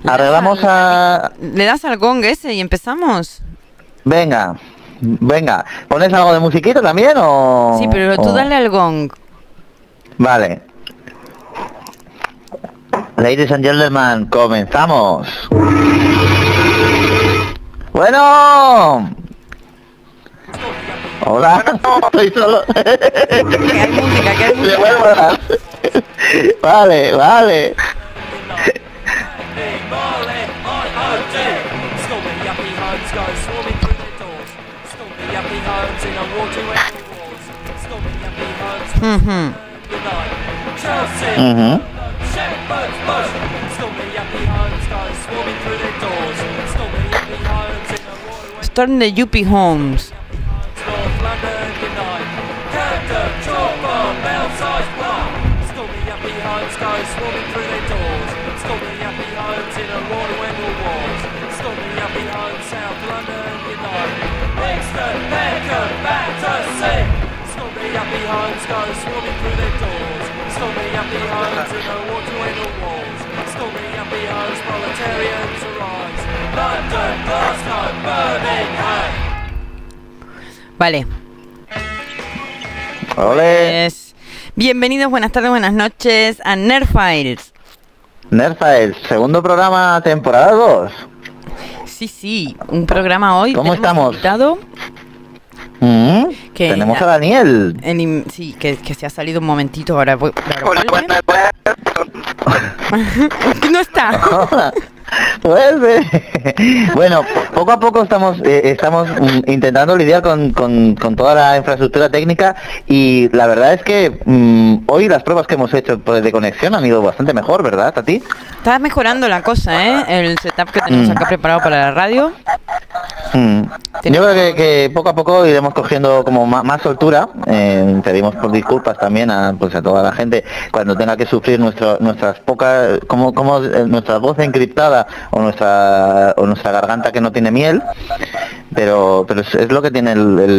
Arreglamos a... ¿Le das al gong ese y empezamos? Venga. ¿Pones algo de musiquita también o...? Sí, pero tú dale al gong. Vale. Ladies and gentlemen, comenzamos. Bueno. Hola. Estoy solo. Que hay música. Le vuelvo a dar. Vale. Storm the Yuppie Homes. Vale. Ole. Bienvenidos, buenas tardes, buenas noches a Nerd Files. Nerd Files, segundo programa, temporada 2. Sí, un programa hoy. ¿Cómo estamos? Invitado, que tenemos a Daniel. Sí, que se ha salido un momentito ahora. No está. Hola. Vuelve. Bueno, poco a poco estamos intentando lidiar con toda la infraestructura técnica, y la verdad es que hoy las pruebas que hemos hecho de conexión han ido bastante mejor, ¿verdad, Tati? Está mejorando la cosa, el setup que tenemos acá preparado para la radio. Yo creo que poco a poco iremos cogiendo como más soltura. Pedimos por disculpas también a toda la gente cuando tenga que sufrir nuestras pocas, como nuestra voz encriptada o nuestra garganta que no tiene miel, pero es lo que tiene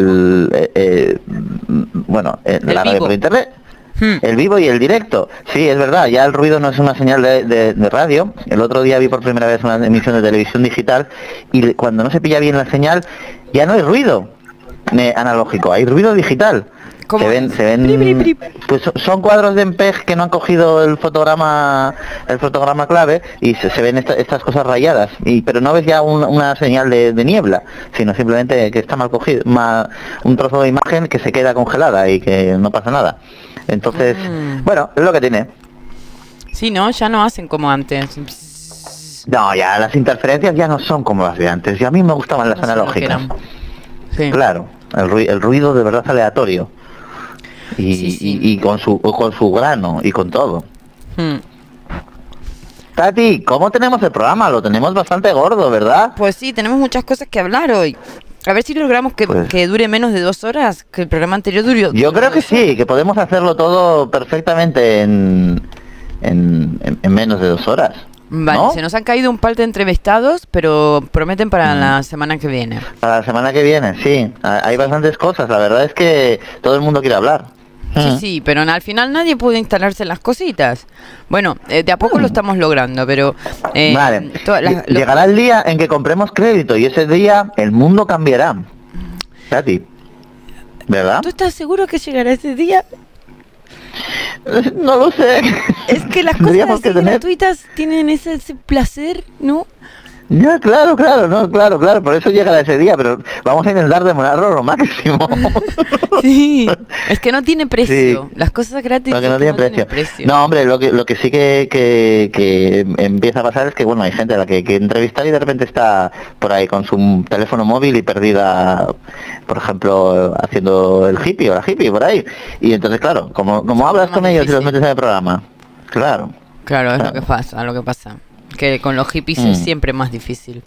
la radio por internet. El vivo y el directo. Sí, es verdad, ya el ruido no es una señal de radio. El otro día vi por primera vez una emisión de televisión digital y cuando no se pilla bien la señal, ya no hay ruido analógico, hay ruido digital. ¿Cómo? Se ven, pues son cuadros de MPEG que no han cogido el fotograma clave, y se ven estas cosas rayadas, pero no ves ya una señal de niebla, sino simplemente que está mal cogido, un trozo de imagen que se queda congelada y que no pasa nada. Entonces, bueno, es lo que tiene. Sí, no, ya no hacen como antes. No, ya las interferencias ya no son como las de antes, y a mí me gustaban las analógicas. Sí. Claro, el ruido de verdad aleatorio. Y con su grano y con todo. Tati, ¿cómo tenemos el programa? Lo tenemos bastante gordo, ¿verdad? Pues sí, tenemos muchas cosas que hablar hoy. A ver si logramos que dure menos de 2 horas, que el programa anterior duró. Yo creo que sí, que podemos hacerlo todo perfectamente en menos de 2 horas. Vale, ¿no? Se nos han caído un par de entrevistados, pero prometen para la semana que viene. Para la semana que viene, sí. Hay bastantes cosas, la verdad es que todo el mundo quiere hablar. Sí, pero al final nadie pudo instalarse las cositas. Bueno, de a poco lo estamos logrando, pero... vale, llegará el día en que compremos crédito y ese día el mundo cambiará. Tati, ¿verdad? ¿Tú estás seguro que llegará ese día? No lo sé. Es que las cosas así gratuitas tienen ese placer, ¿no? Ya, claro, por eso llegará ese día, pero vamos a intentar demorarlo lo máximo. Sí, es que no tiene precio. Sí. Las cosas gratis no tienen precio. No, hombre, lo que sí que empieza a pasar es que, bueno, hay gente a la que entrevistar y de repente está por ahí con su teléfono móvil y perdida, por ejemplo, haciendo el hippie o la hippie por ahí. Y entonces, claro, como hablas con ellos y los metes en el programa, claro. Claro, es lo que pasa. Que con los hippies es siempre más difícil.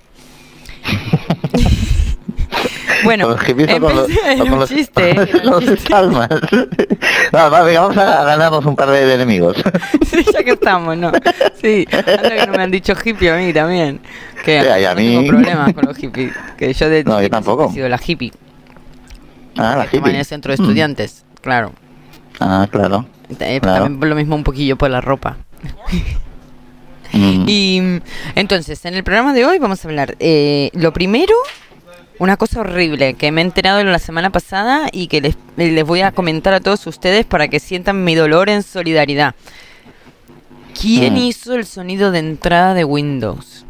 Bueno, con los chiste. almas. Vamos a ganarnos un par de enemigos. Sí, ya que estamos, ¿no? Sí, anda que no me han dicho hippie a mí también. Que a mí tengo problemas con los hippies. Que yo yo tampoco. He sido la hippie. La hippie. En el centro de estudiantes, claro. Claro. También por lo mismo un poquillo por la ropa. Y entonces, en el programa de hoy vamos a hablar, lo primero, una cosa horrible que me he enterado la semana pasada y que les voy a comentar a todos ustedes para que sientan mi dolor en solidaridad. ¿Quién hizo el sonido de entrada de Windows?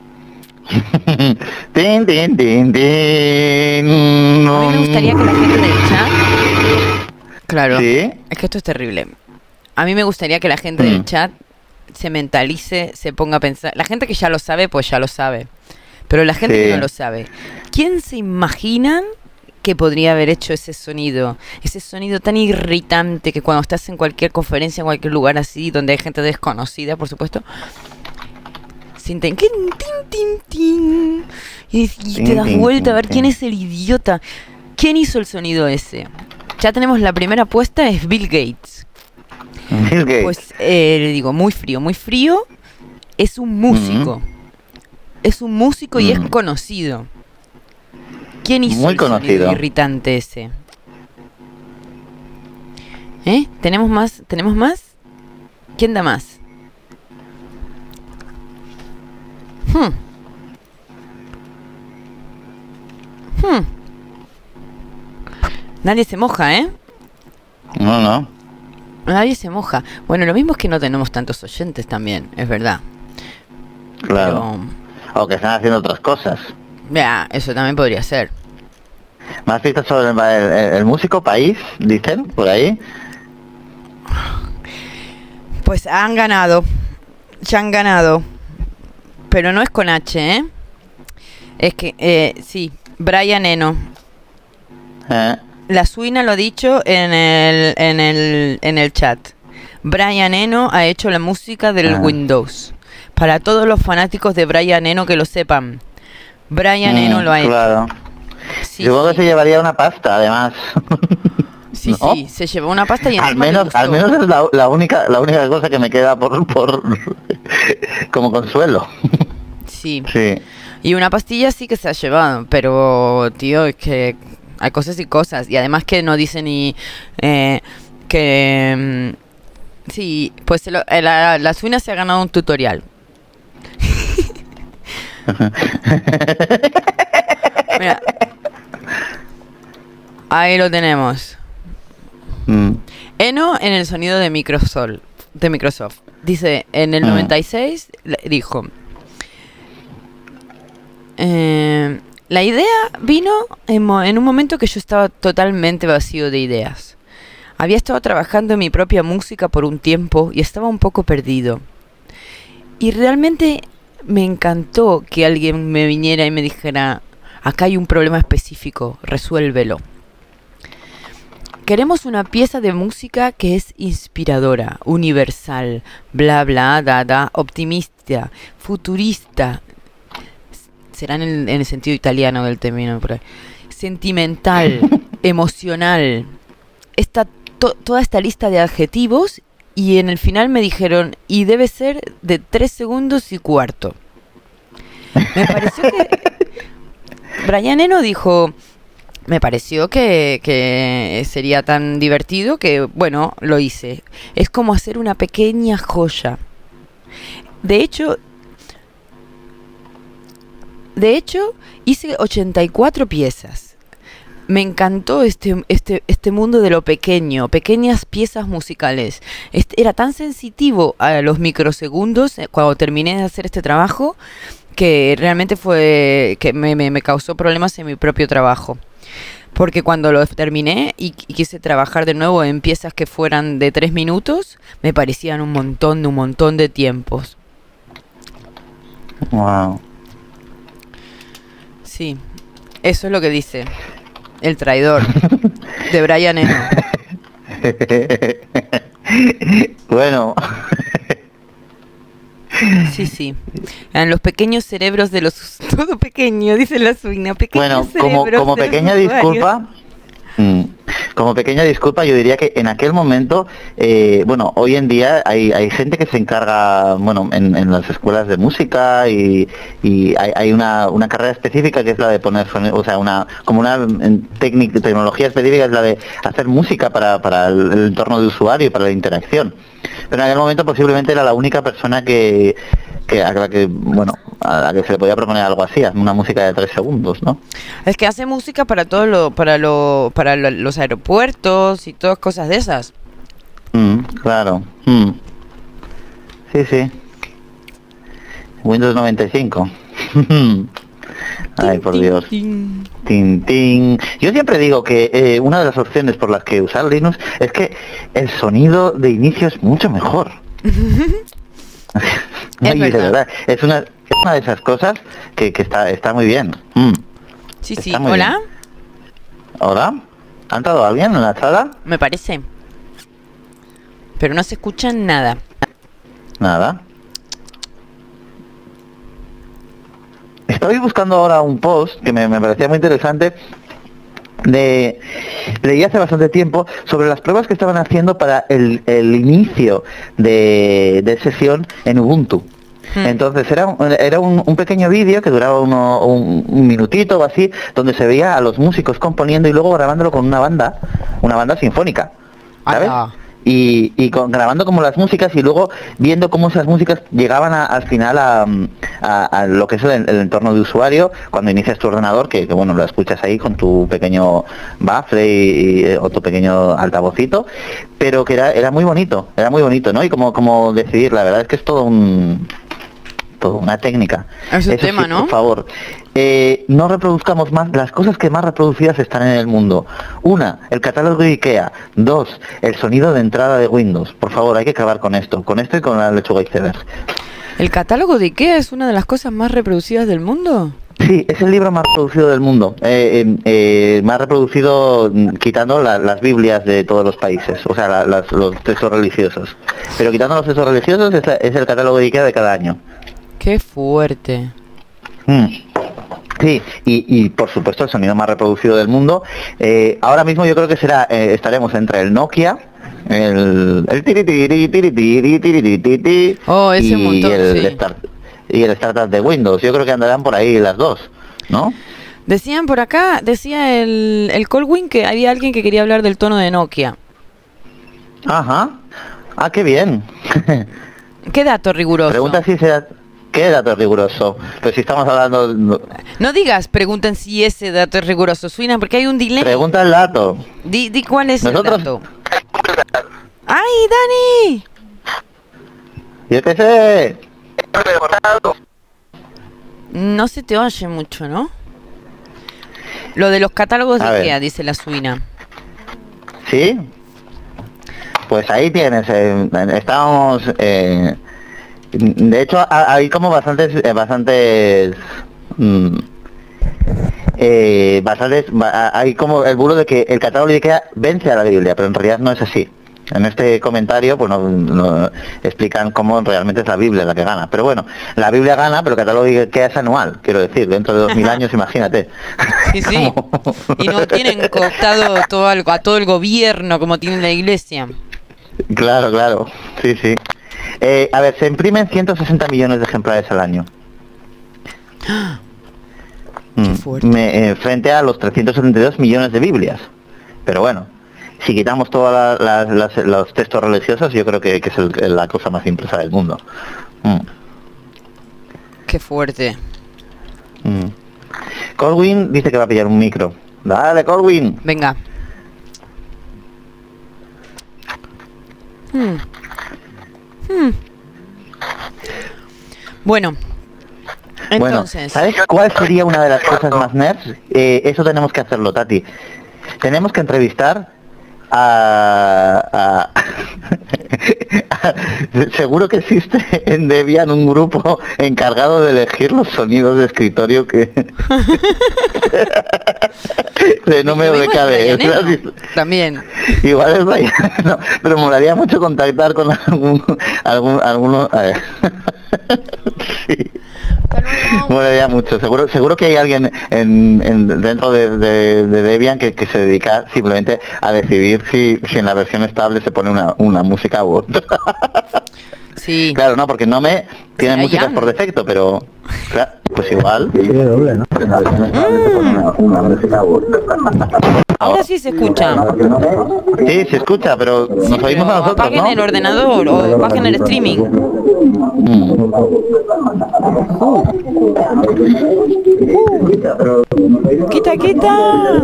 Tin, tin, tin, tin. A mí me gustaría que la gente del chat... Claro, ¿Sí? es que esto es terrible. A mí me gustaría que la gente del chat se mentalice, se ponga a pensar. La gente que ya lo sabe, pues ya lo sabe. Pero la gente que no lo sabe, ¿quién se imaginan que podría haber hecho ese sonido? Ese sonido tan irritante que cuando estás en cualquier conferencia, en cualquier lugar así, donde hay gente desconocida, por supuesto, sienten tin, tin, tin, y te das vuelta a ver quién es el idiota. ¿Quién hizo el sonido ese? Ya tenemos la primera apuesta, es Bill Gates. Bill Gates. Pues le digo, muy frío. Es un músico. Es un músico y es conocido. ¿Quién hizo muy el conocido sonido irritante ese? ¿Tenemos más? ¿Quién da más? Nadie se moja, ¿eh? No. Nadie se moja. Bueno, lo mismo es que no tenemos tantos oyentes también, es verdad. Claro. O que están haciendo otras cosas. Ya, eso también podría ser. ¿Más pistas sobre el músico país, dicen, por ahí? Pues han ganado. Ya han ganado. Pero no es con H, ¿eh? Es que, sí, Brian Eno. La Suina lo ha dicho en el chat. Brian Eno ha hecho la música del Windows. Para todos los fanáticos de Brian Eno que lo sepan. Brian Eno lo ha hecho. Sí, Supongo que se llevaría una pasta, además. Sí, ¿no? sí, se llevó una pasta y al menos es la única cosa que me queda por como consuelo. Sí. Y una pastilla sí que se ha llevado, pero tío, es que hay cosas y cosas. Y además que no dice ni que sí, pues la Suina se ha ganado un tutorial. Mira, ahí lo tenemos. Eno en el sonido de Microsoft. Dice, en el 96 dijo, la idea vino en un momento que yo estaba totalmente vacío de ideas. Había estado trabajando en mi propia música por un tiempo y estaba un poco perdido. Y realmente me encantó que alguien me viniera y me dijera, acá hay un problema específico, resuélvelo. Queremos una pieza de música que es inspiradora, universal, bla bla, da, optimista, futurista. Será en el sentido italiano del término, por ahí. Sentimental, emocional. Toda esta lista de adjetivos, y en el final me dijeron, y debe ser de 3 segundos y cuarto. Me pareció que Brian Eno dijo, me pareció que sería tan divertido que, bueno, lo hice. Es como hacer una pequeña joya. De hecho, hice 84 piezas. Me encantó este mundo de lo pequeño, pequeñas piezas musicales. Era tan sensitivo a los microsegundos cuando terminé de hacer este trabajo que realmente que me causó problemas en mi propio trabajo. Porque cuando lo terminé y quise trabajar de nuevo en piezas que fueran de 3 minutos, me parecían un montón de tiempos. Wow. Sí, eso es lo que dice el traidor de Brian Eno. Bueno. Sí. En los pequeños cerebros de los... Todo pequeño, dice la Suina. Bueno, como pequeña disculpa... Como pequeña disculpa, yo diría que en aquel momento, bueno, hoy en día hay gente que se encarga, bueno, en las escuelas de música y hay una carrera específica que es la de poner sonido, o sea, una tecnología específica es la de hacer música para el entorno de usuario y para la interacción. Pero en aquel momento posiblemente era la única persona a la que, bueno, a la que se le podía proponer algo así, una música de 3 segundos, ¿no? Es que hace música para los aeropuertos y todas cosas de esas. Claro. Sí. Windows 95. Ay, por Dios. Tin. Yo siempre digo que una de las opciones por las que usar Linux es que el sonido de inicio es mucho mejor. No, y de verdad, es una de esas cosas que está muy bien. Sí. Muy ¿Hola? bien. ¿Hola? ¿Ha entrado alguien en la sala? Me parece. Pero no se escucha nada. Nada. Estoy buscando ahora un post que me parecía muy interesante. Leí hace bastante tiempo sobre las pruebas que estaban haciendo para el inicio de sesión en Ubuntu. Entonces era un pequeño vídeo que duraba un minutito o así, donde se veía a los músicos componiendo y luego grabándolo con una banda sinfónica, ¿sabes? Grabando como las músicas y luego viendo cómo esas músicas llegaban al final a lo que es el entorno de usuario cuando inicias tu ordenador, que bueno, lo escuchas ahí con tu pequeño bafle o tu pequeño altavocito, pero que era muy bonito, ¿no? Y como decidir, la verdad es que es todo una técnica. Es un tema, ¿no? Por favor, no reproduzcamos más las cosas que más reproducidas están en el mundo. 1, el catálogo de IKEA. 2, el sonido de entrada de Windows. Por favor, hay que acabar con esto y con la lechuga iceberg. ¿El catálogo de IKEA es una de las cosas más reproducidas del mundo? Sí, es el libro más reproducido del mundo. Más reproducido quitando las Biblias de todos los países, o sea, los textos religiosos. Pero quitando los textos religiosos es el catálogo de IKEA de cada año. ¡Qué fuerte! Sí, y por supuesto el sonido más reproducido del mundo. Ahora mismo yo creo que estaremos entre el Nokia, el Oh, ese montón, y el Startup de Windows. Yo creo que andarán por ahí las dos, ¿no? Decían por acá, decía el Colwyn que había alguien que quería hablar del tono de Nokia. Ajá. Ah, qué bien. ¿Qué dato riguroso? Pregunta si será... ¿Qué dato riguroso? Pero si estamos hablando... No digas, pregunten si ese dato es riguroso, Suina, porque hay un delay. Pregunta el dato. Di cuál es Nosotros... el dato. ¡Ay, Dani! Yo qué sé. No se te oye mucho, ¿no? Lo de los catálogos de IKEA, dice la Suina. ¿Sí? Pues ahí tienes. Estábamos... de hecho, hay como bastantes hay como el bulo de que el catálogo de IKEA vence a la Biblia, pero en realidad no es así. En este comentario pues no explican cómo realmente es la Biblia la que gana. Pero bueno, la Biblia gana, pero el catálogo de IKEA es anual, quiero decir, dentro de 2000 años, imagínate. Sí. Y no tienen cooptado a todo el gobierno como tiene la iglesia. Claro, sí. A ver, se imprimen 160 millones de ejemplares al año. Qué fuerte. Frente a los 372 millones de Biblias. Pero bueno, si quitamos todos los textos religiosos, yo creo que es la cosa más impresa del mundo. Qué fuerte. Colwyn dice que va a pillar un micro. Dale, Colwyn. Venga. Bueno, entonces... ¿Sabes cuál sería una de las cosas más nerds? Eso tenemos que hacerlo, Tati. Tenemos que entrevistar a seguro que existe en Debian un grupo encargado de elegir los sonidos de escritorio que de número de KB. También. Igual es no, pero molaría mucho contactar con alguno a ver. Sí. Molaría mucho, seguro que hay alguien dentro de Debian que se dedica simplemente a decidir si en la versión estable se pone una música u otra. Sí. Claro, no, porque no me tiene Será músicas Jan. por defecto, pero claro, pues igual. Sí, de doble, ¿no? Ahora sí se escucha. Sí, se escucha, pero Sí, nos oímos pero a nosotros, apaguen ¿no? el ordenador o bajen el streaming. Mm. Quita, quita.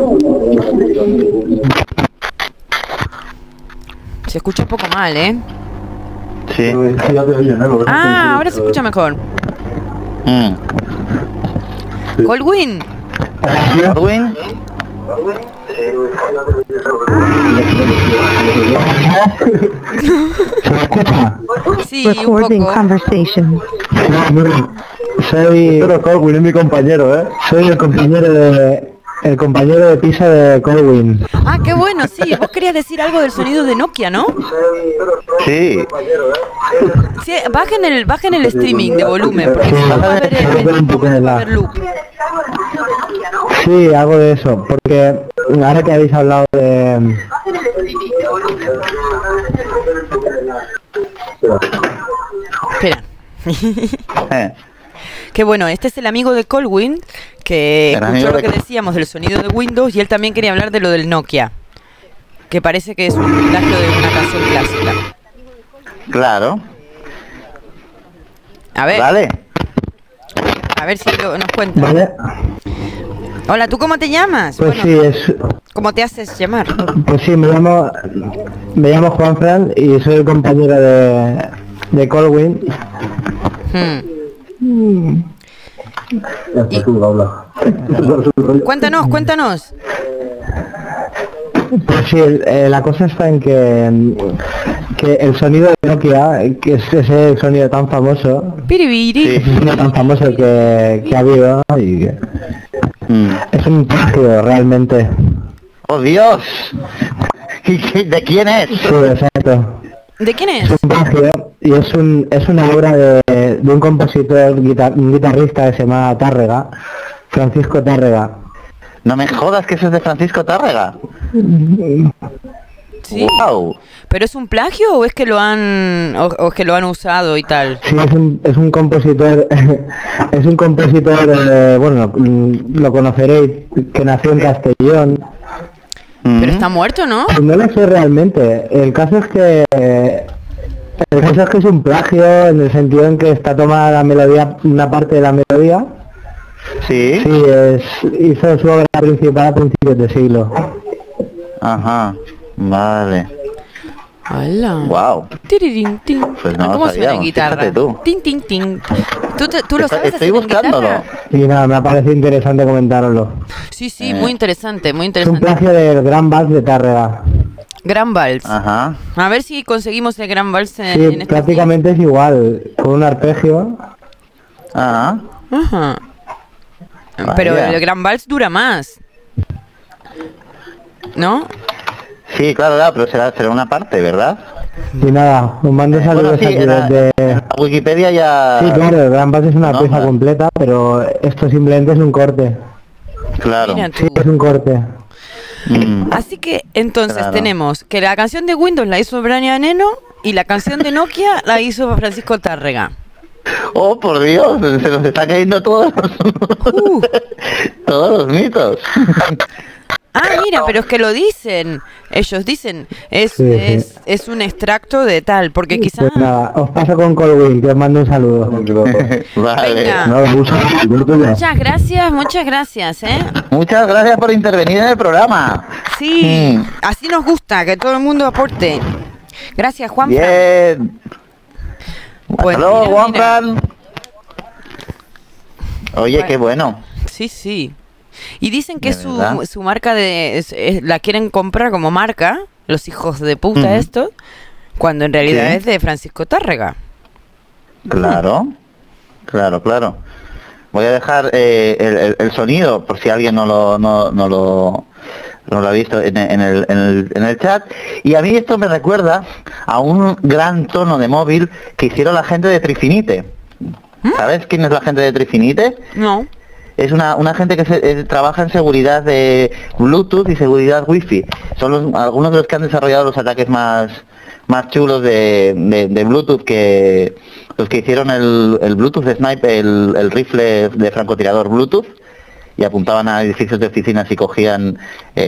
Se escucha un poco mal, ¿eh? Sí. Ah, ahora se escucha mejor. Mm. Colwyn. Edwin, Sí, un Recording poco. conversation. Soy... Pero Colwyn es mi compañero, ¿eh? Soy el compañero de piso de Colwyn. Ah, qué bueno, sí. Vos querías decir algo del sonido de Nokia, ¿no? sí. Sí, bajen el streaming de volumen, porque si no va a haber, va a haber loop. Sí, algo de eso, porque ahora que habéis hablado de... Espera. Eh, Qué bueno, este es el amigo de Colwyn, que El amigo escuchó lo de que Col- decíamos del sonido de Windows y él también quería hablar de lo del Nokia, que parece que es un plagio de una canción clásica. claro. A ver, Vale. a ver si nos cuenta. ¿Vale? Hola, ¿tú cómo te llamas? Pues Bueno, sí, es... ¿cómo te haces llamar? Pues sí, me llamo Juanfran y soy el compañero de Colwyn. Hmm. Cuéntanos. Pues sí, la cosa está en que el sonido de Nokia, que es ese sonido tan famoso, Piribiri. Sí. ese sonido tan famoso que ha habido, y que Mm. es un plagio realmente. ¡Oh, Dios! ¿De quién es? Sí, exacto. ¿De quién es? Es un plagio y es una obra de un compositor, un guitarrista que se llama Tárrega, Francisco Tárrega. No me jodas que eso es de Francisco Tárrega. Sí. ¡Wow! ¿Pero es un plagio o es que lo han o es que lo han usado y tal? Sí, es un compositor, es un compositor, bueno, lo conoceréis, que nació en Castellón. Mm. Pero está muerto, ¿no? Pues no lo sé realmente. El caso es que es un plagio en el sentido en que está tomada la melodía, una parte de la melodía. Sí. Sí, hizo su obra principal a principios de siglo. Ajá. Vale. ¡Hala! Wow. Tirirín, tin. Pues no Ah, lo ¿cómo suena en sabíamos, guitarra? fíjate tú. Tin, tin, tin. ¿Tú lo sabes Estoy hacer en buscándolo. guitarra? Y nada, me ha parecido interesante comentaroslo. Sí, sí, muy interesante, muy Es un interesante. plagio del Gran Vals de Tárrega. Gran Vals. Ajá. A ver si conseguimos el Gran Vals en Sí, estos prácticamente es igual, con un arpegio. Ajá. días. Ajá. Pero Vaya. el Gran Vals dura más. ¿No? Sí, claro, pero será una parte, ¿verdad? Y nada, os mando saludos Bueno, sí, aquí en la desde... Wikipedia ya... Sí, claro, el Gran Vals es una No, pieza vale. completa, pero esto simplemente es un corte. Claro. Mira Sí, tú. es un corte. Mm. Así que entonces Claro. tenemos que la canción de Windows la hizo Brian Eno y la canción de Nokia la hizo Francisco Tárrega. Oh, por Dios, se nos está cayendo todos Uh. todos los mitos. Ah, mira, pero es que lo dicen. Ellos dicen, es, Sí, es un extracto de tal, porque quizá... Pues nada, os paso con Colwyn, que os mando un saludo. Vale. Venga. Muchas gracias, ¿eh? Muchas gracias por intervenir en el programa. Sí, así nos gusta, que todo el mundo aporte. Gracias, Juan. Bien. Pues Hasta luego, mira, Juanfran. Oye, Bueno. qué bueno. Sí, sí. Y dicen que ¿De verdad? su marca la quieren comprar como marca, los hijos de puta Ujú. estos, cuando en realidad Sí. es de Francisco Tárrega. Claro. Claro. Voy a dejar el sonido por si alguien no lo ha visto en el chat. Y a mí esto me recuerda a un gran tono de móvil que hicieron la gente de Trifinite. ¿Sabes quién es la gente de Trifinite? No. Es una gente que trabaja en seguridad de Bluetooth y seguridad Wi-Fi. Son algunos de los que han desarrollado los ataques más más chulos de Bluetooth que los que hicieron el Bluetooth Snipe, el rifle de francotirador Bluetooth, y apuntaban a edificios de oficinas y cogían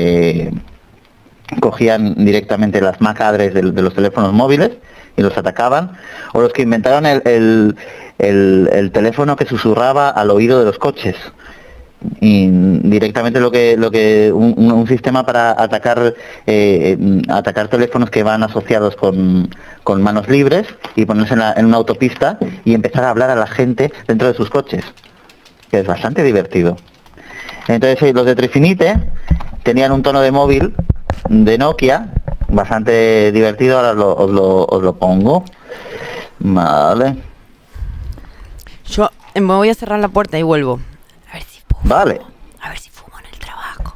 directamente las MAC address de los teléfonos móviles y los atacaban, o los que inventaron el teléfono que susurraba al oído de los coches, y directamente un sistema para atacar teléfonos que van asociados con manos libres y ponerse en una autopista y empezar a hablar a la gente dentro de sus coches, que es bastante divertido. Entonces los de Trifinite tenían un tono de móvil de Nokia bastante divertido. Ahora os lo pongo. Vale. Yo me voy a cerrar la puerta y vuelvo. A ver si fumo. Vale. A ver si fumo en el trabajo.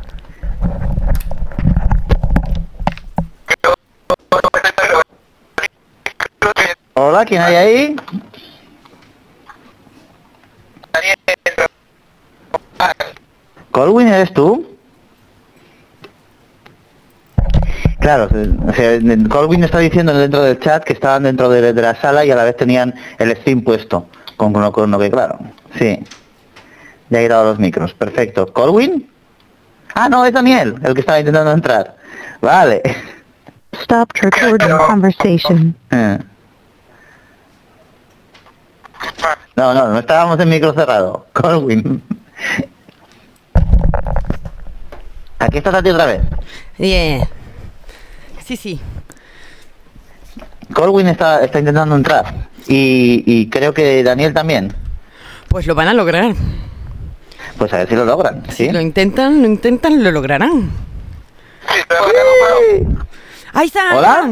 Hola, ¿quién hay ahí? ¿Colwyn, eres tú? Claro, Colwyn está diciendo dentro del chat que estaban dentro de la sala y a la vez tenían el stream puesto, con lo que, claro, sí. Ya he quitado los micros, perfecto. ¿Colwyn? Ah, no, es Daniel, el que estaba intentando entrar. Vale. Stop recording conversation. No estábamos en micro cerrado. Colwyn. Aquí estás a ti otra vez. Yeah. Sí. Colwyn está intentando entrar. Y creo que Daniel también. Pues lo van a lograr. Pues a ver si lo logran, ¿sí? Si lo intentan, lo lograrán. Sí. ¡Ahí están! ¿Hola?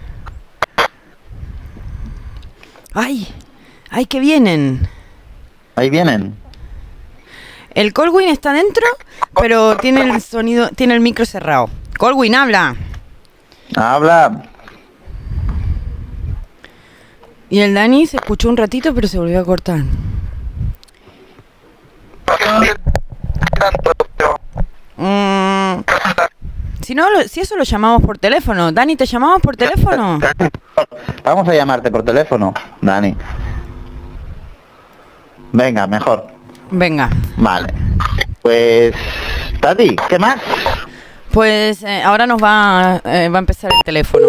¡Ay, que vienen! Ahí vienen. El Colwyn está dentro, pero tiene el sonido, tiene el micro cerrado. Colwyn, habla. Habla. Y el Dani se escuchó un ratito, pero se volvió a cortar. Si eso lo llamamos por teléfono. Dani, ¿te llamamos por teléfono? Vamos a llamarte por teléfono, Dani. Venga, mejor. Venga. Vale. Pues, Tati, ¿qué más? Pues ahora nos va a empezar el teléfono.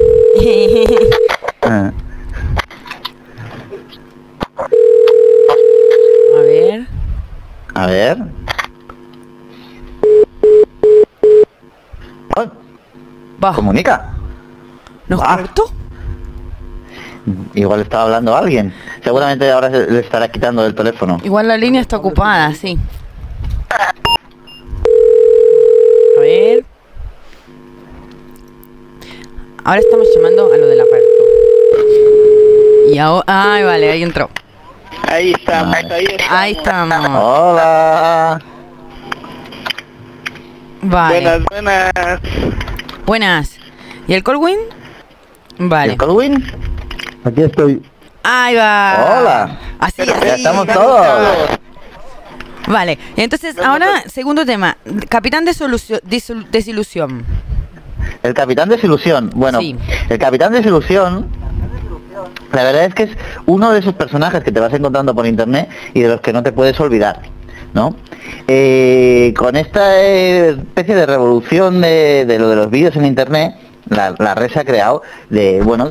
A ver. Oh, Va. comunica. ¿Nos cortó? Igual estaba hablando alguien. Seguramente ahora le estará quitando del teléfono. Igual la línea está ocupada, sí. A ver. Ahora estamos llamando a lo del aparato. Y ahora... Ay, vale, ahí entró. Ahí estamos, Ahí estamos. Hola. Vale. Buenas. Buenas. ¿Y el Colwyn? Vale. ¿El Colwyn? Aquí estoy. Ahí va. Hola. Así. Ya estamos todos. Vale. Y entonces, ahora, segundo tema. Capitán Desilusión. El Capitán Desilusión. Bueno, Sí. el Capitán Desilusión, la verdad es que es uno de esos personajes que te vas encontrando por internet y de los que no te puedes olvidar, ¿no? Con esta especie de revolución de lo de los vídeos en internet, la red se ha creado lo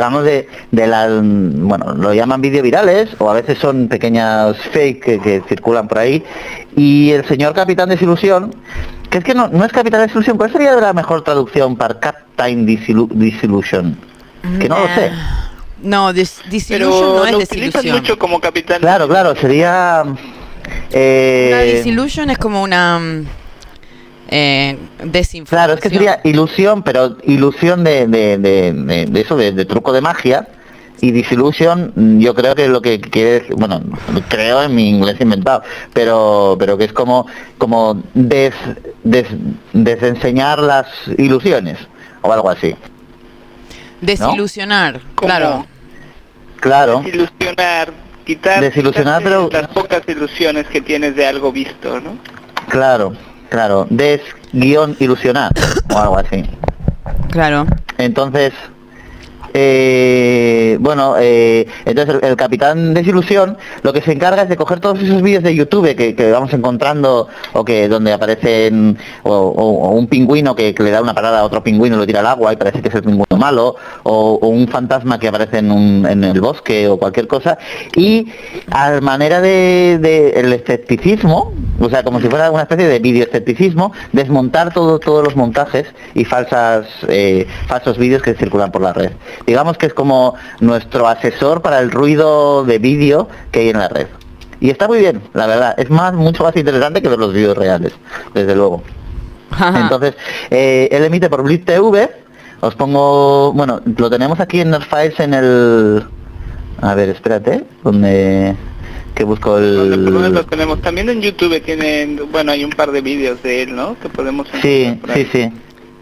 llaman vídeos virales, o a veces son pequeñas fake que circulan por ahí, y el señor Capitán Desilusión, que es que no es Capitán Desilusión, ¿cuál sería la mejor traducción para Captain Disillusion? Que no lo sé. No, Pero Disillusion no es lo utilizan desilusión. mucho como capitán. Claro, sería... Una disillusion es como una desinformación. Claro, es que sería ilusión, pero ilusión de eso, de truco de magia. Y disillusion, yo creo que lo que quiere, bueno, creo en mi inglés inventado, pero que es como desenseñar las ilusiones, o algo así. Desilusionar, ¿Cómo? Claro. Desilusionar, pero... las pocas ilusiones que tienes de algo visto, ¿no? Claro, ilusionar, o algo así. Claro. Entonces, entonces el Capitán Desilusión lo que se encarga es de coger todos esos vídeos de YouTube que vamos encontrando, o que donde aparecen o un pingüino que le da una parada a otro pingüino y lo tira al agua y parece que es el pingüino malo, o un fantasma que aparece en el bosque o cualquier cosa, y a manera de el escepticismo, o sea, como si fuera una especie de videoescepticismo, desmontar todos los montajes y falsos vídeos que circulan por la red. Digamos que es como nuestro asesor para el ruido de vídeo que hay en la red. Y está muy bien, la verdad. Es mucho más interesante que ver los vídeos reales, desde luego. Ajá. Entonces, él emite por Blitz TV. Os pongo... Bueno, lo tenemos aquí en Nerdfiles en el... A ver, espérate, donde... Que busco Por lo menos el... lo tenemos. También en YouTube tienen, bueno, hay un par de vídeos de él, ¿no? Que podemos Sí, encontrar por ahí. sí.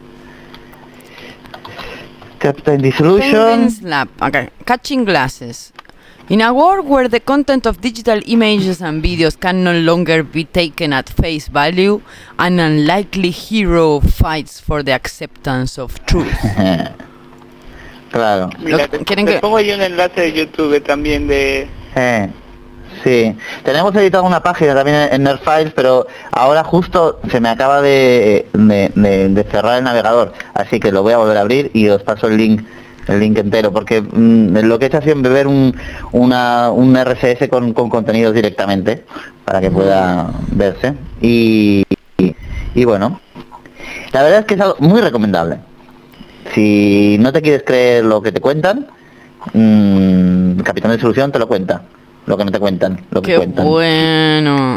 Captain Dissolution. Penguin's Lab. Okay. Catching Glasses. In a world where the content of digital images and videos can no longer be taken at face value, an unlikely hero fights for the acceptance of truth. Claro. Mira, ¿Quieren te que- pongo yo un enlace de YouTube también de... Sí, tenemos editado una página también en Nerdfiles, pero ahora justo se me acaba de cerrar el navegador, así que lo voy a volver a abrir y os paso el link entero, porque lo que he hecho ha sido beber un RSS con contenidos directamente para que pueda verse y bueno, la verdad es que es algo muy recomendable. Si no te quieres creer lo que te cuentan, Capitán de Solución te lo cuenta. Lo que no te cuentan, lo que Qué cuentan. bueno.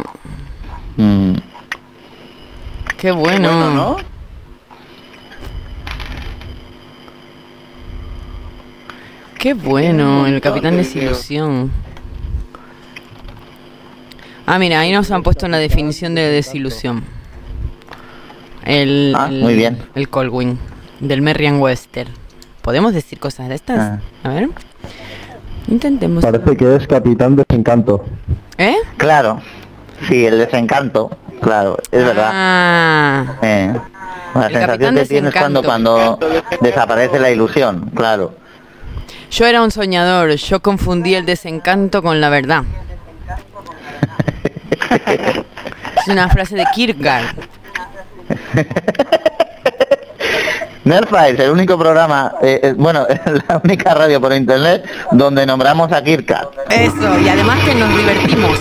Qué bueno. Bueno, ¿no? Qué bueno, el montón Capitán de Desilusión. Ah, mira, ahí nos han puesto la definición de desilusión. Muy bien. El Colwyn, del Merriam-Webster. ¿Podemos decir cosas de estas? Ah. A ver. Intentemos. Parece que es Capitán Desencanto. ¿Eh? Claro, sí, el desencanto, claro, es verdad. Ah, La el sensación Capitán que tienes cuando Desencanto. desaparece la ilusión, claro. yo era un soñador, yo confundí el desencanto con la verdad. Es una frase de Kierkegaard. Nerdfiles, el único programa, la única radio por internet donde nombramos a Kierkegaard. Eso, y además que nos divertimos.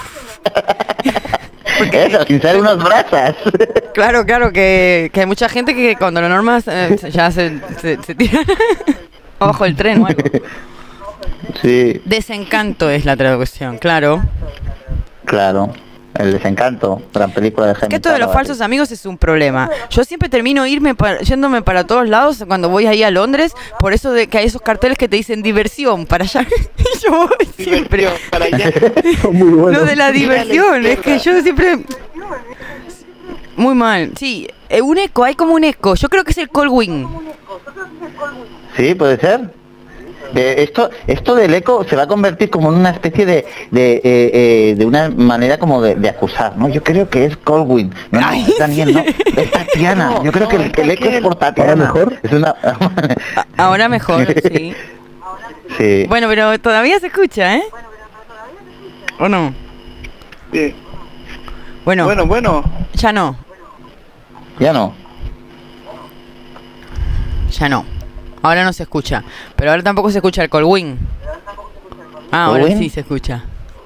Eso, sin ser unos brasas. Claro, que hay mucha gente que cuando lo normas ya se tira abajo del tren o algo. Sí, Desencanto es la traducción, claro. claro. El desencanto, gran película de Es que esto de los falsos amigos es un problema. Yo siempre termino yéndome para todos lados cuando voy ahí a Londres, por eso de que hay esos carteles que te dicen diversión para allá. Y yo voy siempre. Diversión para allá. Muy bueno. Lo de la diversión, es que yo siempre... Muy mal, sí. Un eco, hay como un eco. Yo creo que es el Colwyn. Sí, puede ser. Esto del eco se va a convertir como en una especie de una manera como de acusar, ¿no? Yo creo que es Colwyn. No, Ay, es Daniel, no. Es Tatiana. No, Yo creo que no, el eco es por Tatiana. ¿Ahora mejor? Es una... Ahora mejor, sí. Sí. Bueno, pero todavía se escucha, ¿eh? ¿O no? Sí. Bueno, Bueno, ya no, Ya no. ya no. Ahora no se escucha. Pero ahora tampoco se escucha el Colwyn. Ah, ahora ¿Colwyn? sí se escucha.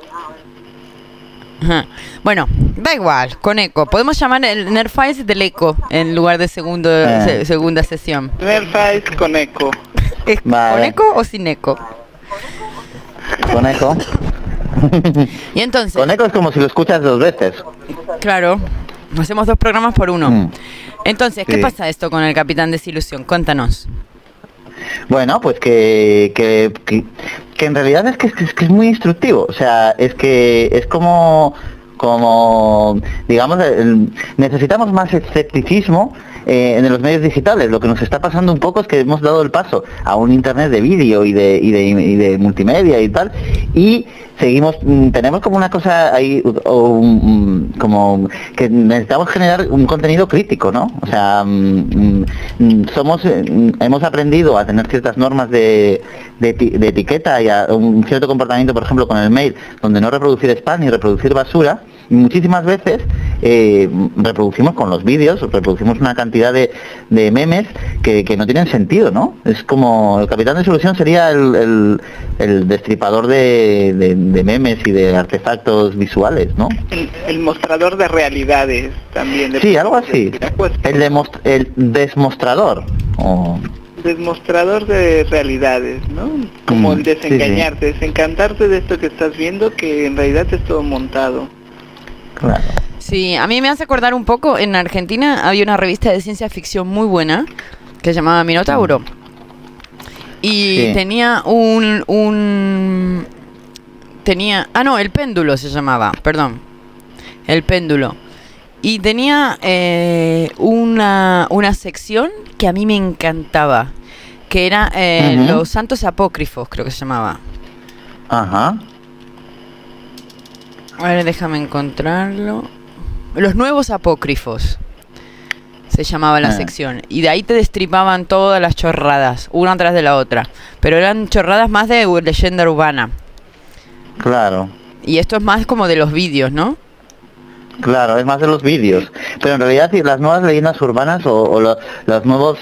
Ajá. Bueno, da igual, con eco. Podemos llamar el Nerdfiles del eco en lugar de segunda sesión. Nerdfiles con eco. ¿Es Vale. con eco o sin eco? Con eco. Y entonces, Con eco es como si lo escuchas dos veces. claro, hacemos 2 programas por uno. Mm. Entonces, ¿qué Sí. pasa esto con el Capitán Desilusión? Cuéntanos. Bueno, pues que en realidad es que es muy instructivo. O sea, es que es como digamos, necesitamos más escepticismo en los medios digitales. Lo que nos está pasando un poco es que hemos dado el paso a un internet de vídeo y de multimedia y tal, y seguimos, tenemos como una cosa ahí, como que necesitamos generar un contenido crítico, ¿no? O sea, hemos aprendido a tener ciertas normas de etiqueta y a un cierto comportamiento, por ejemplo, con el mail, donde no reproducir spam ni reproducir basura. Muchísimas veces reproducimos con los vídeos, reproducimos una cantidad de memes que no tienen sentido, ¿no? Es como el capitán de solución sería el destripador de memes y de artefactos visuales, ¿no? El mostrador de realidades también. Sí, algo así. Pues, El desmostrador. Desmostrador de realidades, ¿no? Como el desengañarte, sí. desencantarte de esto que estás viendo, que en realidad es todo montado. Claro. Sí, a mí me hace acordar un poco, en Argentina había una revista de ciencia ficción muy buena que se llamaba Minotauro. Y tenía El Péndulo se llamaba, perdón. El Péndulo. Y tenía una sección que a mí me encantaba, que era los santos apócrifos, creo que se llamaba. Ajá. A ver, déjame encontrarlo. Los nuevos apócrifos se llamaba la sección. Y de ahí te destripaban todas las chorradas, una tras de la otra. Pero eran chorradas más de leyenda urbana. Claro. Y esto es más como de los vídeos, ¿no? Claro, es más de los vídeos. Pero en realidad las nuevas leyendas urbanas los nuevos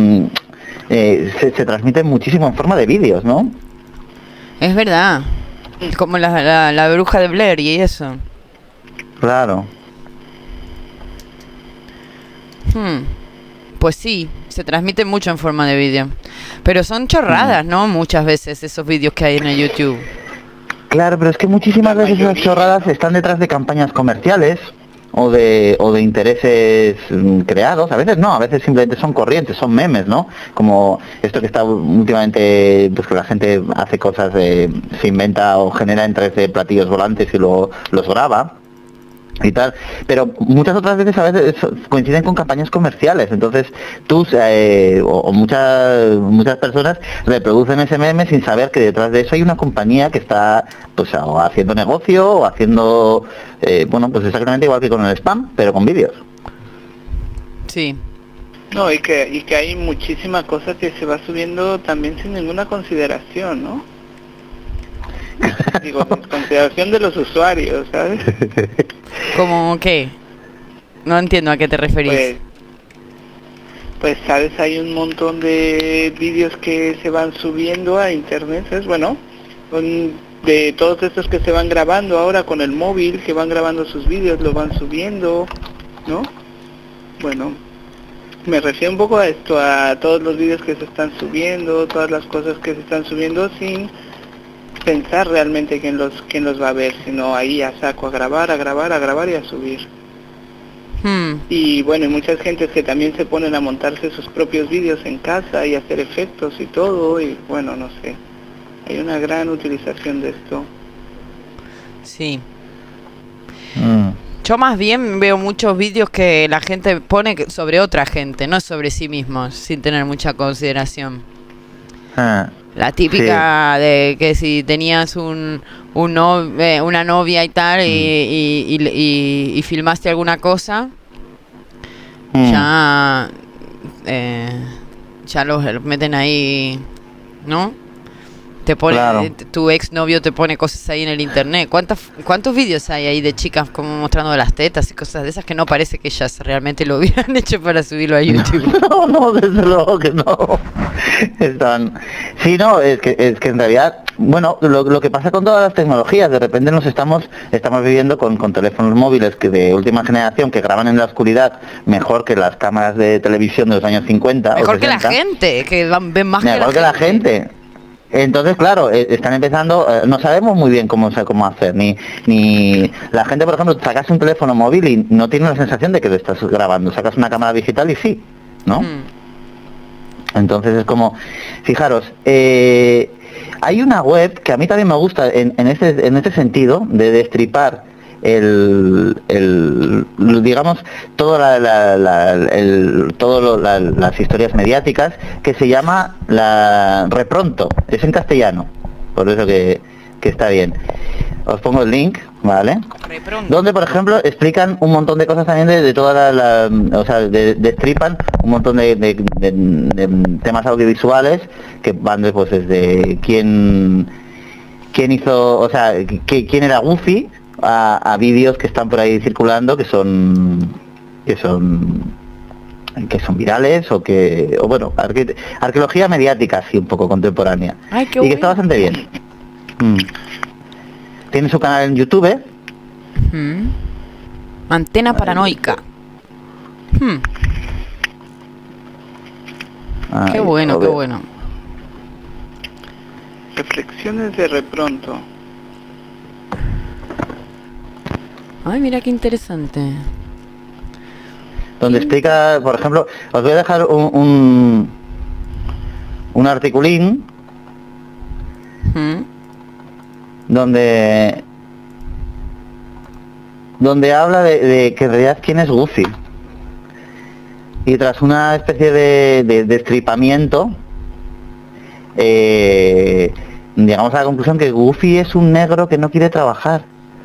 se transmiten muchísimo en forma de vídeos, ¿no? Es verdad. Como la bruja de Blair y eso. Claro. Pues sí, se transmite mucho en forma de vídeo. Pero son chorradas, ¿no? Muchas veces esos vídeos que hay en el YouTube. Claro, pero es que muchísimas veces esas chorradas están detrás de campañas comerciales o de intereses creados. A veces no, a veces simplemente son corrientes, son memes, ¿no? Como esto que está últimamente, pues que la gente hace cosas, se inventa o genera en 3D platillos volantes y luego los graba y tal, pero muchas otras veces a veces coinciden con campañas comerciales. Entonces tú o muchas personas reproducen ese meme sin saber que detrás de eso hay una compañía que está pues o haciendo negocio o haciendo pues exactamente igual que con el spam, pero con vídeos. Sí. No, y que hay muchísima cosa que se va subiendo también sin ninguna consideración, ¿no? Digo, consideración de los usuarios, ¿sabes? ¿Cómo qué? No entiendo a qué te referís. Pues sabes, hay un montón de vídeos que se van subiendo a internet, ¿sabes? Bueno, de todos estos que se van grabando ahora con el móvil, que van grabando sus vídeos, lo van subiendo, ¿no? Bueno, me refiero un poco a esto, a todos los vídeos que se están subiendo, todas las cosas que se están subiendo sin pensar realmente quién los va a ver, sino ahí a saco, a grabar y a subir. Y bueno, hay muchas gentes que también se ponen a montarse sus propios vídeos en casa y hacer efectos y todo, y bueno, no sé, hay una gran utilización de esto. Sí. Yo más bien veo muchos vídeos que la gente pone sobre otra gente, no sobre sí mismos, sin tener mucha consideración. La típica de que si tenías una novia y tal y filmaste alguna cosa, ya los meten ahí, ¿no? Te pone, tu ex novio te pone cosas ahí en el internet. ¿Cuántos vídeos hay ahí de chicas como mostrando las tetas y cosas de esas que no parece que ellas realmente lo hubieran hecho para subirlo a YouTube? No, desde luego que no. Sí, no, es que en realidad, bueno, lo que pasa con todas las tecnologías, de repente estamos viviendo con teléfonos móviles que de última generación que graban en la oscuridad mejor que las cámaras de televisión de los años 50. Mejor que la gente, que ven más mejor que la gente. Entonces, claro, están empezando, no sabemos muy bien cómo hacer, ni la gente, por ejemplo, sacas un teléfono móvil y no tiene la sensación de que lo estás grabando, sacas una cámara digital y sí, ¿no? Entonces es como, fijaros, hay una web que a mí también me gusta en ese sentido, de destripar digamos todas las historias mediáticas, que se llama la Repronto, es en castellano, por eso que está bien. os pongo el link, ¿vale? Repronto. Donde, por ejemplo, explican un montón de cosas también de toda o sea, destripan un montón de temas audiovisuales que van pues desde quién hizo, o sea, quién era Goofy, a vídeos que están por ahí circulando que son virales o bueno, arqueología mediática así un poco contemporánea. Ay, qué y que está bastante bien. Tiene su canal en YouTube. Antena paranoica. Qué bueno, qué bueno. Reflexiones de repronto. Ay, mira qué interesante. Donde explica, por ejemplo, os voy a dejar un articulín donde habla de que en realidad quién es Goofy. Y tras una especie de destripamiento, llegamos a la conclusión que Goofy es un negro que no quiere trabajar.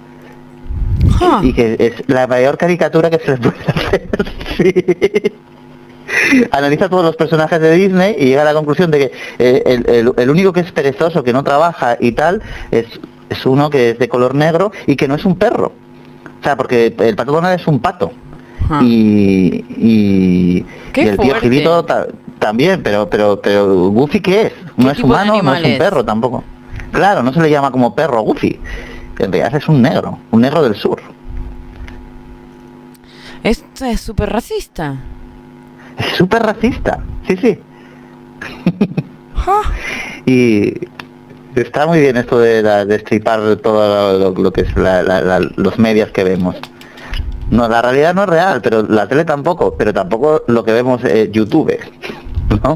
Y que es la mayor caricatura que se le puede hacer. Sí. Analiza todos los personajes de Disney y llega a la conclusión de que el único que es perezoso, que no trabaja y tal, es uno que es de color negro y que no es un perro. O sea, porque el Pato Donald es un pato. Y el tío Gilito también, pero Goofy ¿qué es? No es humano, no es un perro tampoco. Claro, no se le llama como perro a Goofy. En realidad es un negro del sur. Esto es súper racista. Es súper racista, sí. Y está muy bien esto de destripar todo lo que es los medios que vemos. No, la realidad no es real, pero la tele tampoco, pero tampoco lo que vemos en YouTube, ¿no?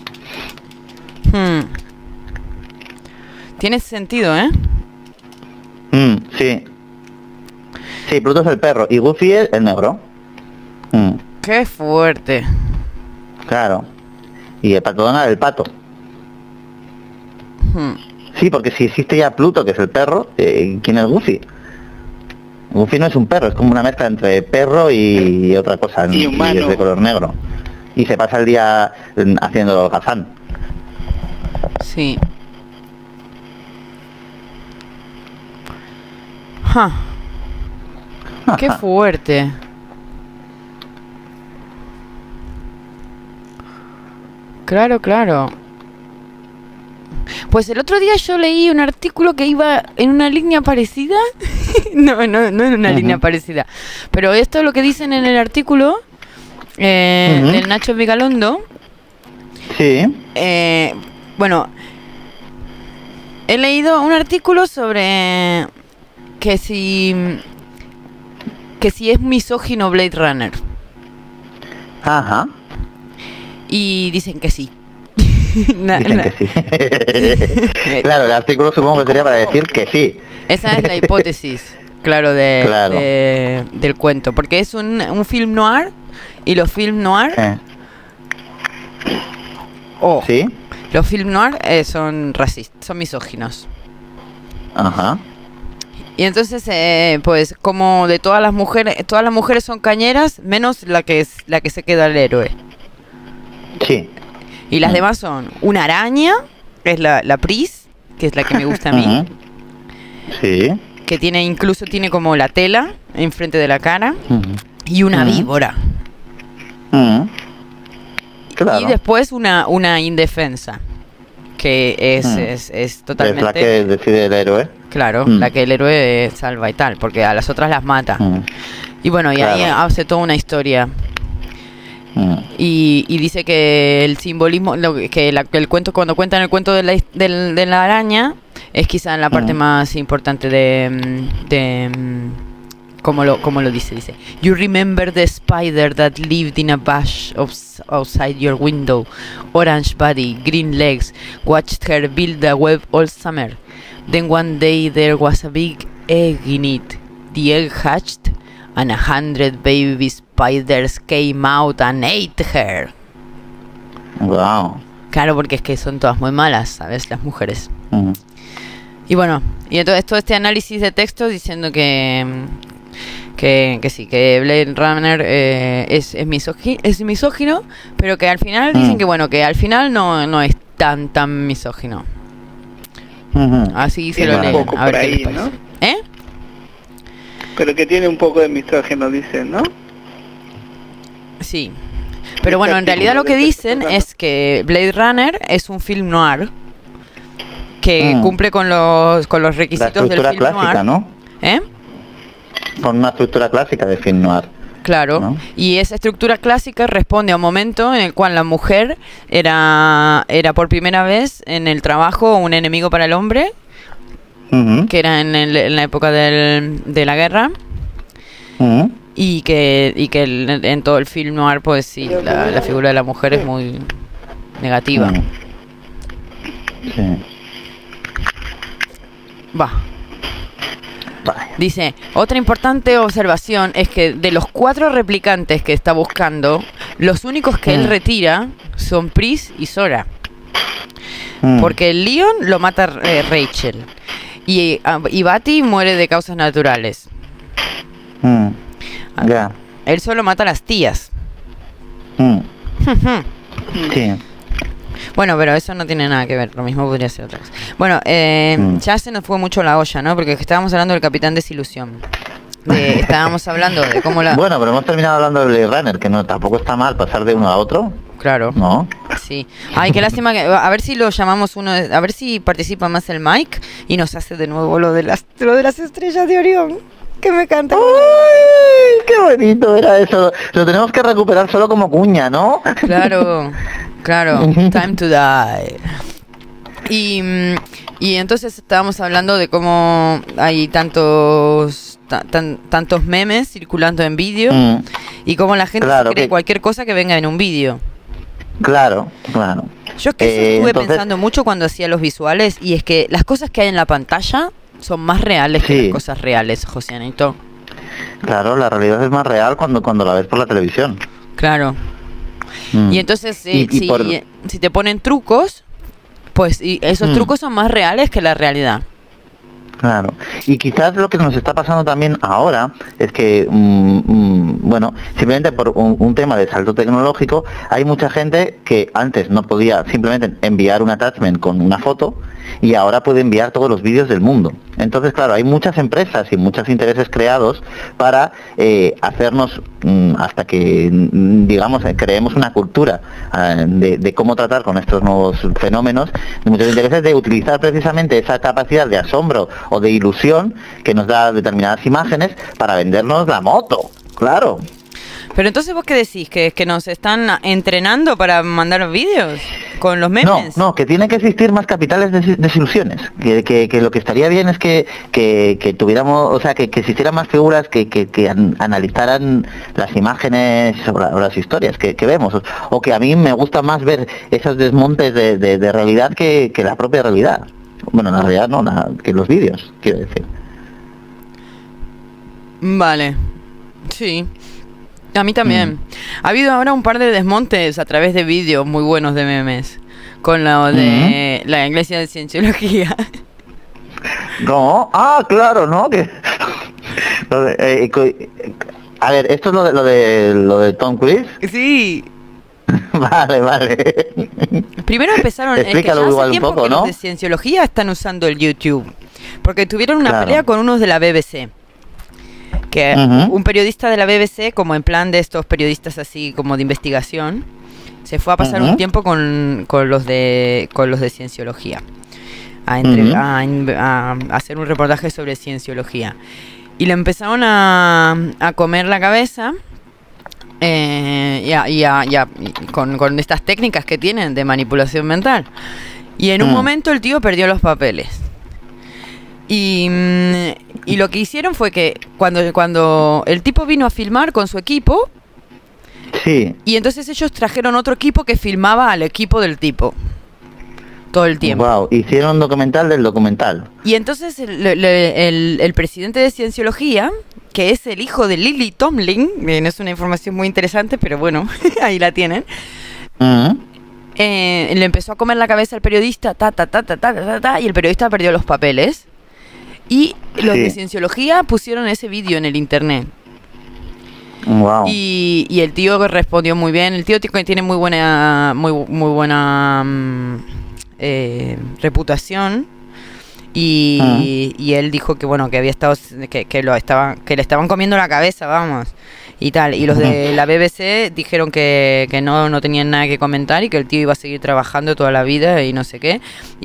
Tiene sentido, ¿eh? Sí. Sí, Pluto es el perro y Goofy es el negro. Qué fuerte. Claro. Y el Pato Donald el pato. Sí, porque si existe ya Pluto, que es el perro, ¿quién es Goofy? Goofy no es un perro, es como una mezcla entre perro y otra cosa, y es de color negro. Y se pasa el día haciendo holgazán. Sí. Qué fuerte. Claro. Pues el otro día yo leí un artículo que iba en una línea parecida. no en una línea parecida. Pero esto es lo que dicen en el artículo del Nacho Vigalondo. Sí. Bueno, he leído un artículo sobre que si es misógino Blade Runner. Ajá. Y dicen que sí. Dicen que sí. Claro, el artículo supongo que sería para decir que sí. Esa es la hipótesis, claro, del cuento. Porque es un film noir, y los film noir... ¿Sí? Los film noir son racistas, son misóginos. Ajá. Y entonces, pues como de todas las mujeres son cañeras, menos la que se queda el héroe. Sí. Y las demás son una araña, que es la Pris, que es la que me gusta a mí. Sí. Que incluso tiene como la tela enfrente de la cara. Y una víbora. Claro. Y después una indefensa, que es totalmente... Es la que decide el héroe. Claro, la que el héroe salva y tal, porque a las otras las mata. Y bueno, y ahí hace toda una historia. Y dice que el simbolismo, el cuento, cuando cuentan el cuento de la araña, es quizá la parte más importante de como lo dice. You remember the spider that lived in a bush outside your window, orange body, green legs, watched her build a web all summer. Then one day there was a big egg in it. The egg hatched and 100 baby spiders came out and ate her. Wow. Claro, porque es que son todas muy malas, ¿sabes? Las mujeres. Y bueno, y entonces todo este análisis de texto diciendo que sí, que Blade Runner es misógino, pero que al final dicen que bueno, que al final no es tan misógino. Así se lo leen. A ver qué les parece. ¿Eh? Pero que tiene un poco de misógino, dicen, ¿no? Sí. Pero bueno, en realidad lo que dicen es que Blade Runner es un film noir que cumple con los requisitos del film clásica, noir. ¿no? ¿Eh? Con una estructura clásica de film noir. Claro, ¿no? Y esa estructura clásica responde a un momento en el cual la mujer era por primera vez en el trabajo un enemigo para el hombre, que era en la época de la guerra, y que en todo el film noir, pues sí, la figura de la mujer es muy negativa. Sí. Va. Dice, otra importante observación es que de los 4 replicantes que está buscando, los únicos que él retira son Pris y Sora. Porque el Leon lo mata Rachel. Y Batty muere de causas naturales. Él solo mata a las tías. Sí. Bueno, pero eso no tiene nada que ver, lo mismo podría ser otra cosa. Bueno, ya se nos fue mucho la olla, ¿no? Porque estábamos hablando del Capitán Desilusión. Estábamos hablando de cómo la... Bueno, pero hemos terminado hablando de Blade Runner, que no tampoco está mal pasar de uno a otro. Claro. ¿No? Sí. Ay, qué lástima que... A ver si lo llamamos a ver si participa más el Mike y nos hace de nuevo lo de las estrellas de Orión. Que me canta. ¡Ay, qué bonito era eso! Lo tenemos que recuperar solo como cuña, ¿no? Claro. Time to die. Y entonces estábamos hablando de cómo hay tantos memes circulando en vídeo y cómo la gente se cree cualquier cosa que venga en un vídeo. Claro. Yo es que eso estuve pensando mucho cuando hacía los visuales, y es que las cosas que hay en la pantalla son más reales que las cosas reales, Josianito. Claro, la realidad es más real cuando la ves por la televisión. Claro. Y entonces si te ponen trucos, pues esos trucos son más reales que la realidad. Claro, y quizás lo que nos está pasando también ahora es que, bueno, simplemente por un tema de salto tecnológico, hay mucha gente que antes no podía simplemente enviar un attachment con una foto y ahora puede enviar todos los vídeos del mundo. Entonces, claro, hay muchas empresas y muchos intereses creados para hacernos, hasta que, digamos, creemos una cultura de cómo tratar con estos nuevos fenómenos, muchos intereses de utilizar precisamente esa capacidad de asombro o de ilusión que nos da determinadas imágenes para vendernos la moto, claro. Pero entonces, ¿vos qué decís? ¿Que nos están entrenando para mandar vídeos con los memes? No, que tienen que existir más capitales de desilusiones. Que lo que estaría bien es que tuviéramos, o sea, que existieran más figuras que analizaran las imágenes o las historias que vemos. O que a mí me gusta más ver esos desmontes de realidad que la propia realidad. Bueno, la realidad no, que los vídeos, quiero decir. Vale, sí. A mí también. Ha habido ahora un par de desmontes a través de vídeos muy buenos de memes. Con lo de la Iglesia de Cienciología. No, claro, ¿no? Que a ver, ¿esto es lo de Tom Cruise? Sí. Vale. Primero empezaron, es que ya hace tiempo poco, que ¿no? Los de Cienciología están usando el YouTube. Porque tuvieron una pelea con unos de la BBC. Que un periodista de la BBC, como en plan de estos periodistas así como de investigación, se fue a pasar un tiempo con los de Cienciología a hacer un reportaje sobre Cienciología, y le empezaron a comer la cabeza con estas técnicas que tienen de manipulación mental, y en un momento el tío perdió los papeles. Y lo que hicieron fue que cuando el tipo vino a filmar con su equipo, y entonces ellos trajeron otro equipo que filmaba al equipo del tipo todo el tiempo. Wow, hicieron un documental del documental. Y entonces el presidente de Cienciología, que es el hijo de Lily Tomlin, no es una información muy interesante, pero bueno, ahí la tienen. le empezó a comer la cabeza al periodista, y el periodista perdió los papeles. Y los de Cienciología pusieron ese vídeo en el internet. Wow. Y el tío respondió muy bien. El tío tiene muy buena reputación. Y él dijo que bueno, que había estado que le estaban comiendo la cabeza, vamos, y tal. Y los de la BBC dijeron que no tenían nada que comentar y que el tío iba a seguir trabajando toda la vida y no sé qué.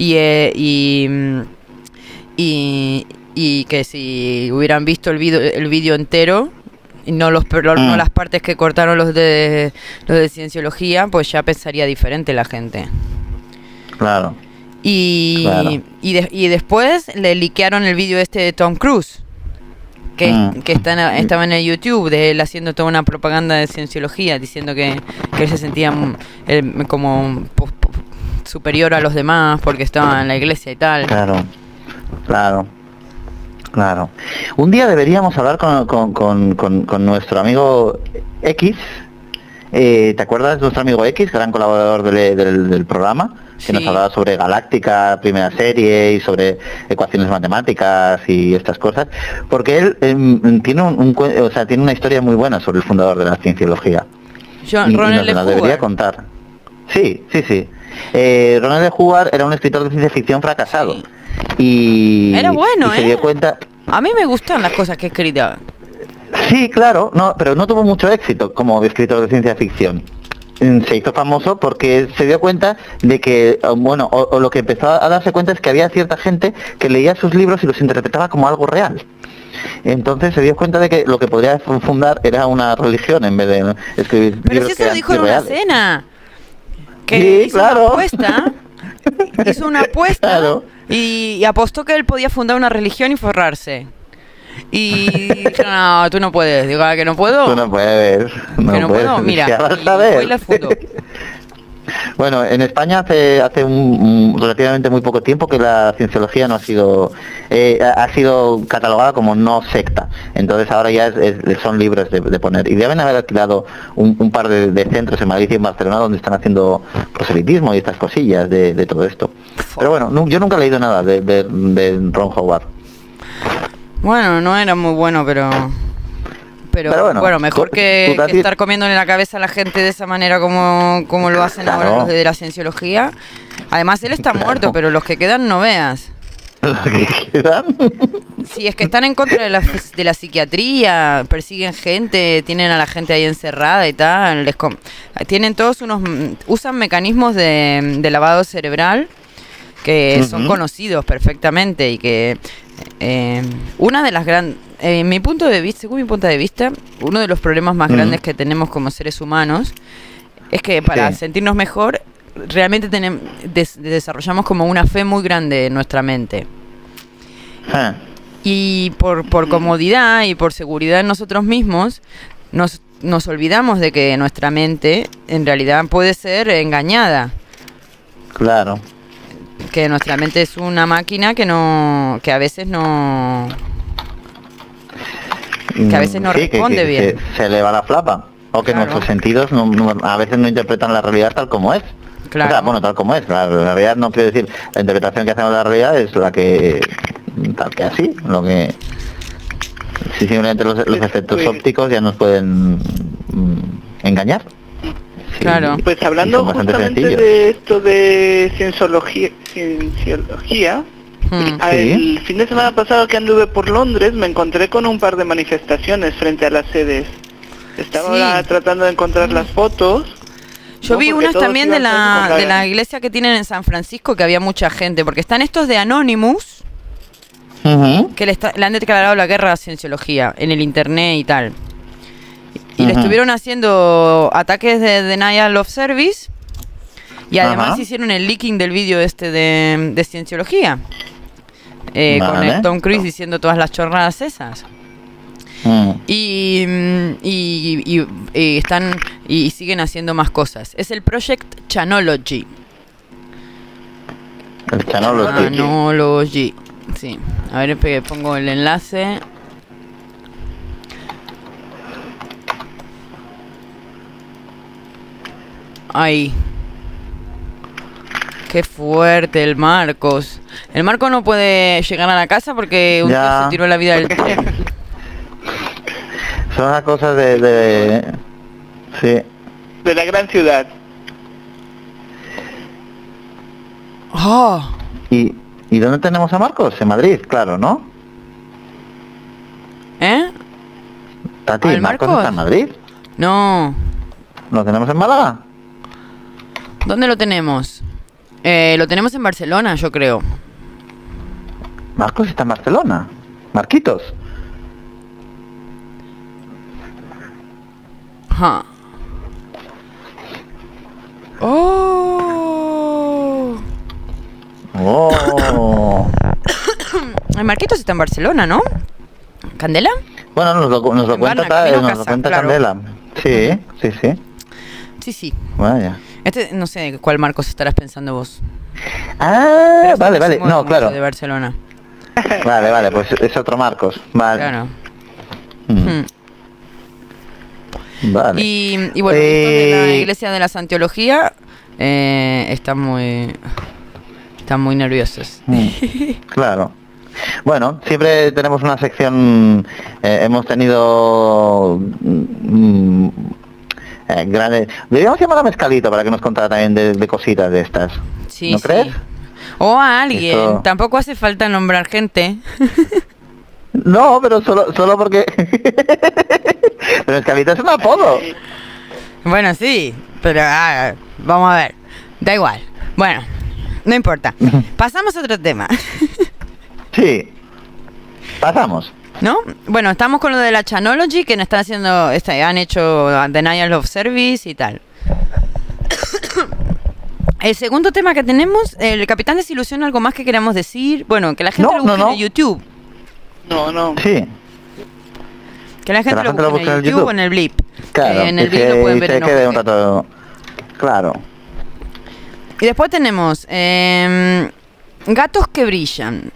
Y que si hubieran visto el vídeo entero y no no las partes que cortaron los de Cienciología, pues ya pensaría diferente la gente. Claro. Y después le liquearon el vídeo de Tom Cruise, que estaba en el YouTube, de él haciendo toda una propaganda de Cienciología, diciendo que él se sentía como superior a los demás porque estaba en la iglesia y tal. Claro. Un día deberíamos hablar con nuestro amigo X. ¿Te acuerdas de nuestro amigo X, gran colaborador del programa? Que nos hablaba sobre Galáctica, primera serie, y sobre ecuaciones matemáticas y estas cosas, porque él tiene una historia muy buena sobre el fundador de la Cienciología. Ronald nos la debería contar. Sí. Ronald de Hubbard era un escritor de ciencia ficción fracasado. Sí. Era bueno, se dio cuenta. A mí me gustan las cosas que escribía. Sí, claro, pero no tuvo mucho éxito como escritor de ciencia ficción. Se hizo famoso porque se dio cuenta de que, o lo que empezó a darse cuenta es que había cierta gente que leía sus libros y los interpretaba como algo real. Entonces se dio cuenta de que lo que podría fundar era una religión en vez de escribir Pero libros si eso lo dijo en una cena. Que hizo una apuesta. Hizo una apuesta. Claro. Y apostó que él podía fundar una religión y forrarse. Y dijeron, no, tú no puedes. Digo, que no puedo. Tú no puedes. Que no puedo, mira. Y fue y la fundó. Bueno, en España hace un relativamente muy poco tiempo que la Cienciología no ha sido catalogada como no secta. Entonces ahora ya son libres de poner. Y deben haber alquilado un par de centros en Madrid y en Barcelona donde están haciendo proselitismo y estas cosillas de todo esto. Pero bueno, yo nunca he leído nada de Ron Howard. Bueno, no era muy bueno, pero bueno, mejor que estar comiéndole la cabeza a la gente de esa manera como lo hacen ahora los de la Cienciología. Además, él está muerto, pero los que quedan no veas. ¿Los que quedan? Sí, es que están en contra de la psiquiatría, persiguen gente, tienen a la gente ahí encerrada y tal. Tienen todos usan mecanismos de lavado cerebral que son conocidos perfectamente y que una de las grandes, según mi punto de vista, uno de los problemas más grandes que tenemos como seres humanos es que para sentirnos mejor realmente desarrollamos como una fe muy grande en nuestra mente. Y por comodidad y por seguridad en nosotros mismos nos olvidamos de que nuestra mente en realidad puede ser engañada. Claro. Que nuestra mente es una máquina que a veces no responde bien. Se le va la flapa. O que nuestros sentidos a veces no interpretan la realidad tal como es. Claro. O sea, tal como es. La realidad no quiere decir, la interpretación que hacemos de la realidad es la que tal que así, lo que simplemente los efectos ópticos ya nos pueden engañar. Sí, claro. Pues hablando justamente sencillos. De esto de cienciología, el fin de semana pasado que anduve por Londres me encontré con un par de manifestaciones frente a las sedes. Estaba tratando de encontrar las fotos. Yo vi unas también de la iglesia que tienen en San Francisco, que había mucha gente, porque están estos de Anonymous, que le han declarado la guerra a la Cienciología en el internet y tal. Y le estuvieron haciendo ataques de denial of service y además hicieron el leaking del vídeo de Cienciología. Con el Tom Cruise diciendo todas las chorradas esas. Y están y siguen haciendo más cosas. Es el Project Chanology. El Chanology. Sí. A ver, pongo el enlace. Ahí. Qué fuerte el Marcos. El Marcos no puede llegar a la casa porque un Ya. tío se tiró la vida del tren. Son las cosas de... Sí. De la gran ciudad. Oh, ¿Y dónde tenemos a Marcos? En Madrid, claro, ¿no? ¿eh? Tati, ¿Al ¿Marcos Marcos? está en Madrid? No. ¿Lo tenemos en Málaga? ¿Dónde lo tenemos? Lo tenemos en Barcelona, yo creo. Marcos está en Barcelona. Marquitos. Ajá. Oh. Oh. El Marquitos está en Barcelona, ¿no? ¿Candela? Bueno, nos lo cuenta, Barna, camino a nos lo casa, cuenta claro. Candela. Sí, sí, sí. Sí, sí. Vaya. No sé cuál Marcos estarás pensando vos. Ah, Pero vale, se vale. mueve No, mucho claro. de Barcelona. Vale, pues es otro Marcos. Vale. Claro. Mm, Hmm. Vale. Y bueno, estos de la iglesia de la Santiología están muy nerviosos. Claro. Bueno, siempre tenemos una sección, hemos tenido grandes... Deberíamos llamar a Mezcalito para que nos contara también de cositas de estas. Sí, ¿No sí. crees? O a alguien. Esto- Tampoco hace falta nombrar gente. No, pero solo porque... Pero Mezcalito es un apodo. Bueno, sí, pero vamos a ver. Da igual. Bueno, no importa. Pasamos a otro tema. Sí. Pasamos. ¿No? Bueno, estamos con lo de la Chanology, que nos están haciendo, han hecho Denial of Service y tal. El segundo tema que tenemos, el Capitán Desilusión, algo más que queramos decir. Bueno, que la gente No, lo busque no. en YouTube. No. Sí. Que la gente lo busque en el YouTube o en el Blip. Claro. En el y Blip lo pueden ver se en quede un OGG. rato... Claro. Y después tenemos gatos que brillan.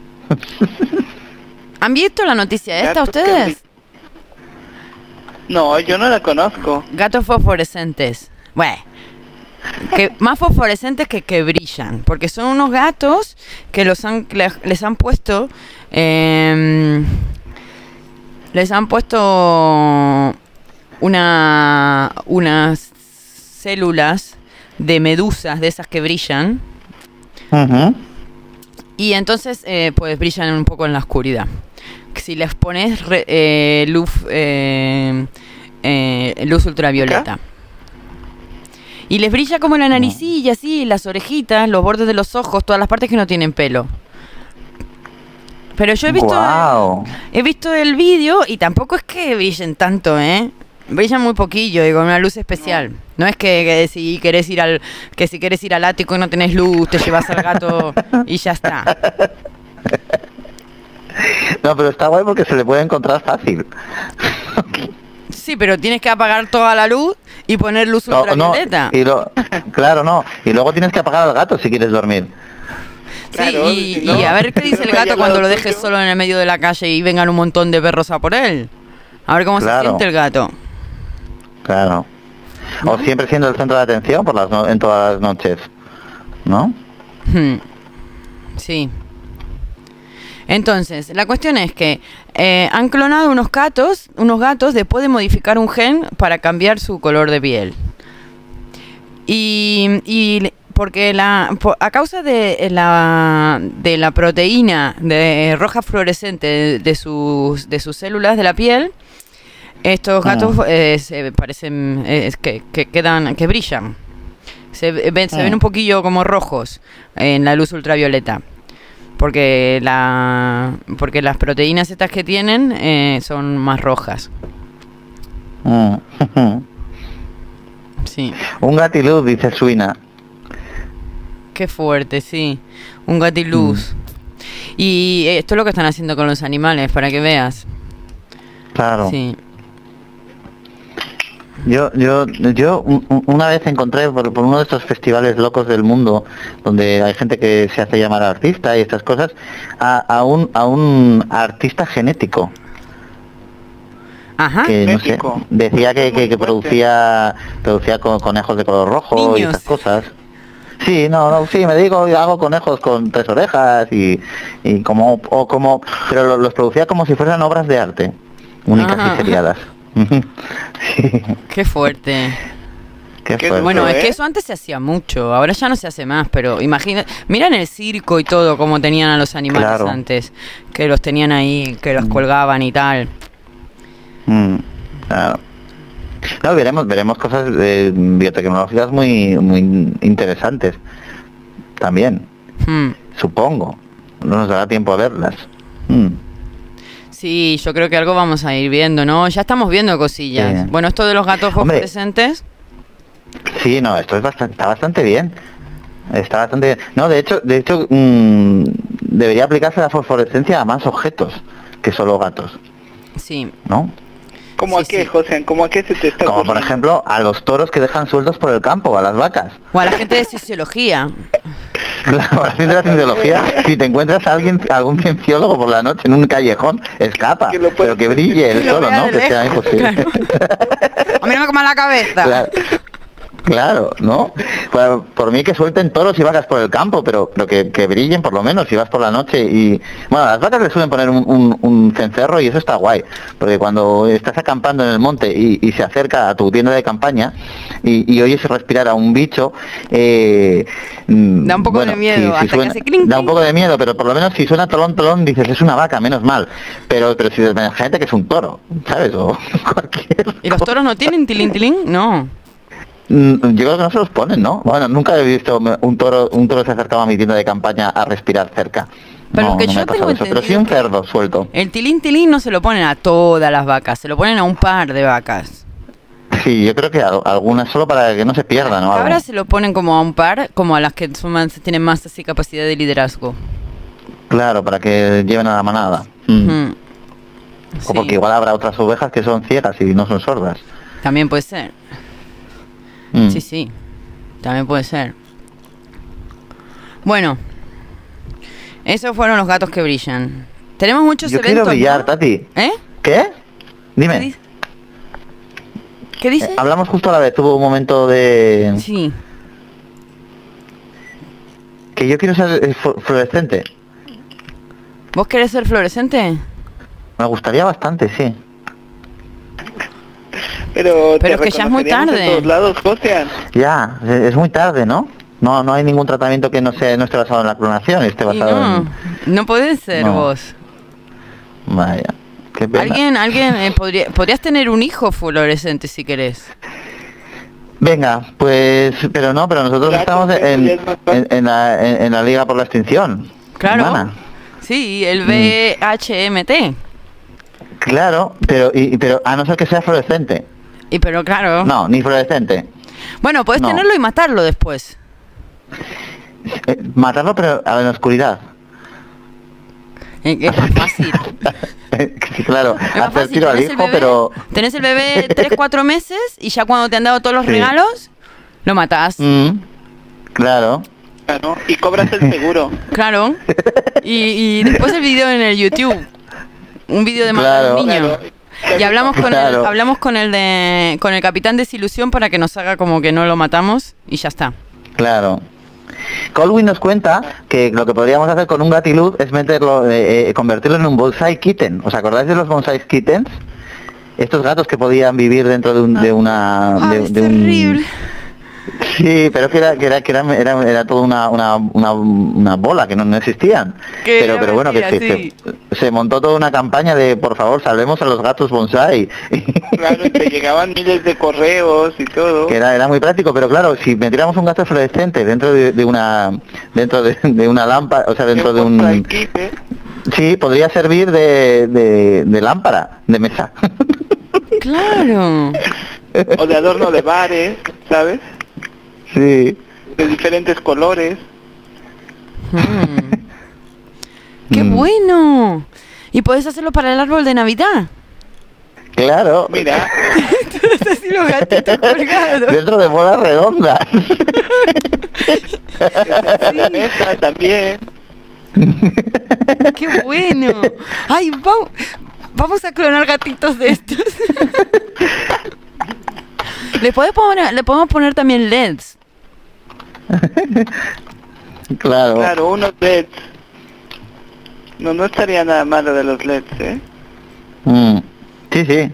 ¿Han visto la noticia esta Gatos que ustedes? No, yo no la conozco. Gatos fosforescentes. Bueno, que más fosforescentes que brillan, porque son unos gatos que les han puesto unas células de medusas de esas que brillan. Ujú. Y entonces, pues brillan un poco en la oscuridad. Si les pones luz ultravioleta. Y les brilla como la naricilla, así, las orejitas, los bordes de los ojos, todas las partes que no tienen pelo. Pero yo Guau. he visto el vídeo y tampoco es que brillen tanto, ¿eh? Brillan muy poquillo y con una luz especial. No es que si querés ir al ático y no tenés luz, te llevas al gato y ya está. No, pero está guay porque se le puede encontrar fácil. Sí, pero tienes que apagar toda la luz y poner luz No, ultravioleta. Claro, no. Y luego tienes que apagar al gato si quieres dormir. Claro, sí, si no, y a ver qué dice el vaya gato al cuando lado lo dejes tuyo. solo en el medio de la calle y vengan un montón de perros a por él. A ver cómo se Claro. siente el gato. Claro. O siempre siendo el centro de atención en todas las noches. ¿No? Sí. Entonces, la cuestión es que han clonado unos gatos después de modificar un gen para cambiar su color de piel. Y porque a causa de la proteína roja fluorescente de sus células de la piel, estos gatos se parecen que brillan. Se ven un poquillo como rojos en la luz ultravioleta. Porque las proteínas estas que tienen son más rojas. Sí. Un gatiluz, dice Suina. Qué fuerte, sí. Un gatiluz. Y esto es lo que están haciendo con los animales, para que veas. Claro. Sí. Yo una vez encontré por uno de estos festivales locos del mundo donde hay gente que se hace llamar artista y estas cosas a un artista genético Ajá. que no sé, México. decía Muy que fuerte. producía conejos de color rojo y Niños. estas cosas. Sí, sí, me digo, hago conejos con 3 orejas y pero los producía como si fueran obras de arte, únicas y seriadas. Sí, Qué fuerte. qué fuerte. Bueno, es que eso antes se hacía mucho, ahora ya no se hace más, pero imagina, mira en el circo y todo cómo tenían a los animales Claro. antes, que los tenían ahí, que los colgaban y tal. Claro. No, veremos cosas biotecnológicas muy interesantes también, Hmm. supongo. No nos dará tiempo a verlas. Sí, yo creo que algo vamos a ir viendo, ¿no? Ya estamos viendo cosillas. Sí. Bueno, esto de los gatos Hombre. fosforescentes. Sí, no, esto está bastante bien. Está bastante bien. No, de hecho, debería aplicarse la fosforescencia a más objetos que solo gatos, Sí. ¿no? ¿Cómo Sí, a qué, sí. José? ¿Cómo a qué se te está Como por ocurriendo? ejemplo a los toros que dejan sueltos por el campo, a las vacas. O a la gente de fisiología. Claro, haciendo la cienciología, si te encuentras a algún cienciólogo por la noche en un callejón, escapa, Que lo puede- pero que brille el Que lo toro, vea ¿no? de Que sea lejos, imposible. A mí no me coma la cabeza. Claro, ¿no? Pues, por mí que suelten toros y vacas por el campo, pero que brillen por lo menos si vas por la noche y... Bueno, a las vacas le suelen poner un cencerro y eso está guay, porque cuando estás acampando en el monte y se acerca a tu tienda de campaña y oyes respirar a un bicho... Da un poco de miedo, hasta que hace clink, da un clink. poco de miedo, pero por lo menos si suena tolón, dices, es una vaca, menos mal. Pero si gente que es un toro, ¿sabes? O cualquier... ¿Y los toros no tienen tilín? No. Yo creo que no se los ponen, ¿no? Bueno, nunca he visto un toro se acercaba a mi tienda de campaña a respirar cerca. Pero no, lo que no me yo ha pasado tengo eso, pero sí entendido un que- cerdo suelto. El tilín no se lo ponen a todas las vacas, se lo ponen a un par de vacas. Sí, yo creo que algunas solo para que no se pierdan, ¿no? Ahora se lo ponen como a un par, como a las que tienen más así capacidad de liderazgo. Claro, para que lleven a la manada. Mm. O porque Sí, igual habrá otras ovejas que son ciegas y no son sordas. también puede ser. Mm. Sí, también puede ser. Bueno, esos fueron los gatos que brillan. Tenemos muchos Yo eventos, quiero brillar, ¿no? Tati. ¿Eh? ¿Qué? Dime. ¿Qué dice? ¿Qué dice? Hablamos justo a la vez, tuvo un momento de... Sí. Que yo quiero ser fluorescente. ¿Vos querés ser fluorescente? Me gustaría bastante, sí. Pero Pero es que ya es muy reconoceríamos tarde. En todos lados, José. Ya, es muy tarde, ¿no? No hay ningún tratamiento que no esté basado en la clonación, esté Y basado no, en... no podés ser No. vos. Vaya, qué pena. Alguien podrías tener un hijo fluorescente si querés. Venga, pues, pero nosotros Claro, estamos pero ya es más fácil. en la Liga por la Extinción. Claro. Humana. Sí, el VHMT. Claro, pero a no ser que sea fluorescente. Pero claro. No, ni fluorescente. Bueno, podés No. tenerlo y matarlo después. Matarlo, pero en la oscuridad. Es más fácil. Sí, claro, Es más hacer fácil. tiro al Tenés el hijo, bebé- pero... Tenés el bebé 3-4 meses y ya cuando te han dado todos los Sí. regalos, lo matás. Claro. Claro, y cobras el seguro. Claro. Y después el video en el YouTube. Un video de matar a un Claro. niño. Claro. Y hablamos con Claro. con el capitán Desilusión para que nos haga como que no lo matamos y ya está. Claro. Colwyn nos cuenta que lo que podríamos hacer con un gatiluz es convertirlo en un bonsai kitten. ¿Os acordáis de los bonsai kittens? Estos gatos que podían vivir dentro de una... Ay, de es un- terrible. Sí, pero que era toda una bola que no existían. Que Pero era bueno, que mentira, sí. se montó toda una campaña de por favor salvemos a los gatos bonsai. Claro, y te llegaban miles de correos y todo. Que era muy práctico, pero claro, si metiéramos un gato fluorescente dentro de una lámpara, o sea, dentro de Por un... aquí, ¿eh? Sí, podría servir de lámpara, de mesa. Claro. O de adorno de bares, ¿sabes? Sí. De diferentes colores. ¡Qué bueno! Y podés hacerlo para el árbol de Navidad. Claro. Mira, Así los gatitos colgados. Dentro de bolas redondas. la mesa también. ¡Qué bueno! ¡Ay, vamos a clonar gatitos de estos! Le podemos poner también LEDs. Claro. Claro, unos LEDs. No estaría nada malo de los LEDs, ¿eh? Sí, sí.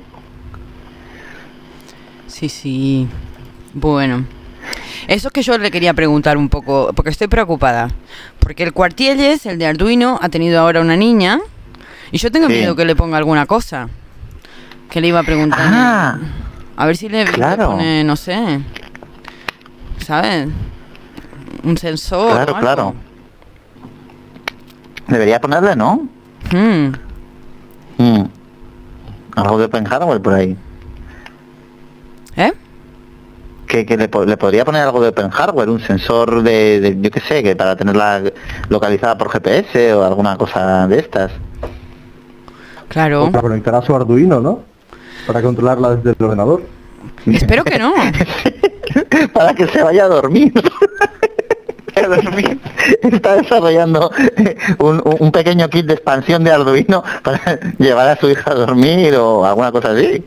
Sí. Bueno. Eso que yo le quería preguntar un poco, porque estoy preocupada. Porque el Cuartielles, el de Arduino, ha tenido ahora una niña. Y yo tengo Sí. miedo que le ponga alguna cosa. Que le iba a preguntar. Ah, A ver si le claro. pone, no sé. ¿Sabes? Un sensor. Claro, o algo. claro. Debería ponerle, ¿no? Algo de open hardware por ahí. ¿Eh? Que le podría poner algo de open hardware, un sensor de yo qué sé, que para tenerla localizada por GPS o alguna cosa de estas. Claro. O para conectar a su Arduino, ¿no? Para controlarla desde el ordenador. Espero que no. Para que se vaya a dormir. A dormir. Está desarrollando un pequeño kit de expansión de Arduino para llevar a su hija a dormir o alguna cosa así.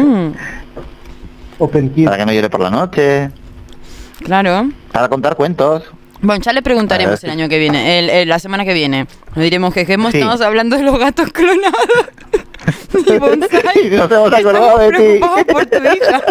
OpenKit. Para que no llore por la noche. Claro. Para contar cuentos. Bueno, ya le preguntaremos A ver, el año que viene, la semana que viene. Le diremos que Sí. estamos hablando de los gatos clonados. Y bonsai. Y nos hemos acordado Estamos de ti. preocupados por tu hija.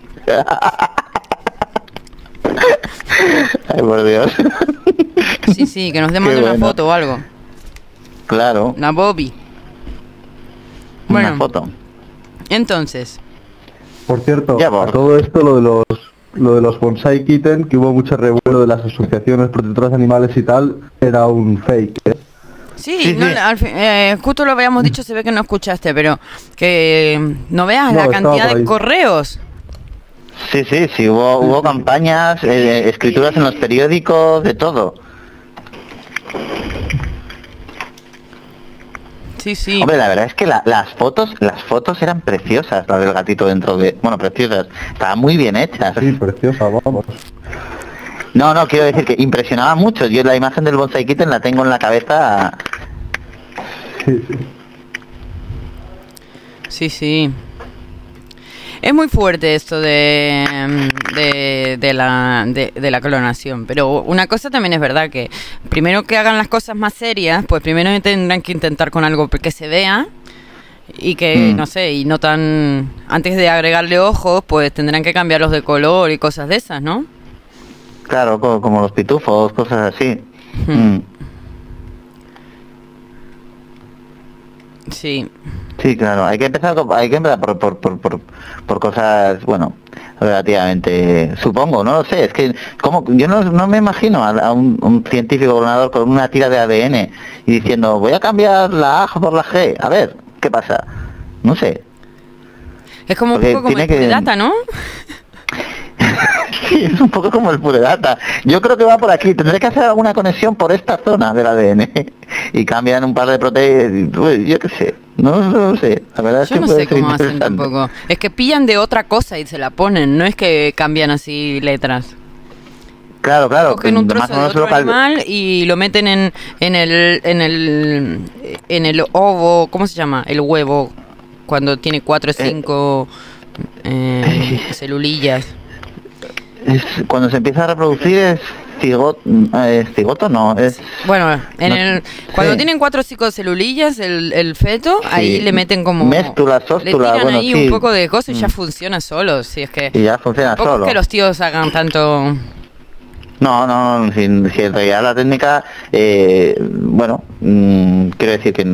Ay, por Dios. Sí, que nos dé más Qué de una bueno. foto o algo. Claro. Una Bobby. Una Bueno, foto. entonces. Por cierto, Ya, a por- todo esto lo de los bonsai kitten, que hubo mucho revuelo de las asociaciones protectoras de animales y tal, era un fake, ¿eh? Sí, Sí, no, sí. justo lo habíamos dicho, se ve que no escuchaste, pero que no veas No, la estaba cantidad por de ahí. correos. Sí, hubo campañas, escrituras en los periódicos, de todo. Sí. Hombre, la verdad es que las fotos eran preciosas, las del gatito dentro de... Bueno, preciosas, estaban muy bien hechas. Sí, preciosa, vamos. No, quiero decir que impresionaba mucho. Yo la imagen del Bonsai Kitten la tengo en la cabeza. Sí. Es muy fuerte esto de la clonación, pero una cosa también es verdad que primero que hagan las cosas más serias, pues primero tendrán que intentar con algo que se vea y que, no sé, y no tan... Antes de agregarle ojos, pues tendrán que cambiarlos de color y cosas de esas, ¿no? Claro, como los pitufos, cosas así. Sí. Sí, claro, hay que empezar por cosas, bueno, relativamente, supongo, no lo sé, es que como yo no me imagino a un científico clonador con una tira de ADN y diciendo, voy a cambiar la A por la G, a ver, ¿qué pasa? No sé. Es como un Porque poco como tiene el que- Puredata, ¿no? Sí, es un poco como el Puredata. Yo creo que va por aquí. Tendré que hacer alguna conexión por esta zona del ADN. Y cambian un par de proteínas. Yo qué sé. No sé. La verdad es Yo que no puede sé ser cómo hacen interesante. tampoco. Es que pillan de otra cosa y se la ponen, no es que cambian así letras. Claro. Cogen un más trozo o de menos otro local- animal y lo meten en el ovo, ¿cómo se llama? El huevo, cuando tiene 4 o 5 celulillas. Cuando se empieza a reproducir es cigoto, no, es... Bueno, cuando sí. tienen 4 o 5 celulillas, el feto, ahí le meten como... Méstula, le sóstula, tiran bueno, ahí sí. un poco de cosas y ya funciona solo, si es que... Y ya funciona Tampoco solo. es que los tíos hagan tanto... No, si en realidad la técnica, quiero decir que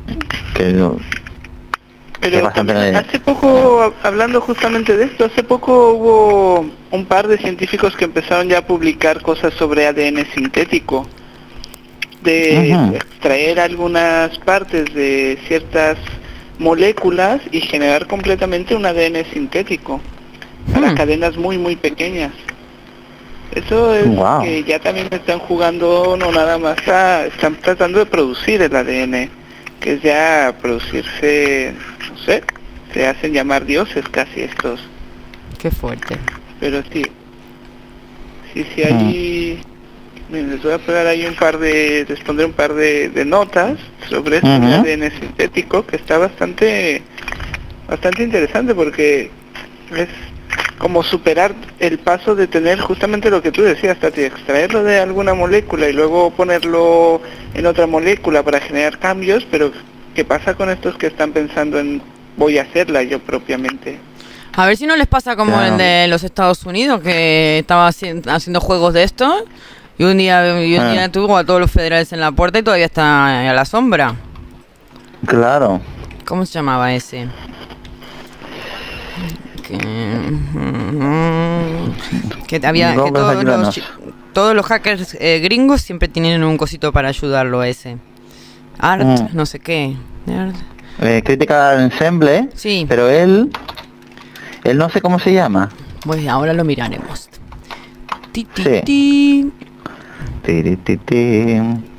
Pero es bastante... también hace poco, hablando justamente de esto, hace poco hubo un par de científicos que empezaron ya a publicar cosas sobre ADN sintético, de Ujú. extraer algunas partes de ciertas moléculas y generar completamente un ADN sintético para cadenas muy pequeñas. Eso es Guau. que ya también están jugando, no nada más están tratando de producir el ADN, que es ya producirse, no sé, se hacen llamar dioses casi estos, Qué fuerte. pero sí hay, miren, les voy a pegar ahí les pondré un par de notas sobre este Ujú. ADN sintético que está bastante interesante porque es como superar el paso de tener justamente lo que tú decías, Tati, extraerlo de alguna molécula y luego ponerlo en otra molécula para generar cambios, pero ¿qué pasa con estos que están pensando en voy a hacerla yo propiamente? A ver si no les pasa como Claro. el de los Estados Unidos, que estaba haciendo juegos de estos y un día tuvo a todos los federales en la puerta y todavía está a la sombra. Claro. ¿Cómo se llamaba ese? Que había que Gómez, ayúdanos. todos los hackers gringos siempre tienen un cosito para ayudarlo a ese. Art, no sé qué. Critical Ensemble, Sí. pero él no sé cómo se llama. Pues ahora lo miraremos. Ti, ti, Sí. ti. Tiri, ti, ti.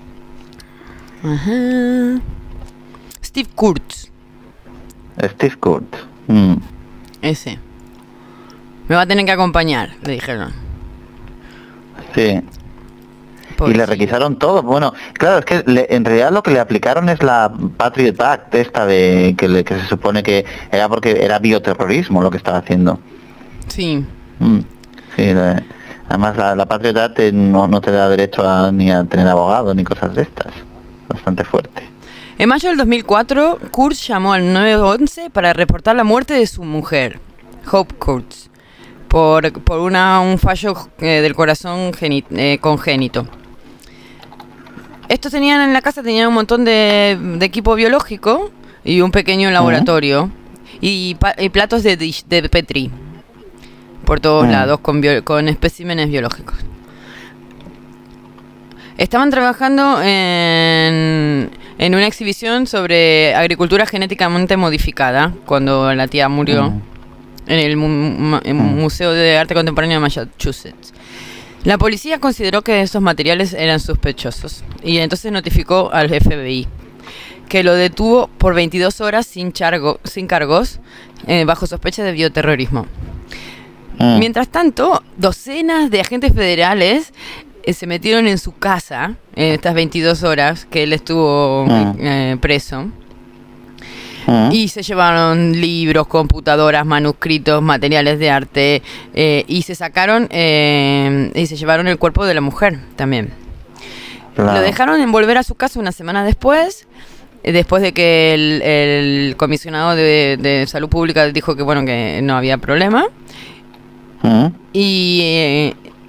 Ajá. Steve Kurtz, Steve Kurt. ese. Me va a tener que acompañar, le dijeron. Sí. Y le Pobrecillo. requisaron todo. Bueno, claro, es que en realidad lo que le aplicaron es la Patriot Act esta de que se supone que era porque era bioterrorismo lo que estaba haciendo. Sí. Sí, además la Patriot Act no te da derecho ni a tener abogado ni cosas de estas. Bastante fuerte. En mayo del 2004, Kurtz llamó al 911 para reportar la muerte de su mujer, Hope Kurtz, por un fallo del corazón congénito. Estos en la casa tenían un montón de equipo biológico y un pequeño laboratorio y platos de Petri por todos lados con especímenes biológicos. Estaban trabajando en una exhibición sobre agricultura genéticamente modificada cuando la tía murió en el Museo de Arte Contemporáneo de Massachusetts. La policía consideró que esos materiales eran sospechosos y entonces notificó al FBI, que lo detuvo por 22 horas sin cargos, bajo sospecha de bioterrorismo. Mientras tanto, docenas de agentes federales se metieron en su casa en estas 22 horas que él estuvo preso y se llevaron libros, computadoras, manuscritos, materiales de arte y se llevaron el cuerpo de la mujer también. Claro. Lo dejaron volver a su casa una semana después de que el comisionado de salud pública dijo que bueno, que no había problema. Y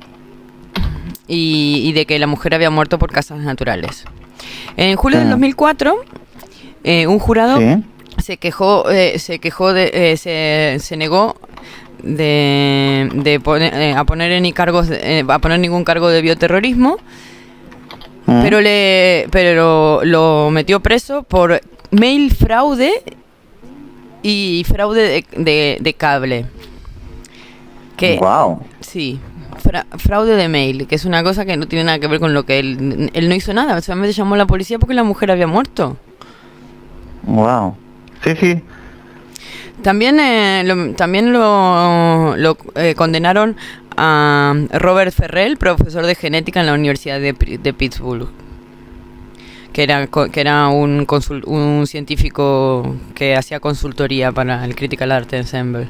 de que la mujer había muerto por causas naturales. En julio del 2004, un jurado se negó a poner ningún cargo de bioterrorismo, pero lo metió preso por mail fraude y fraude de cable. Wow. Sí, fraude de mail, que es una cosa que no tiene nada que ver con lo que él no hizo nada, solamente llamó a la policía porque la mujer había muerto. Wow. Sí. También lo condenaron a Robert Ferrell, profesor de genética en la Universidad de Pittsburgh, que era un científico que hacía consultoría para el Critical Art Ensemble.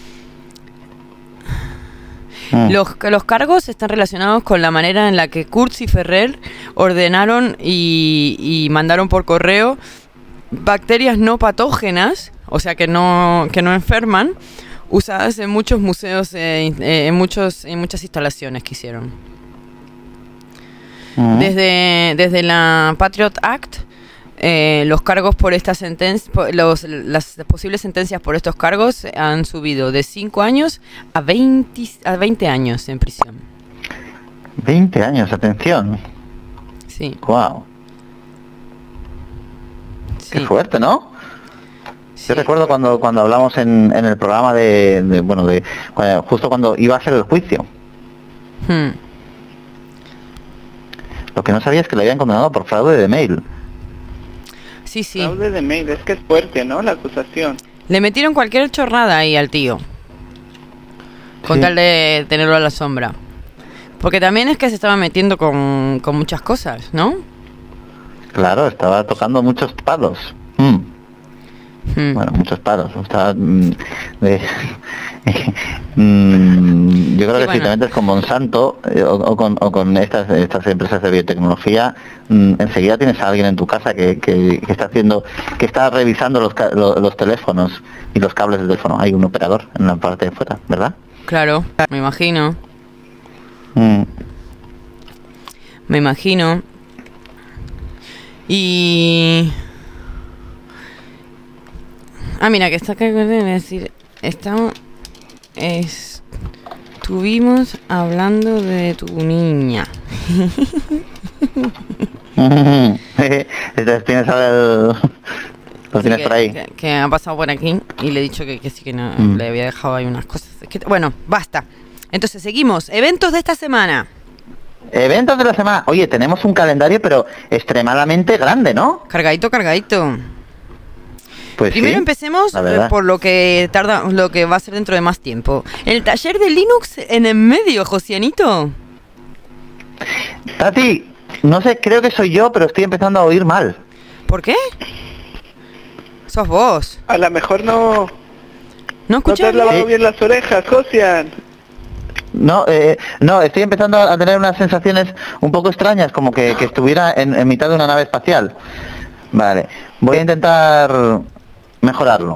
Los cargos están relacionados con la manera en la que Kurtz y Ferrer ordenaron y mandaron por correo bacterias no patógenas, o sea que no enferman, usadas en muchos museos, en muchas instalaciones que hicieron. Desde la Patriot Act, los cargos por esta sentencia, las posibles sentencias por estos cargos han subido de 5 años a 20 años en prisión. 20 años, atención. Sí. Wow. Sí. Qué fuerte, ¿no? Sí. Yo recuerdo cuando hablamos en el programa justo cuando iba a ser el juicio. Lo que no sabía es que le habían condenado por fraude de mail. Sí. Fraude de mail, es que es fuerte, ¿no? La acusación. Le metieron cualquier chornada ahí al tío, con tal de tenerlo a la sombra. Porque también es que se estaba metiendo con muchas cosas, ¿no? Claro, estaba tocando muchos palos. Bueno, muchos palos. Estaba Yo creo Sí, que bueno. si te metes con Monsanto o con estas empresas de biotecnología, enseguida tienes a alguien en tu casa que está haciendo, que está revisando los teléfonos y los cables del teléfono. Hay un operador en la parte de fuera, ¿verdad? Claro, me imagino. Mm. Me imagino. Y... Ah, mira, que está acá, es decir, estuvimos hablando de tu niña. Entonces tienes ahora lo Sí, tienes por ahí. que ha pasado por aquí y le he dicho que sí, que no, le había dejado ahí unas cosas. Bueno, basta. Entonces, seguimos. Eventos de esta semana. Eventos de la semana. Oye, tenemos un calendario, pero extremadamente grande, ¿no? Cargadito, cargadito. Pues Primero sí, empecemos la verdad. por lo que tarda, lo que va a ser dentro de más tiempo. El taller de Linux en el medio, Josianito. Tati, no sé, creo que soy yo, pero estoy empezando a oír mal. ¿Por qué? Sos vos. A lo mejor no ¿No te has escuchás? lavado Sí. bien las orejas, Josian. No, no, estoy empezando a tener unas sensaciones un poco extrañas, como que estuviera en mitad de una nave espacial. Vale, voy a intentar mejorarlo.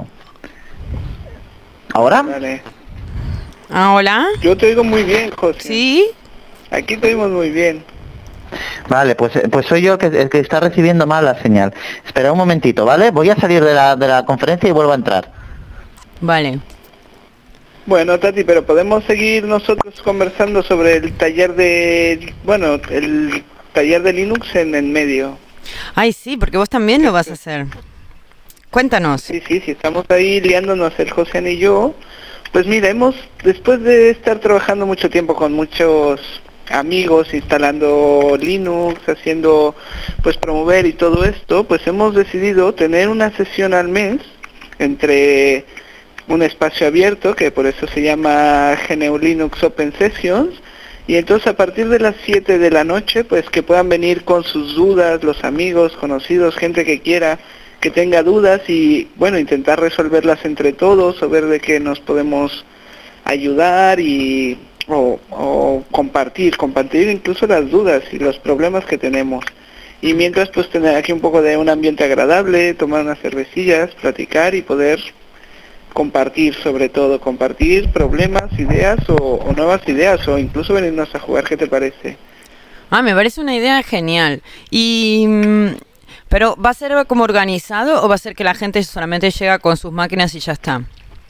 ¿Ahora? Vale. Ah, hola. Yo te oigo muy bien, Josian. Sí. Aquí te oímos muy bien. Vale, pues soy yo el que está recibiendo mal la señal. Espera un momentito, ¿vale? Voy a salir de la conferencia y vuelvo a entrar. Vale. Bueno, Tati, pero podemos seguir nosotros conversando sobre el taller de... Bueno, el taller de Linux en el medio. Ay, sí, porque vos también lo vas a hacer. Cuéntanos. Sí, estamos ahí liándonos el Josian y yo. Pues mira, después de estar trabajando mucho tiempo con muchos amigos, instalando Linux, haciendo, pues promover y todo esto, pues hemos decidido tener una sesión al mes entre un espacio abierto, que por eso se llama GNU Linux Open Sessions, y entonces a partir de las 7 de la noche, pues que puedan venir con sus dudas, los amigos, conocidos, gente que quiera, que tenga dudas y, bueno, intentar resolverlas entre todos o ver de qué nos podemos ayudar y o compartir incluso las dudas y los problemas que tenemos. Y mientras, pues tener aquí un poco de un ambiente agradable, tomar unas cervecillas, platicar y poder compartir, sobre todo, compartir problemas, ideas o nuevas ideas o incluso venirnos a jugar. ¿Qué te parece? Ah, me parece una idea genial. Y... ¿Pero va a ser como organizado o va a ser que la gente solamente llega con sus máquinas y ya está?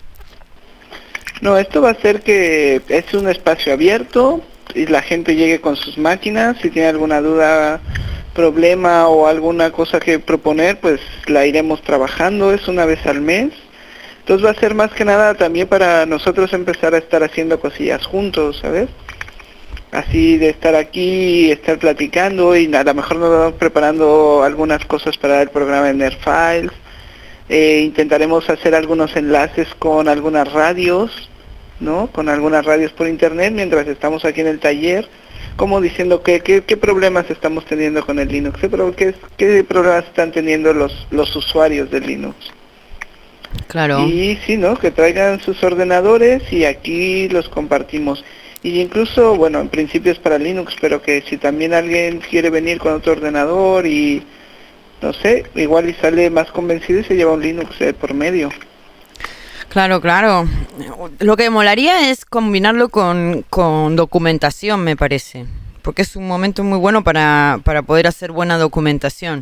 No, esto va a ser que es un espacio abierto y la gente llegue con sus máquinas. Si tiene alguna duda, problema o alguna cosa que proponer, pues la iremos trabajando. Es una vez al mes. Entonces va a ser más que nada también para nosotros empezar a estar haciendo cosillas juntos, ¿sabes? Así de estar aquí, estar platicando y a lo mejor nos vamos preparando algunas cosas para el programa de Nerdfiles. Intentaremos hacer algunos enlaces con algunas radios, ¿no? Con algunas radios por internet mientras estamos aquí en el taller, como diciendo qué problemas estamos teniendo con el Linux, qué problemas están teniendo los usuarios del Linux. Claro. Y sí, ¿no? Que traigan sus ordenadores y aquí los compartimos. Y incluso, bueno, en principio es para Linux, pero que si también alguien quiere venir con otro ordenador y, no sé, igual y sale más convencido y se lleva un Linux por medio. Claro, claro. Lo que molaría es combinarlo con documentación, me parece. Porque es un momento muy bueno para poder hacer buena documentación.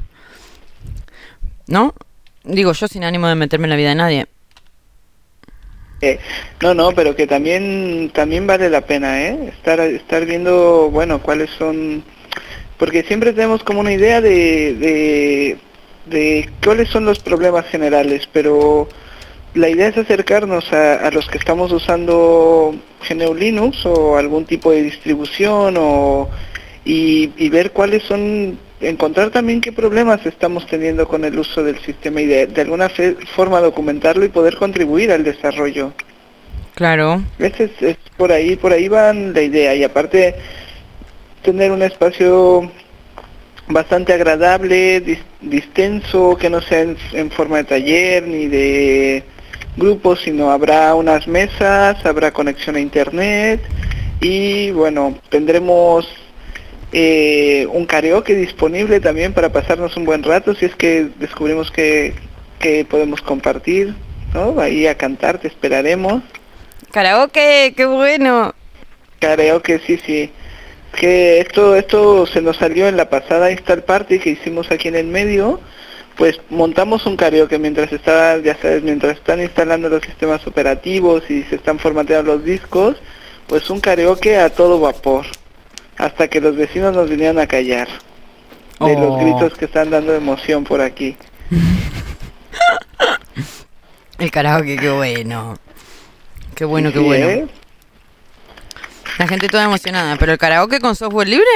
¿No? Digo yo sin ánimo de meterme en la vida de nadie. No, pero que también vale la pena, estar viendo, bueno, cuáles son, porque siempre tenemos como una idea de cuáles son los problemas generales, pero la idea es acercarnos a los que estamos usando GNU Linux o algún tipo de distribución y ver cuáles son, encontrar también qué problemas estamos teniendo con el uso del sistema y de alguna forma documentarlo y poder contribuir al desarrollo. Claro. Es por ahí van la idea y aparte tener un espacio bastante agradable, distenso, que no sea en forma de taller ni de grupos, sino habrá unas mesas, habrá conexión a internet y bueno, tendremos un karaoke disponible también para pasarnos un buen rato si es que descubrimos que podemos compartir, ¿no? Ahí a cantar, te esperaremos. Karaoke, qué bueno. Karaoke, sí. Que esto se nos salió en la pasada Install Party que hicimos aquí en el medio, pues montamos un karaoke mientras mientras están instalando los sistemas operativos y se están formateando los discos, pues un karaoke a todo vapor, hasta que los vecinos nos vinieron a callar de los gritos que están dando de emoción por aquí. El karaoke, qué bueno. Qué bueno, qué Sí, bueno. La gente toda emocionada, pero el karaoke con software libre.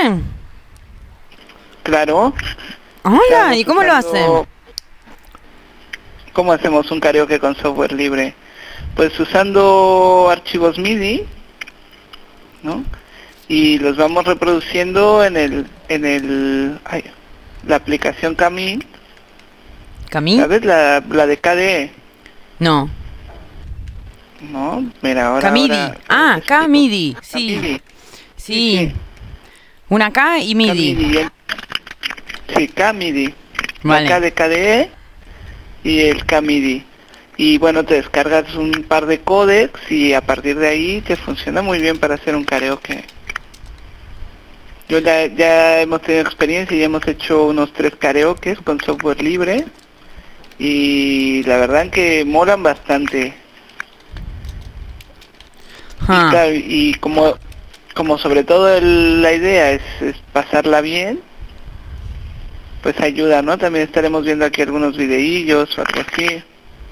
Claro. Hola, Estamos ¿y cómo lo hacen? ¿Cómo hacemos un karaoke con software libre? Pues usando archivos MIDI, ¿no? Y los vamos reproduciendo en la aplicación Kami, ¿Camí? ¿sabes? La de KDE, No. ¿no? Mira, ahora... Kamidi. ahora te explico. Kamidi. Sí. Kamidi. Sí. Una K y MIDI. Kamidi. Sí, Kamidi. Vale. La K de KDE y el Kamidi. Y bueno, te descargas un par de códecs y a partir de ahí te funciona muy bien para hacer un karaoke. Ya hemos tenido experiencia y hemos hecho unos 3 karaokes con software libre y la verdad que molan bastante. Ah. Y, claro, y como sobre todo la idea es pasarla bien, pues ayuda, ¿no? También estaremos viendo aquí algunos videillos o algo así.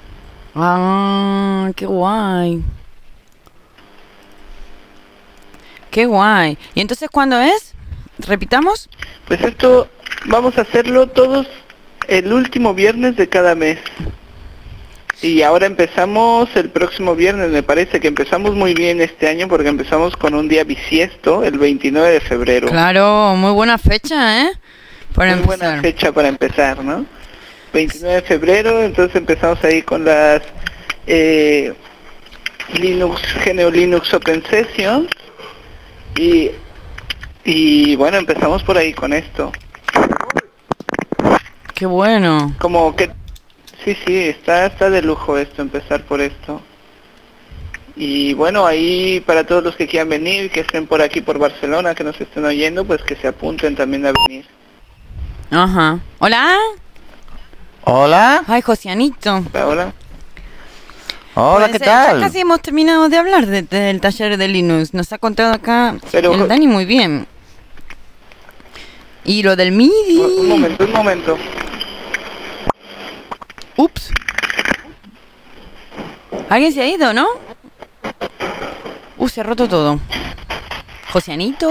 Ah, qué guay. Qué guay. ¿Y entonces cuándo es? ¿Repitamos? Pues esto vamos a hacerlo todos el último viernes de cada mes. Y ahora empezamos el próximo viernes, me parece que empezamos muy bien este año porque empezamos con un día bisiesto, el 29 de febrero. Claro, muy buena fecha, ¿eh? Para Muy empezar. buena fecha para empezar, ¿no? 29 de febrero, entonces empezamos ahí con las GNU Linux Open Sessions y bueno, empezamos por ahí con esto. Qué bueno. Como que sí, está de lujo esto, empezar por esto. Y bueno, ahí para todos los que quieran venir, que estén por aquí por Barcelona, que nos estén oyendo, pues que se apunten también a venir. Ajá. ¿Hola? Hola. Ay, Josianito. Hola. Hola, Pues, ¿qué Ya tal? casi hemos terminado de hablar del taller de Linux. Nos ha contado acá Pero- el Dani muy bien. Y lo del MIDI. Un momento. Ups. Alguien se ha ido, ¿no? Se ha roto todo. Josianito.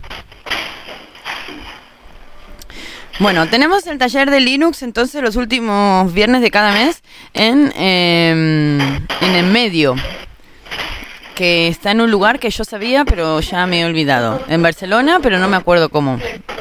Bueno, tenemos el taller de Linux entonces los últimos viernes de cada mes en el medio, que está en un lugar que yo sabía pero ya me he olvidado. En Barcelona, pero no me acuerdo cómo.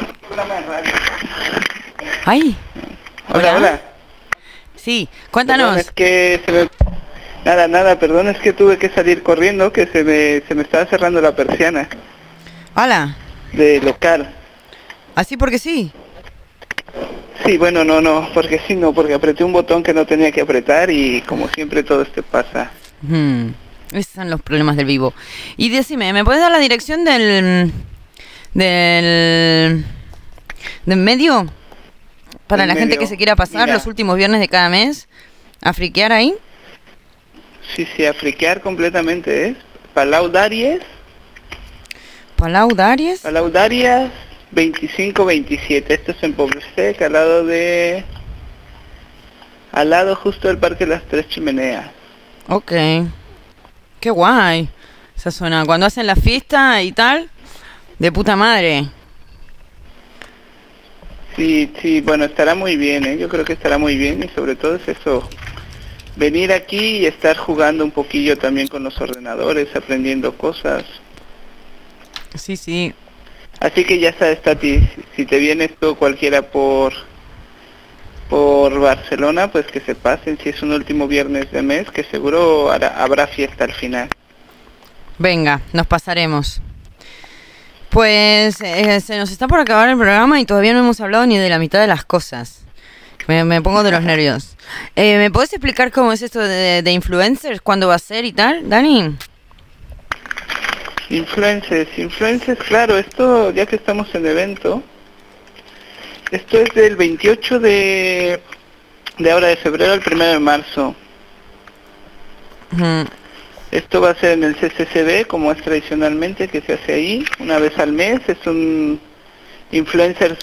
Ay. Hola. Sí, cuéntanos. Perdón, es que se me... Nada, perdón, es que tuve que salir corriendo, que se me estaba cerrando la persiana Hola. de local. Así porque sí. Sí, bueno, no, porque sí, no, porque apreté un botón que no tenía que apretar y como siempre todo esto pasa. Esos son los problemas del vivo. Y decime, ¿me puedes dar la dirección del medio? Para Del la gente medio. que se quiera pasar Mira. los últimos viernes de cada mes a friquear ahí. Sí, a friquear completamente, ¿eh? Palau Daries, Palau Daries. 2527, esto es en Poblesec, al lado justo del Parque de las Tres Chimeneas. Ok. Qué guay. Esa zona. Cuando hacen la fiesta y tal, de puta madre. Sí, bueno, estará muy bien, ¿eh? Yo creo que estará muy bien y sobre todo es eso, venir aquí y estar jugando un poquillo también con los ordenadores, aprendiendo cosas. Sí. Así que ya sabes, Tati, si te vienes tú cualquiera por por Barcelona, pues que se pasen, si es un último viernes de mes, que seguro habrá fiesta al final. Venga, nos pasaremos. Pues se nos está por acabar el programa y todavía no hemos hablado ni de la mitad de las cosas. Me pongo de los nervios. ¿Me podés explicar cómo es esto de influencers? ¿Cuándo va a ser y tal, Dani? Influencers, claro, esto ya que estamos en evento, esto es del 28 de ahora de febrero al 1 de marzo. Ujú. Esto va a ser en el CCCB, como es tradicionalmente, que se hace ahí, una vez al mes. Es un Influencers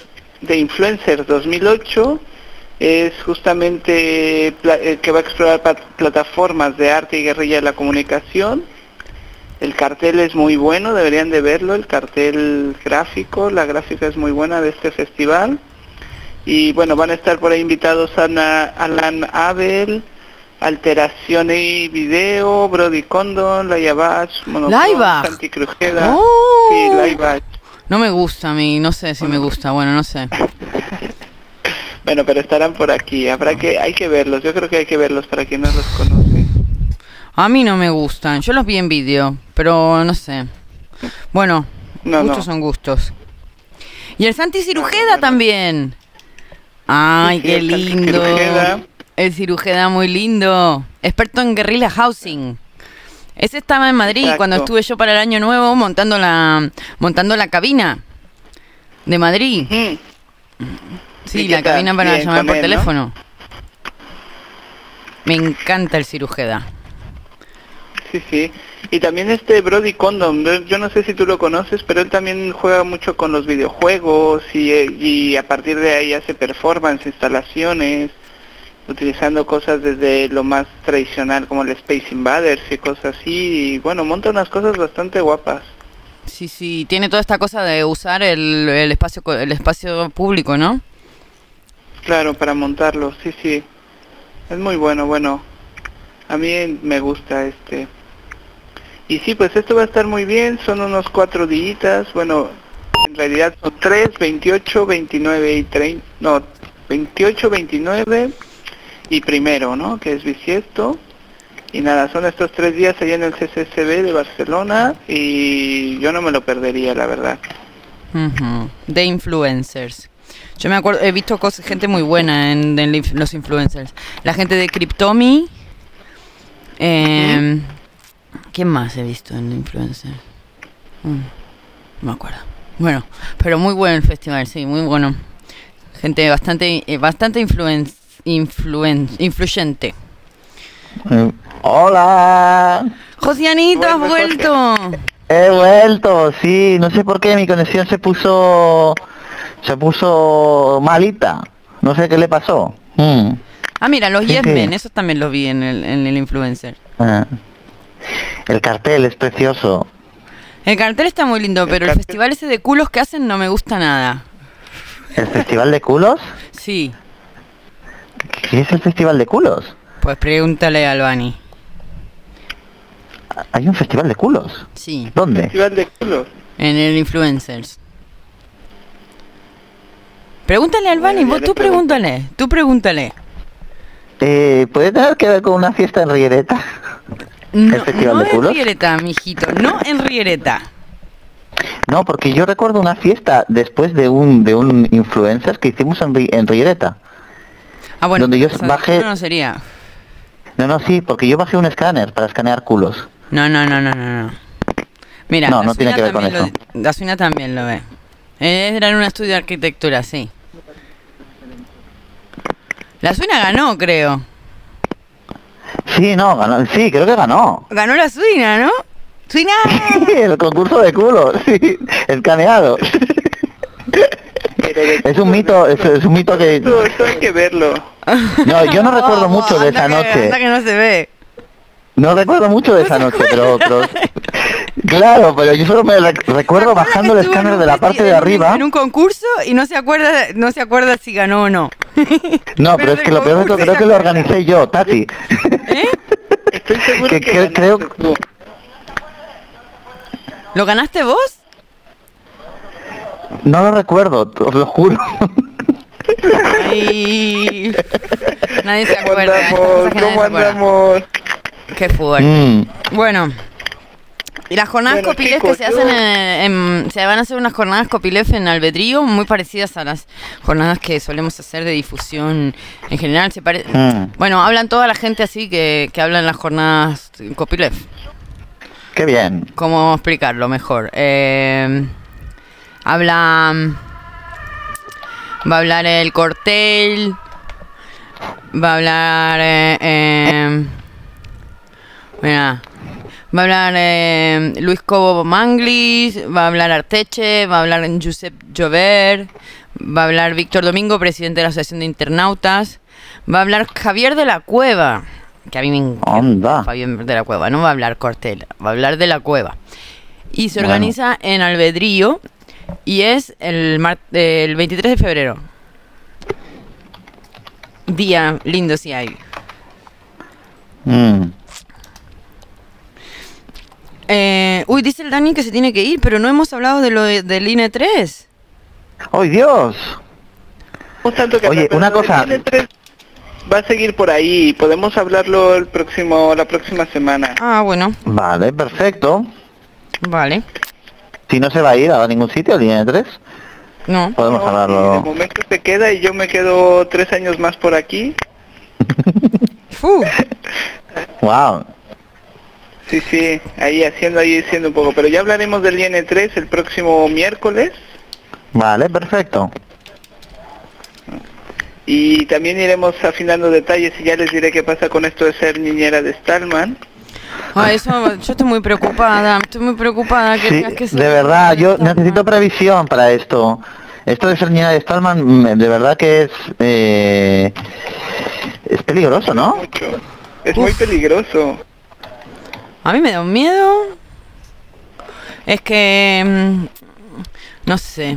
2008. Es justamente que va a explorar plataformas de arte y guerrilla de la comunicación. El cartel es muy bueno, deberían de verlo, el cartel gráfico, la gráfica es muy buena de este festival. Y bueno, van a estar por ahí invitados Alan Abel, Alteración y Video, Brody Condon, Laia Bach, Laibach. Santi Crujeda. Oh. Sí, Laibach. No me gusta a mí, no sé si me gusta, bueno, no sé. Bueno, pero estarán por aquí, hay que verlos, yo creo que hay que verlos para quien no los conoce. A mí no me gustan, yo los vi en vídeo, pero no sé. Bueno, gustos son gustos. Y el Santi Cirujeda también. Ay, Sí, qué el Santi lindo. Cirujeda. El Cirujeda muy lindo. Experto en guerrilla housing. Ese estaba en Madrid. Exacto. Cuando estuve yo para el año nuevo montando la cabina de Madrid. Ujú. Sí, ¿Y la qué tal? cabina para Bien, llamar con por él, ¿no? teléfono. Me encanta el Cirujeda. Sí. Y también este Brody Condon, yo no sé si tú lo conoces, pero él también juega mucho con los videojuegos y a partir de ahí hace performance, instalaciones, utilizando cosas desde lo más tradicional como el Space Invaders y cosas así, y bueno, monta unas cosas bastante guapas. Sí, tiene toda esta cosa de usar el espacio público, ¿no? Claro, para montarlo, sí. Es muy bueno, a mí me gusta este. Y sí, pues esto va a estar muy bien, son unos 4 días, bueno, en realidad son 3, 28, 29 y 30, no, 28, 29 y primero, ¿no? Que es bisiesto. Y nada, son estos 3 días allá en el CCCB de Barcelona y yo no me lo perdería, la verdad. Ujú. De influencers. Yo me acuerdo, he visto gente muy buena en los influencers. La gente de Cryptomy. ¿Quién más he visto en influencers? No me acuerdo. Bueno, pero muy bueno el festival, sí, muy bueno. Gente bastante influyente. Hola. Josianito, has Vuelve, vuelto. He vuelto, sí, no sé por qué mi conexión se puso malita. No sé qué le pasó. Ah, mira, los Sí, Yes sí. Men, esos también los vi en el influencer. Ah. El cartel es precioso. El cartel está muy lindo, pero el cartel- festival ese de culos que hacen no me gusta nada. ¿El festival de culos? Sí, ¿Qué es el festival de culos? pues pregúntale a Albani. ¿Hay un festival de culos? Sí, ¿Dónde? Festival de culos. en el influencers. Pregúntale a Albani, Bueno, ya le tú pregunto. pregúntale. ¿Puede tener que ver con una fiesta en Riereta? No, festival no de en culos? Riereta, mijito, no en Riereta. No, porque yo recuerdo una fiesta después de un influencer que hicimos en Riereta. Ah, bueno, Donde yo o sea, bajé- no sería. No, sí, porque yo bajé un escáner para escanear culos. No. Mira, No, la no tiene Suina que ver con también eso. la Suina también lo ve. Era en un estudio de arquitectura, sí. La Suina ganó, creo. Sí, no, ganó, sí, creo que ganó. Ganó la Suina, ¿no? ¡Suina! El concurso de culos, sí, escaneado. Es un mito que... Esto hay que verlo. No, yo no recuerdo mucho de esa noche. Anda que no se ve. No recuerdo mucho de esa noche, pero... Claro, pero yo solo me recuerdo bajando el escáner de la parte de arriba. En un concurso y no se acuerda si ganó o no. No, pero es que lo peor es que creo que lo organicé yo, Tati. Estoy seguro Que que creo- ganaste tú. ¿Lo ganaste vos? No lo recuerdo, os lo juro. Ay, Sí. Nadie se ¿Cómo acuerda. Estas andamos? cosas que nadie ¿Cómo se acuerda. andamos? Qué fuerte. Mm. Bueno. Y las jornadas Bueno, Copyleft chicos, que se hacen se van a hacer unas jornadas Copyleft en Albedrío muy parecidas a las jornadas que solemos hacer de difusión en general. Bueno, hablan toda la gente así que hablan las jornadas Copyleft. Qué bien. ¿Cómo explicarlo mejor? Va a hablar el Cortel, va a hablar mira, va a hablar Luis Cobo Manglis, va a hablar Arteche, va a hablar Josep Jover, va a hablar Víctor Domingo, presidente de la Asociación de Internautas, va a hablar Javier de la Cueva, que a mí me encanta. Anda. Javier de la Cueva, no va a hablar Cortel, va a hablar de la Cueva. Y se organiza en Albedrío y es el 23 de febrero. Día lindo si hay. Mm. Dice el Dani que se tiene que ir, pero no hemos hablado de lo del INE 3. ¡Ay, Dios! Tanto que Oye, hablar, una pero cosa. el N3 va a seguir por ahí. Podemos hablarlo la próxima semana. Ah, bueno, Vale, perfecto. vale. Si no se va a ir a ningún sitio, el día 3, No. podemos No, sí, de hablarlo. momento se queda y yo me quedo 3 años más por aquí. Fu. Wow. Sí, ahí haciendo un poco. Pero ya hablaremos del IN3 el próximo miércoles. Vale, perfecto. Y también iremos afinando detalles y ya les diré qué pasa con esto de ser niñera de Stallman. Eso, yo estoy muy preocupada. Que Sí, tengas que ser de verdad, yo Stallman. necesito previsión para esto. Esto de ser niña de Stallman, de verdad que es peligroso, ¿no? Mucho. Es muy peligroso. A mí me da un miedo. Es que no sé.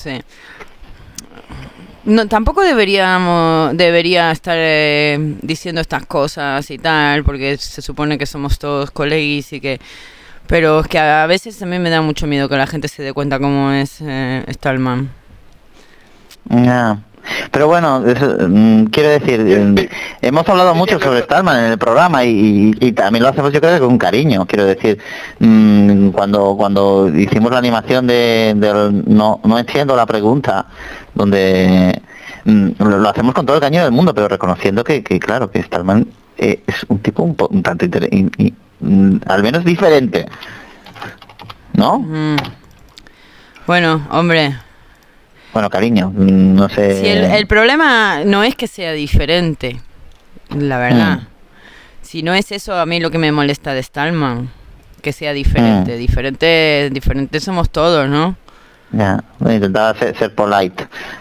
No, tampoco debería estar diciendo estas cosas y tal, porque se supone que somos todos colegis y que... Pero es que a veces a mí me da mucho miedo que la gente se dé cuenta cómo es Stallman. Ya. Pero bueno, quiero decir, hemos hablado mucho sobre Stallman en el programa y también lo hacemos yo creo que con cariño. Quiero decir, cuando hicimos la animación del no entiendo la pregunta, donde lo hacemos con todo el cariño del mundo, pero reconociendo que claro, que Stallman es un tipo un tanto al menos diferente, ¿no? Bueno, hombre... Bueno, cariño, no sé... Si el problema no es que sea diferente, la verdad. Si no es eso a mí lo que me molesta de Stallman, que sea diferente. Diferente somos todos, ¿no? Ya, intentaba ser polite.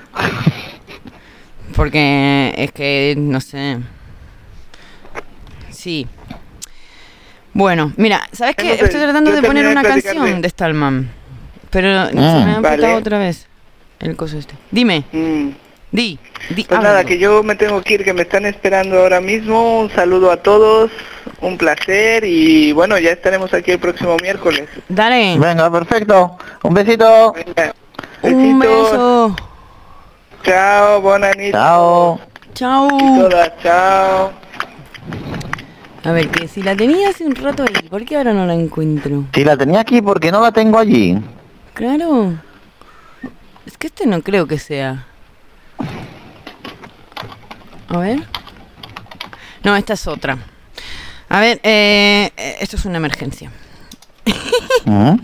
Porque es que, no sé. Sí. Bueno, mira, ¿sabes qué? Entonces, Estoy tratando yo de poner terminé una de platicar canción de- de Stallman. Pero se me ha Vale. apretado otra vez el coso este. Dime, di. Pues háblalo. nada, que yo me tengo que ir, que me están esperando ahora mismo. Un saludo a todos, un placer y bueno, ya estaremos aquí el próximo miércoles. Dale, Venga, perfecto. Un besito. Venga, un besitos. beso. Chao, buena nit. Chao. Chau. Y todas, chao. A ver, que si la tenía hace un rato ahí, ¿por qué ahora no la encuentro? Si la tenía aquí, ¿por qué no la tengo allí? Claro. Es que este no creo que sea. A ver. No, esta es otra. A ver, esto es una emergencia. ¿Mm?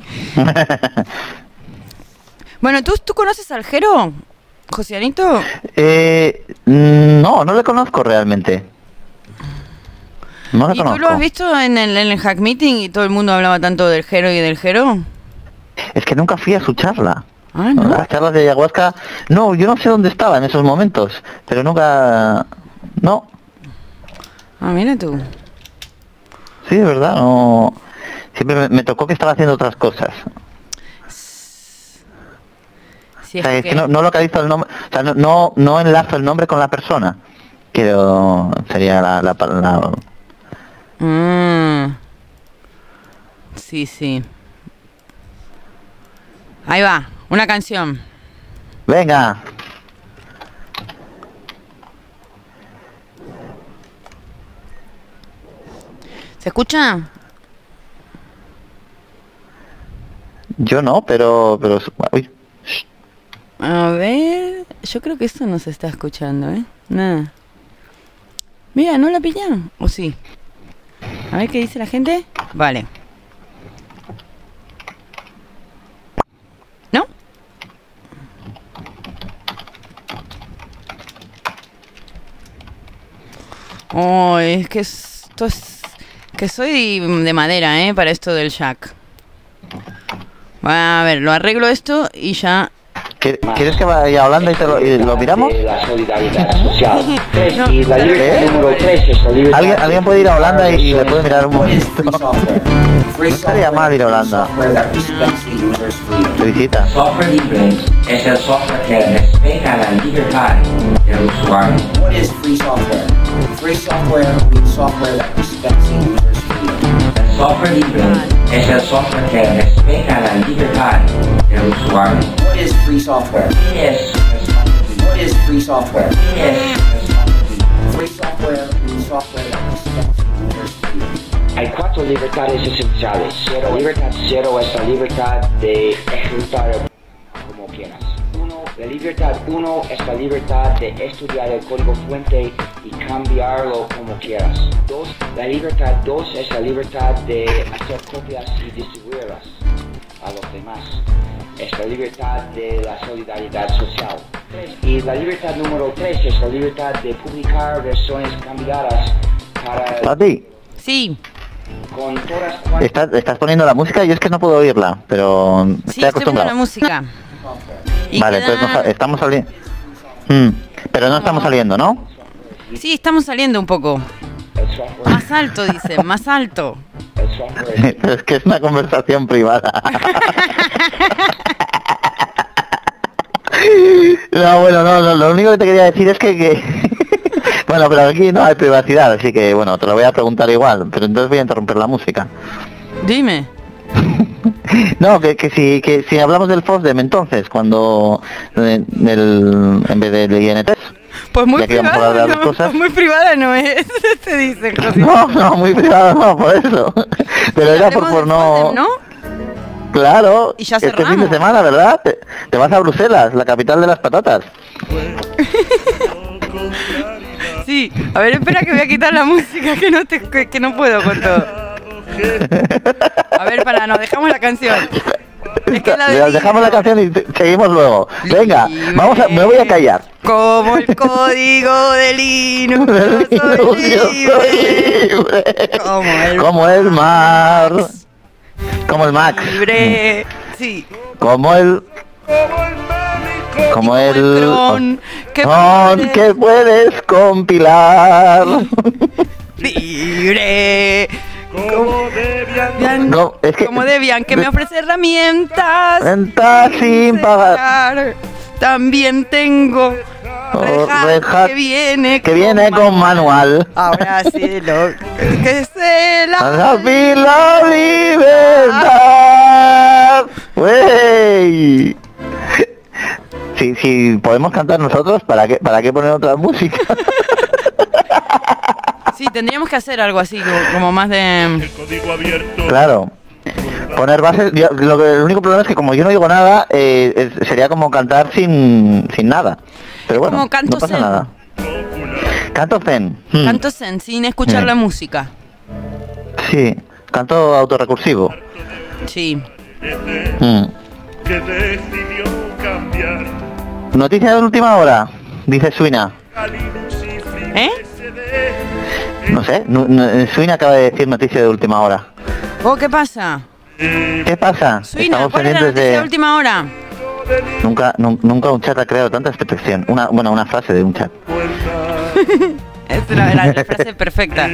Bueno, ¿tú conoces al Jero, Josianito? No le conozco realmente. No le ¿Y tú conozco. lo has visto en el Hack Meeting y todo el mundo hablaba tanto del Jero y del Jero? Es que nunca fui a su charla. Ah, ¿no? Las charlas de ayahuasca... No, yo no sé dónde estaba en esos momentos, pero nunca... No, Ah, mira tú. sí, de verdad, no... Siempre me tocó que estaba haciendo otras cosas. Si O sea, es que no localizo el nombre... O sea, no enlazo el nombre con la persona. Pero sería la Sí. Ahí va, una canción. Venga. ¿Se escucha? Yo no, pero uy. A ver, yo creo que esto no se está escuchando, ¿eh? Nada. Mira, ¿no la pillan? ¿O sí? A ver qué dice la gente. Vale. ¿No? Oh, es que esto es... Que soy de madera, para esto del jack. A ver, lo arreglo esto y ya... ¿Quieres que vaya a Holanda y lo miramos? La solidaridad social. No. Y la libertad número 3 es la libertad. ¿Alguien puede ir a Holanda y le puede mirar un momento? No estaría mal ir a Holanda. De visita. Software libre es el software que respeta la libertad del usuario. What is free software? Free software is software that respects the user's freedom. El software libre es el software que respeta la libertad del usuario. What is free software? ¿Qué es What is free software? ¿Qué es Free software is software that respects the user's freedom. Hay 4 libertades esenciales. Libertad 0 es la libertad de ejecutar como quieras. La libertad 1 es la libertad de estudiar el código fuente y cambiarlo como quieras. La libertad 2 es la libertad de hacer copias y distribuirlas a los demás. Es la libertad de la solidaridad social. Y la libertad número 3 es la libertad de publicar versiones cambiadas para... ¿A ti? Sí. Con todas... Estás poniendo la música y yo es que no puedo oírla, pero Sí, estoy poniendo la música. Y vale, queda... entonces estamos saliendo. Pero no estamos saliendo, ¿no? Sí, estamos saliendo un poco. Más alto, dice, más alto. Es que es una conversación privada. No, bueno, no, lo único que te quería decir es que... Bueno, pero aquí no hay privacidad, así que bueno, te lo voy a preguntar igual, pero entonces voy a interrumpir la música. Dime. No, que si hablamos del FOSDEM entonces, cuando en vez del INT. Pues muy ya que íbamos a hablar de privada, las cosas. muy privada no es, se dice, José. No, muy privado no, por eso. Pero era Hablemos por del no... FOSDEM, ¿no? Claro, Y ya este fin de cerramos. semana, ¿verdad? Te vas a Bruselas, la capital de las patatas. Sí, a ver, espera que voy a quitar la música, que no puedo con todo. A ver, nos dejamos la canción. Es que la de Dejamos la canción y seguimos luego. Venga, me voy a callar. Como el código de Linux, yo soy libre. Como el mar. Como el Max. Libre, sí. Como el cron, que puedes compilar. Libre. Como Debian, No, es que... como Debian, que me ofrece herramientas Venta sin pagar. También tengo Red Hat, que viene con manual. Ahora sí, lo que se La libertad. ¡Wey! Si podemos cantar nosotros, ¿para qué poner otra música? Sí, tendríamos que hacer algo así, como más de... El código abierto. Claro. Poner bases... el único problema es que como yo no digo nada, sería como cantar sin nada. Pero bueno, Como canto no pasa zen. nada. Canto zen. Canto zen, sin escuchar la música. Sí, canto autorrecursivo. Sí. Que decidió cambiar. Noticia de última hora, dice Suina. ¿Eh? No sé, Suina acaba de decir noticia de última hora. Oh, ¿qué pasa? ¿Qué pasa? Suina, Estamos ¿cuál es la pendientes noticia de de... última hora? Nunca un chat ha creado tanta expectación. Una frase de un chat. Esa era la frase perfecta.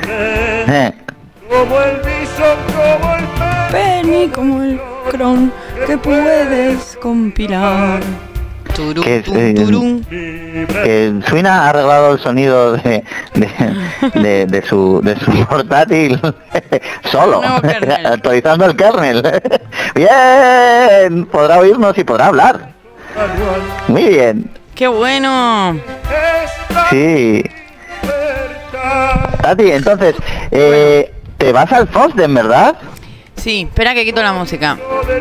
Como el bison, como el Penny como el cron que puedes compilar. Turú, Que turum. que Suina ha arreglado el sonido de su portátil solo, Nuevo kernel. actualizando el kernel. Bien, podrá oírnos y podrá hablar. Muy bien. ¡Qué bueno! Sí. Tati, entonces, te vas al FOSDEM, ¿verdad? Sí, espera que quito la música.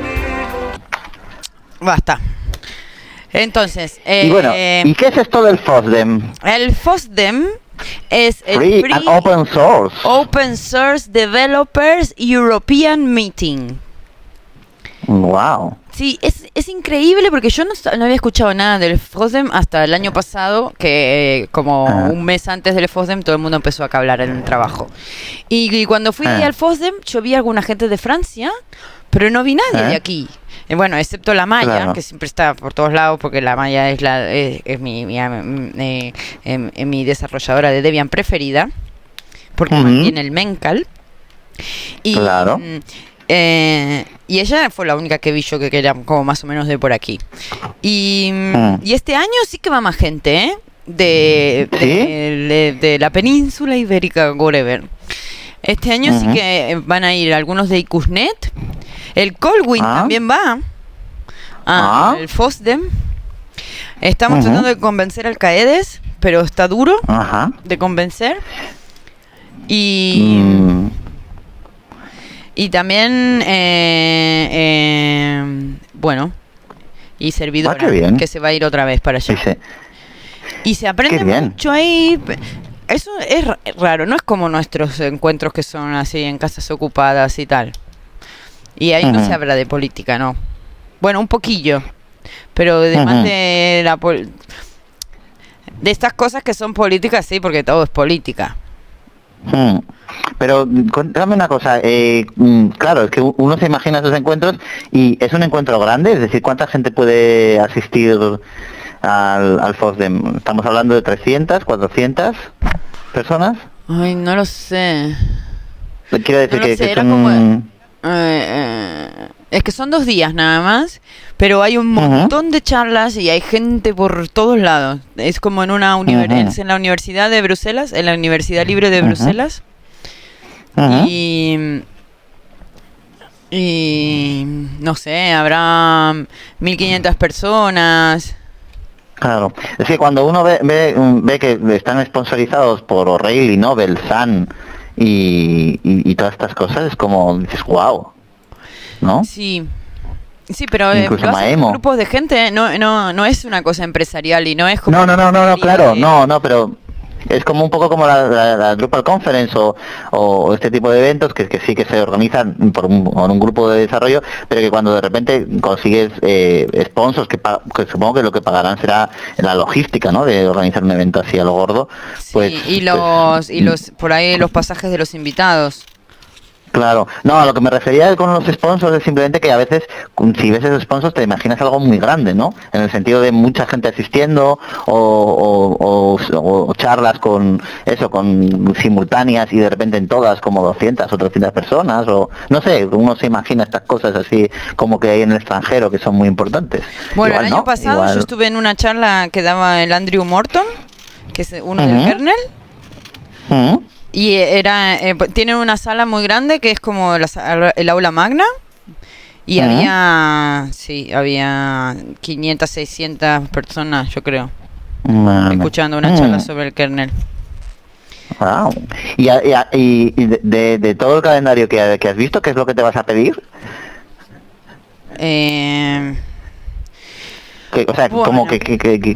Basta. Entonces, Y bueno, ¿y qué es esto del FOSDEM? el FOSDEM es el Free Free and Open Source. Open Source Developers European Meeting. Wow. Sí, es increíble porque yo no había escuchado nada del FOSDEM hasta el año pasado, que como un mes antes del FOSDEM todo el mundo empezó a hablar en el trabajo. Y cuando fui al FOSDEM yo vi a alguna gente de Francia, pero no vi nadie de aquí. Bueno, excepto la Maya, Claro. que siempre está por todos lados, porque la Maya es mi desarrolladora de Debian preferida, porque mantiene el Mencal. Y, Claro. y ella fue la única que vi yo que era como más o menos de por aquí. Y este año sí que va más gente, ¿eh? De la península ibérica, whatever. Este año sí que van a ir algunos de Icusnet. El Colwyn también va al FOSDEM. Estamos tratando de convencer al Caedes, pero está duro de convencer. Y también bueno, y Servidora, que se va a ir otra vez para allá. Sí. Y se aprende mucho ahí. Eso es raro, no es como nuestros encuentros que son así en casas ocupadas y tal. Y ahí no se habla de política, ¿no? Bueno, un poquillo, pero además de de estas cosas que son políticas, sí, porque todo es política. Pero cuéntame una cosa, claro, es que uno se imagina esos encuentros y es un encuentro grande, es decir, ¿cuánta gente puede asistir al FOSDEM? ¿Estamos hablando de 300, 400 personas? Ay, no lo sé. Quiero decir No lo que sé, es era como... es que son 2 días nada más, pero hay un montón de charlas y hay gente por todos lados. Es como en una es en la Universidad de Bruselas, en la Universidad Libre de Bruselas. Y no sé, habrá 1500 personas. Claro, es que cuando uno ve que están sponsorizados por O'Reilly, Nobel, Sun y todas estas cosas, es como dices, wow, ¿no? Sí, pero incluso lo hacen Maemo. grupos de gente, no es una cosa empresarial y no es como... No, claro, no, pero es como un poco como la Drupal Conference o este tipo de eventos que sí que se organizan por un grupo de desarrollo, pero que cuando de repente consigues sponsors que supongo que lo que pagarán será la logística, ¿no? De organizar un evento así a lo gordo. Pues, y los por ahí los pasajes de los invitados. Claro, no, a lo que me refería con los sponsors es simplemente que a veces, si ves esos sponsors, te imaginas algo muy grande, ¿no? En el sentido de mucha gente asistiendo o charlas con simultáneas y de repente en todas como 200 o 300 personas, o no sé, uno se imagina estas cosas así como que hay en el extranjero que son muy importantes. Bueno, el año pasado yo estuve en una charla que daba el Andrew Morton, que es uno del kernel. Y tienen una sala muy grande que es como el aula magna y había 500, 600 personas, yo creo, escuchando una charla sobre el kernel. Wow. Y de todo el calendario que has visto, ¿qué es lo que te vas a pedir? O sea, bueno, como que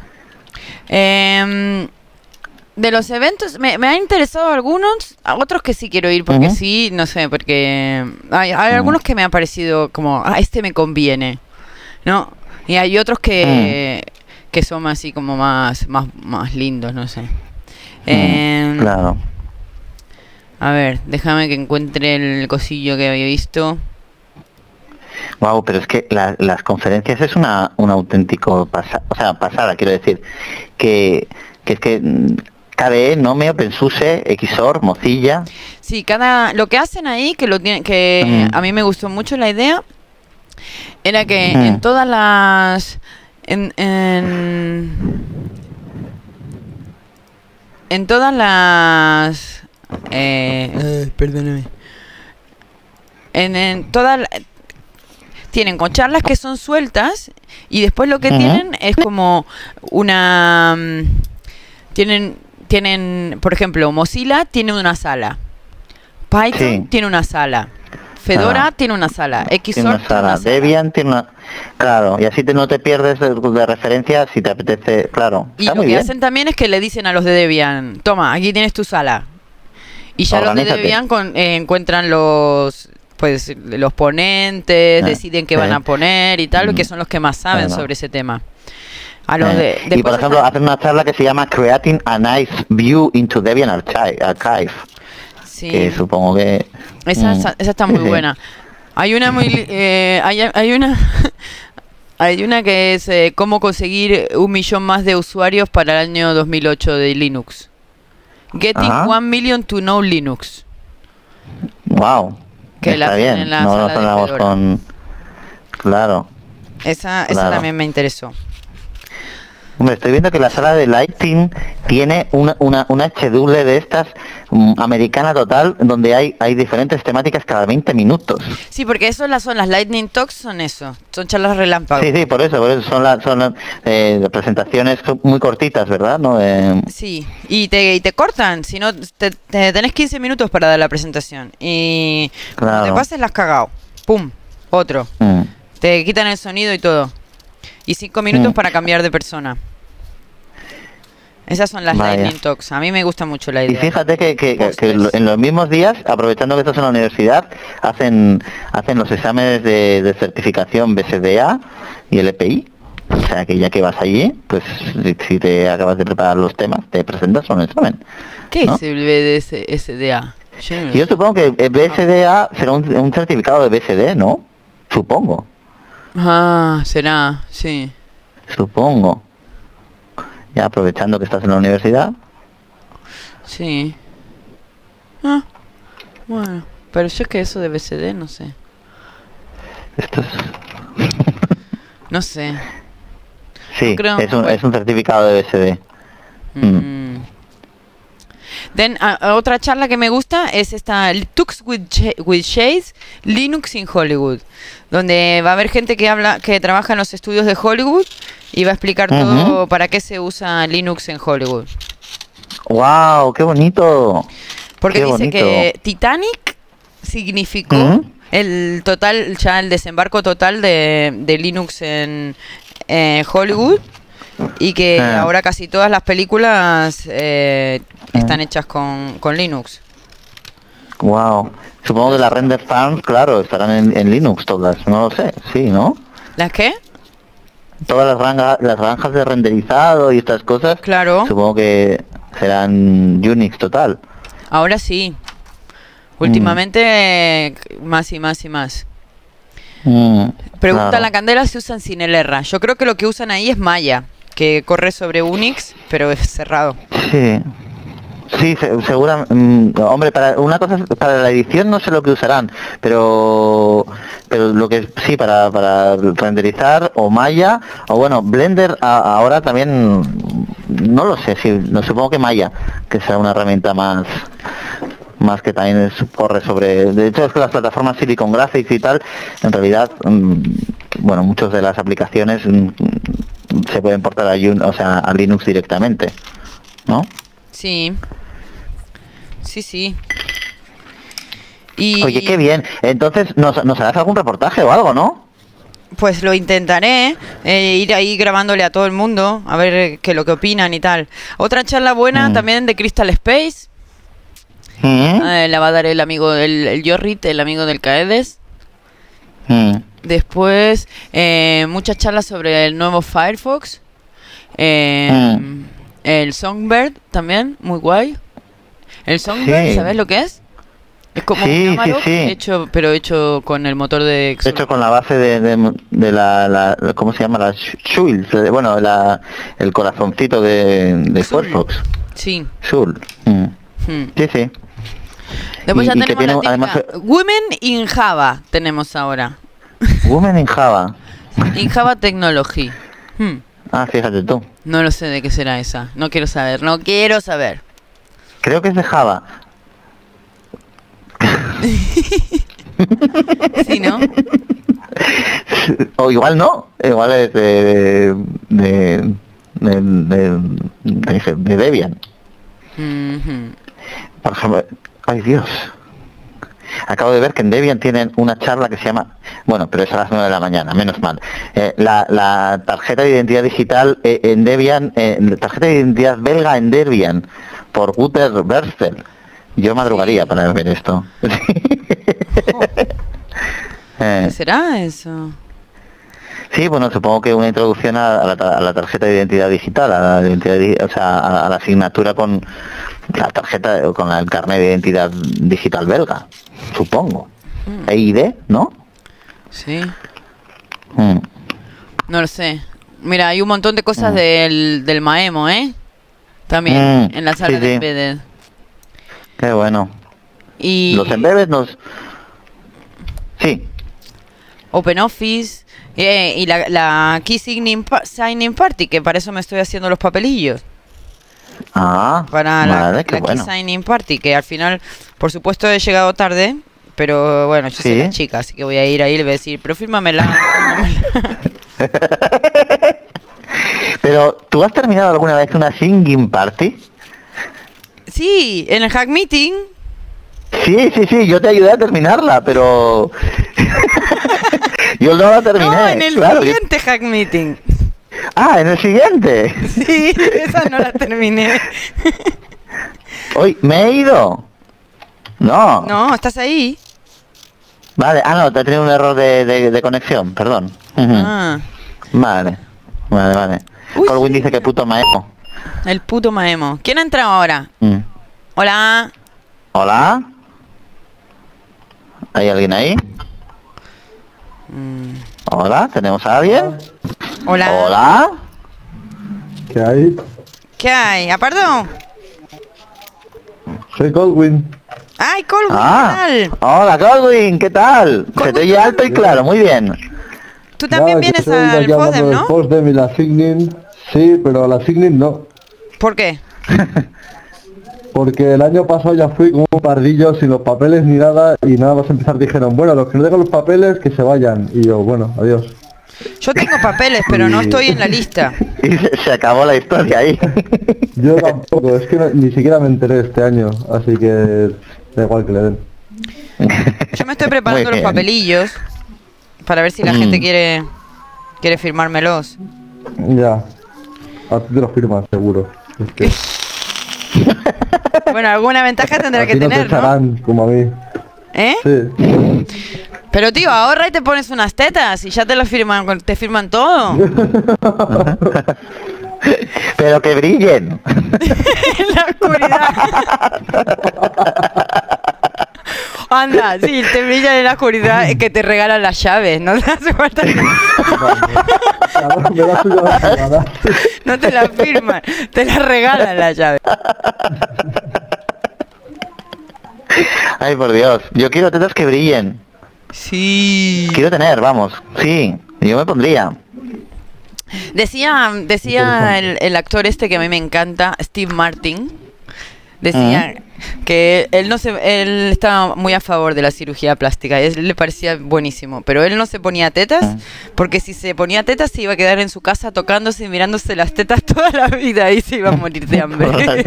de los eventos, me han interesado algunos, a otros que sí quiero ir, porque sí, no sé, porque hay algunos que me han parecido como, este me conviene, ¿no? Y hay otros que son así como más lindos, no sé. Claro. A ver, déjame que encuentre el cosillo que había visto. Wow, pero es que las conferencias es un auténtico pasada, quiero decir, que es que KDE, Nome, OpenSUSE, XOR, Mozilla. Sí, lo que hacen ahí, a mí me gustó mucho la idea, era que en todas las en todas las perdóname. En todas tienen con charlas que son sueltas y después lo que tienen es como una tienen, por ejemplo, Mozilla tiene una sala Python Sí. tiene una sala. Fedora Ah. tiene una sala. Tiene Xorg una sala. Debian tiene una... Claro, y así no te pierdes de referencia si te apetece, claro. Y Está lo muy que bien. hacen también es que le dicen a los de Debian, toma, aquí tienes tu sala. Y ya los de Organízate. Debian encuentran los ponentes, deciden qué van a poner y tal, que son los que más saben Bueno. sobre ese tema. A los Y por después ejemplo, están- hacen una charla que se llama Creating a Nice View into Debian Archive, sí. que supongo que... Esa está muy sí. buena. Hay una hay una hay una que es cómo conseguir 1 millón más de usuarios para el año 2008 de Linux. Getting Ajá. 1 million to know Linux. Wow, Que la está hacen bien, en la no sala nos de andamos Fedora. con... Claro. Esa Claro. también me interesó. Hombre, estoy viendo que la sala de Lighting tiene una HW de estas americana total, donde hay diferentes temáticas cada 20 minutos. Sí, porque eso son las Lightning Talks, son eso. Son charlas relámpago. Sí, por eso son presentaciones muy cortitas, ¿verdad? ¿No? Sí, y te cortan, si no te tenés 15 minutos para dar la presentación. Y cuando Claro. te pases las cagao. Pum, otro. Mm. Te quitan el sonido y todo. Y 5 minutos Mm. para cambiar de persona. Esas son las Vaya. Lightning Talks. A mí me gusta mucho la Y idea. fíjate que Postres. en los mismos días, aprovechando que estás en la universidad, hacen los exámenes de certificación BSDA y el EPI. O sea que ya que vas allí, pues si te acabas de preparar los temas, te presentas a un examen. ¿Qué ¿no? es el BDSDA? Yo no lo Yo sé. supongo que el BSDA será un certificado de BSD, ¿no? Supongo, Ah, será, sí. supongo. Ya aprovechando que estás en la universidad. Sí. Ah, bueno. Pero yo es que eso de BCD, no sé. Esto es... No sé. Sí, creo- es un certificado de BSD. Mm. Then, otra charla que me gusta es esta Tux with Shades, Linux in Hollywood, donde va a haber gente que trabaja en los estudios de Hollywood y va a explicar todo para qué se usa Linux en Hollywood. ¡Wow! ¡Qué bonito! Porque Qué dice bonito. que Titanic significó Ujú. el desembarco total de Linux en Hollywood, y que ahora casi todas las películas están hechas con Linux. ¡Wow! Supongo que las render farms, claro, estarán en Linux todas, no lo sé, sí, ¿no? ¿Las qué? Todas las granjas de renderizado y estas cosas, Claro. supongo que serán Unix total. Ahora sí. Últimamente más y más y más. Pregunta Claro. la Candela si usan Cinelerra. Yo creo que lo que usan ahí es Maya, que corre sobre Unix, pero es cerrado. Sí. Sí, seguramente. Hombre, para una cosa, para la edición no sé lo que usarán, pero lo que sí, para renderizar o Maya, o bueno, Blender ahora también, no lo sé, no supongo que Maya, que sea una herramienta más que también corre sobre... De hecho, es que las plataformas Silicon Graphics y tal, en realidad, bueno, muchas de las aplicaciones se pueden portar a Linux directamente, ¿no? Sí. Sí. Y Oye, qué bien. Entonces, ¿nos harás algún reportaje o algo, no? pues lo intentaré, ir ahí grabándole a todo el mundo, a ver qué lo que opinan y tal. Otra charla buena también de Crystal Space. La va a dar el amigo, el Jorrit, el amigo del Caedes. Después, muchas charlas sobre el nuevo Firefox. El Songbird también, muy guay. El Songbird, Sí. ¿sabes lo que es? Es como Sí, un Amarok, sí. hecho con el motor de Xul. Hecho con la base de la ¿cómo se llama? La Shul, bueno, el corazoncito de Xul. Firefox. Sí. Shul. Sí, sí. Después ya y que tenemos tiene, la típica además, Women in Java tenemos ahora. Women in Java. In Java Technology. Ah, fíjate tú. No lo sé de qué será esa. No quiero saber. Creo que es de Java. Sí, ¿no? O igual no. Igual es de Debian. Ujú. Por ejemplo, ay Dios. acabo de ver que en Debian tienen una charla que se llama, bueno, pero es a las 9 de la mañana, menos mal. La tarjeta de identidad digital en Debian, tarjeta de identidad belga en Debian, por Guter Berstel. Yo madrugaría para ver esto. ¿Qué será eso? Sí, bueno, supongo que una introducción a la tarjeta de identidad digital, a la identidad, o sea, a la asignatura con la tarjeta, con el carnet de identidad digital belga, supongo. EID, ¿no? Sí. No lo sé. Mira, hay un montón de cosas del Maemo, ¿eh? También, en la sala de Embedded. Qué bueno. Y los Embedded nos... Sí. OpenOffice y la Key Signing Party, que para eso me estoy haciendo los papelillos. Para la Key Signing Party, que al final, por supuesto, he llegado tarde, pero bueno, yo soy la chica, así que voy a ir ahí y le voy a decir, pero fírmamela. Pero, ¿tú has terminado alguna vez una Singing Party? Sí, en el Hack Meeting. Sí, yo te ayudé a terminarla, pero... yo no la terminé. No, en el siguiente Hack Meeting. ¿En el siguiente? Sí, esa no la terminé. Hoy, ¿me he ido? No, ¿estás ahí? Vale, no, te he tenido un error de conexión, perdón. Vale. Colwyn dice que puto Maemo. El puto Maemo. ¿Quién ha entrado ahora? Hola. ¿Hola? ¿Hay alguien ahí? Hola, ¿tenemos a alguien? Hola. ¿Qué hay? ¿Qué hay? ¿Apardo? Soy Colwyn. ¡Ay, Colwyn! ¿Qué tal? Hola, Colwyn, ¿qué tal? Se te oye alto y claro, muy bien. Tú también vienes al FOSDEM, ¿no? El FOSDEM y la Signing, sí, pero la Signing no. ¿Por qué? Porque el año pasado ya fui como un pardillo sin los papeles ni nada y nada más empezar dijeron, bueno, los que no tengan los papeles que se vayan. Y yo, bueno, adiós. Yo tengo papeles, pero no estoy en la lista. Y se acabó la historia ahí. Yo tampoco, es que ni siquiera me enteré este año, así que da igual que le den. Yo me estoy preparando los papelillos para ver si la gente quiere firmármelos. Ya, a ti te los firmas seguro. Es que... Bueno, alguna ventaja tendrá que no tener, te echarán, ¿no? Como a mí. ¿Eh? Sí. Pero tío, ahorra y te pones unas tetas y ya te firman todo. Pero que brillen. En la oscuridad. Anda, sí, te brillan en la oscuridad, es que te regalan las llaves, no te hace falta. No te la firman, te la regalan las llaves. Ay, por Dios, yo quiero tetas que brillen. Sí. Quiero tener, vamos. Sí, yo me pondría. Decía el actor este que a mí me encanta, Steve Martin, decía que él estaba muy a favor de la cirugía plástica y a él le parecía buenísimo, pero él no se ponía tetas porque si se ponía tetas se iba a quedar en su casa tocándose y mirándose las tetas toda la vida y se iba a morir de hambre.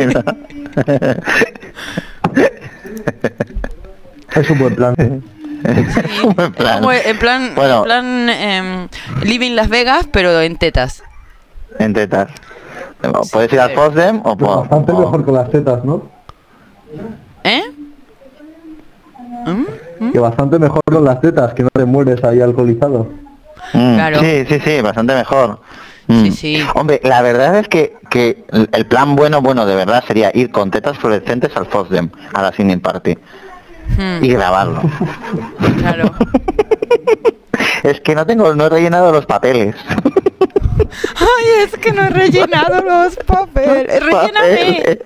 Es un buen plan. Sí, como en plan Living Las Vegas, pero en tetas. En tetas. Puedes ir al FOSDEM o bastante mejor con las tetas, ¿no? ¿Eh? Que bastante mejor con las tetas, que no te mueres ahí alcoholizado. Claro. Sí, bastante mejor. Sí. Hombre, la verdad es que el plan bueno de verdad sería ir con tetas fluorescentes al FOSDEM, a la Signing Party. Y grabarlo. Claro. Es que no he rellenado los papeles. Ay, es que no he rellenado los papeles. ¡Relléname!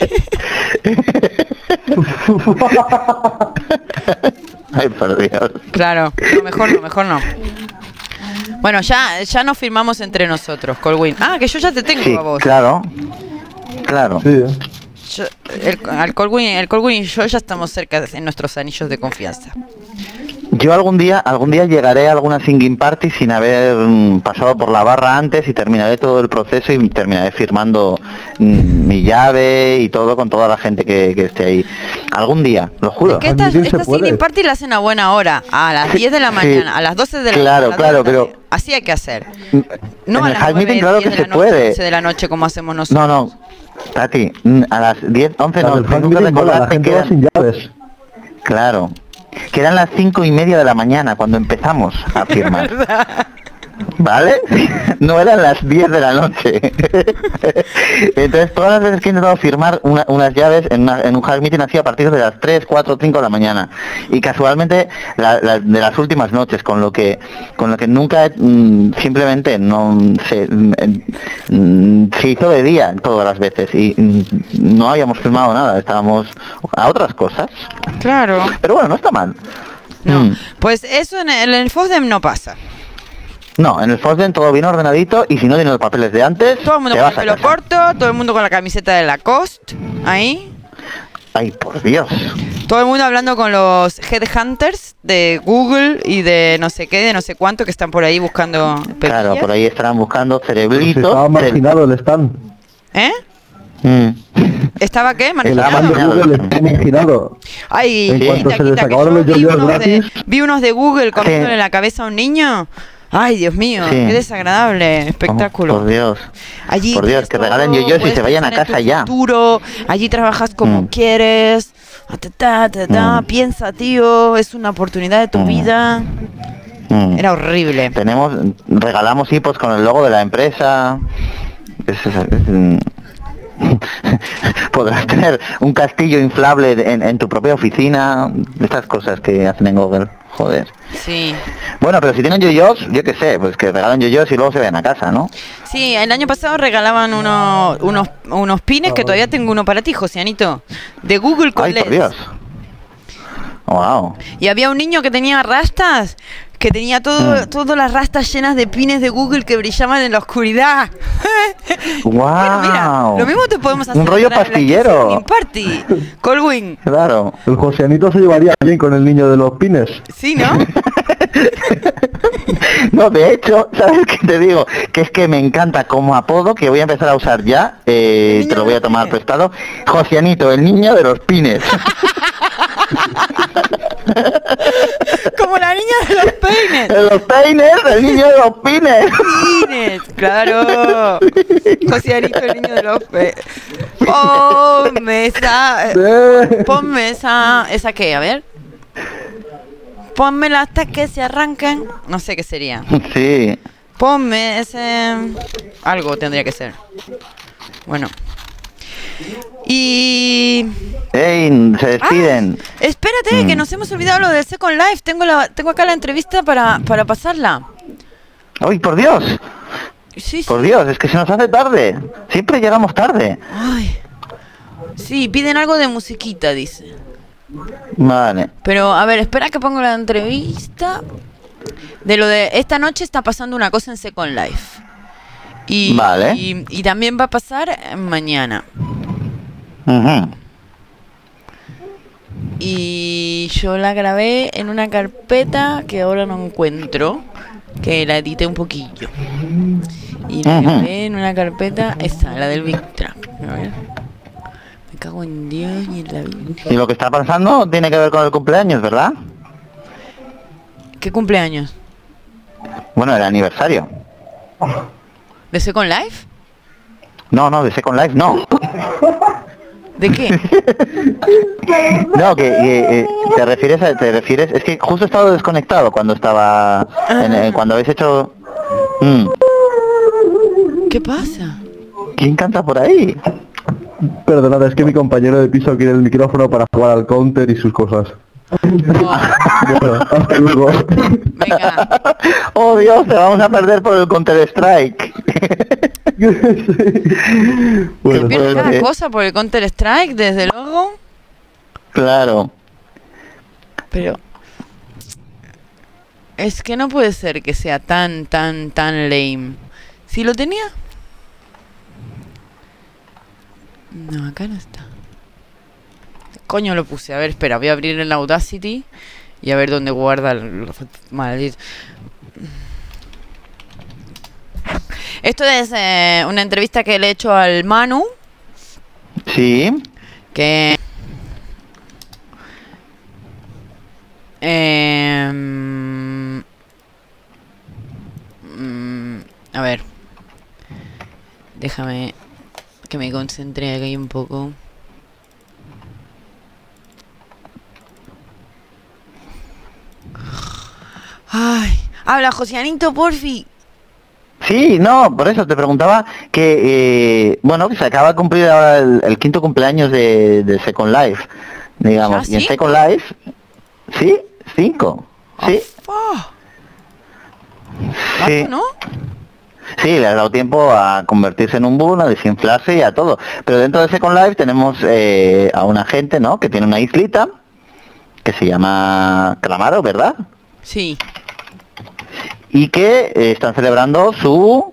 Ay, por Dios. Claro, no, mejor no. Bueno, ya nos firmamos entre nosotros, Colwyn. Que yo ya te tengo a vos. Claro. Sí. El Colwyn y yo ya estamos cerca en nuestros anillos de confianza. Yo algún día llegaré a alguna singing party sin haber pasado por la barra antes y terminaré todo el proceso y terminaré firmando mi llave y todo con toda la gente que esté ahí. Algún día, lo juro. Es que esta singing party la hacen a buena hora, a las 10 de la mañana, a las 12 de la Claro, mañana. pero así hay que hacer. No, No a en el las Hack 9, Meeting claro 10 que de se la noche, puede. 11 de la noche como hacemos nosotros. No, Tati, a las 10, 11 Claro, no, el Hack nunca Meeting mola, la recordarte gente que va sin llaves. Claro, que eran las 5:30 de la mañana cuando empezamos a firmar. ¿Vale? No eran las 10 de la noche. Entonces todas las veces que he intentado firmar unas llaves en un Hack Meeting hacía a partir de las 3, 4, 5 de la mañana. Y casualmente de las últimas noches, con lo que nunca simplemente no se hizo de día todas las veces y no habíamos firmado nada, estábamos a otras cosas. Claro. Pero bueno, no está mal. No, pues eso en el FOSDEM no pasa. No, en el FOSDEM todo bien ordenadito y si no tienes los papeles de antes, Todo el mundo te con el vas a pelo casa. corto, todo el mundo con la camiseta de Lacoste, ahí. Ay, por Dios. Todo el mundo hablando con los headhunters de Google y de no sé qué, de no sé cuánto, que están por ahí buscando Claro, pepillas. por ahí estarán buscando Si cerebritos. estaba marginado el stand. ¿Eh? ¿Estaba qué? El ¿Marginado? stand de Google está marginado. Ay, En cuanto se les que acabaron yo los vi yoyos unos de, gratis. vi unos de Google comiéndole la cabeza a un niño. Ay, Dios mío, Sí. qué desagradable espectáculo. Por Dios. Allí Por Dios, tienes que todo, regalen yoyos y puedes se vayan a pensar en casa tu ya. futuro, allí trabajas como quieres. Piensa, tío, es una oportunidad de tu vida. Era horrible. Regalamos hippos con el logo de la empresa. Podrás tener un castillo inflable en tu propia oficina. Estas cosas que hacen en Google. Joder. Sí. Bueno, pero si tienen yoyos, yo qué sé, pues que regalen yoyos y luego se vayan a casa, ¿no? Sí, el año pasado regalaban unos pines que todavía tengo uno para ti, Josianito, de Google con Ay, por LEDs. Dios. Wow. Y había un niño que tenía rastas, que tenía todas las rastas llenas de pines de Google que brillaban en la oscuridad. Wow. Bueno, mira, lo mismo te podemos hacer. Un rollo para la pastillero. Kissing Party. Colwyn. Claro. El Josianito se llevaría bien con el niño de los pines. Sí, ¿no? No, de hecho, ¿sabes qué te digo? Que es que me encanta como apodo, que voy a empezar a usar ya, te lo voy a tomar prestado. Josianito, el niño de los pines. Como la niña de los peines. De los peines, el niño de los pines. Pines, claro. Josianito, el niño de los peines. Ponme esa qué, a ver. Pónmela hasta que se arranquen. No sé qué sería. Sí. Ponme ese... Algo tendría que ser. Bueno. Y... ¡Ey! Se despiden. Espérate, que nos hemos olvidado lo del Second Life. Tengo acá la entrevista para pasarla. ¡Ay, por Dios! Sí, Por Dios, es que se nos hace tarde. Siempre llegamos tarde. Ay. Sí, piden algo de musiquita, dice. Vale. Pero, a ver, espera que pongo la entrevista. De lo de esta noche está pasando una cosa en Second Life. Vale. Y también va a pasar mañana. Ujú. Y yo la grabé en una carpeta que ahora no encuentro, que la edité un poquillo. Y la grabé en una carpeta, esta, la del Big Track. A ver. Me cago en Dios y en la vida. Y lo que está pasando tiene que ver con el cumpleaños, ¿verdad? ¿Qué cumpleaños? Bueno, el aniversario. ¿De Second Life? No, de Second Life no. ¿De qué? No, que te refieres, es que justo he estado desconectado cuando estaba, cuando habéis hecho... ¿Qué pasa? ¿Quién canta por ahí? Perdonad, es que mi compañero de piso quiere el micrófono para jugar al counter y sus cosas. Bueno, hasta luego. Venga. Oh Dios, te vamos a perder por el Counter Strike. Bueno, ¿te pierdes cada cosa por el Counter Strike, desde luego? Claro. Pero es que no puede ser que sea tan lame. ¿Sí lo tenía? No, acá no está. Coño lo puse. A ver, espera, voy a abrir el Audacity Y a ver dónde guarda el maldito. Esto es una entrevista que le he hecho al Manu. Sí. Que... a ver. Déjame que me concentre aquí un poco. Ay, habla Josianito, porfi. Sí, no, por eso te preguntaba que, bueno, que se acaba de cumplir ahora el quinto cumpleaños de Second Life, digamos. ¿Ya Y en 5? Second Life, ¿sí? 5. Sí. Sí. ¿No? Sí, le ha dado tiempo a convertirse en un boom, a desinflarse y a todo. Pero dentro de Second Life tenemos a una gente, ¿no? Que tiene una islita que se llama Calamaro, ¿verdad? Sí. Y que están celebrando su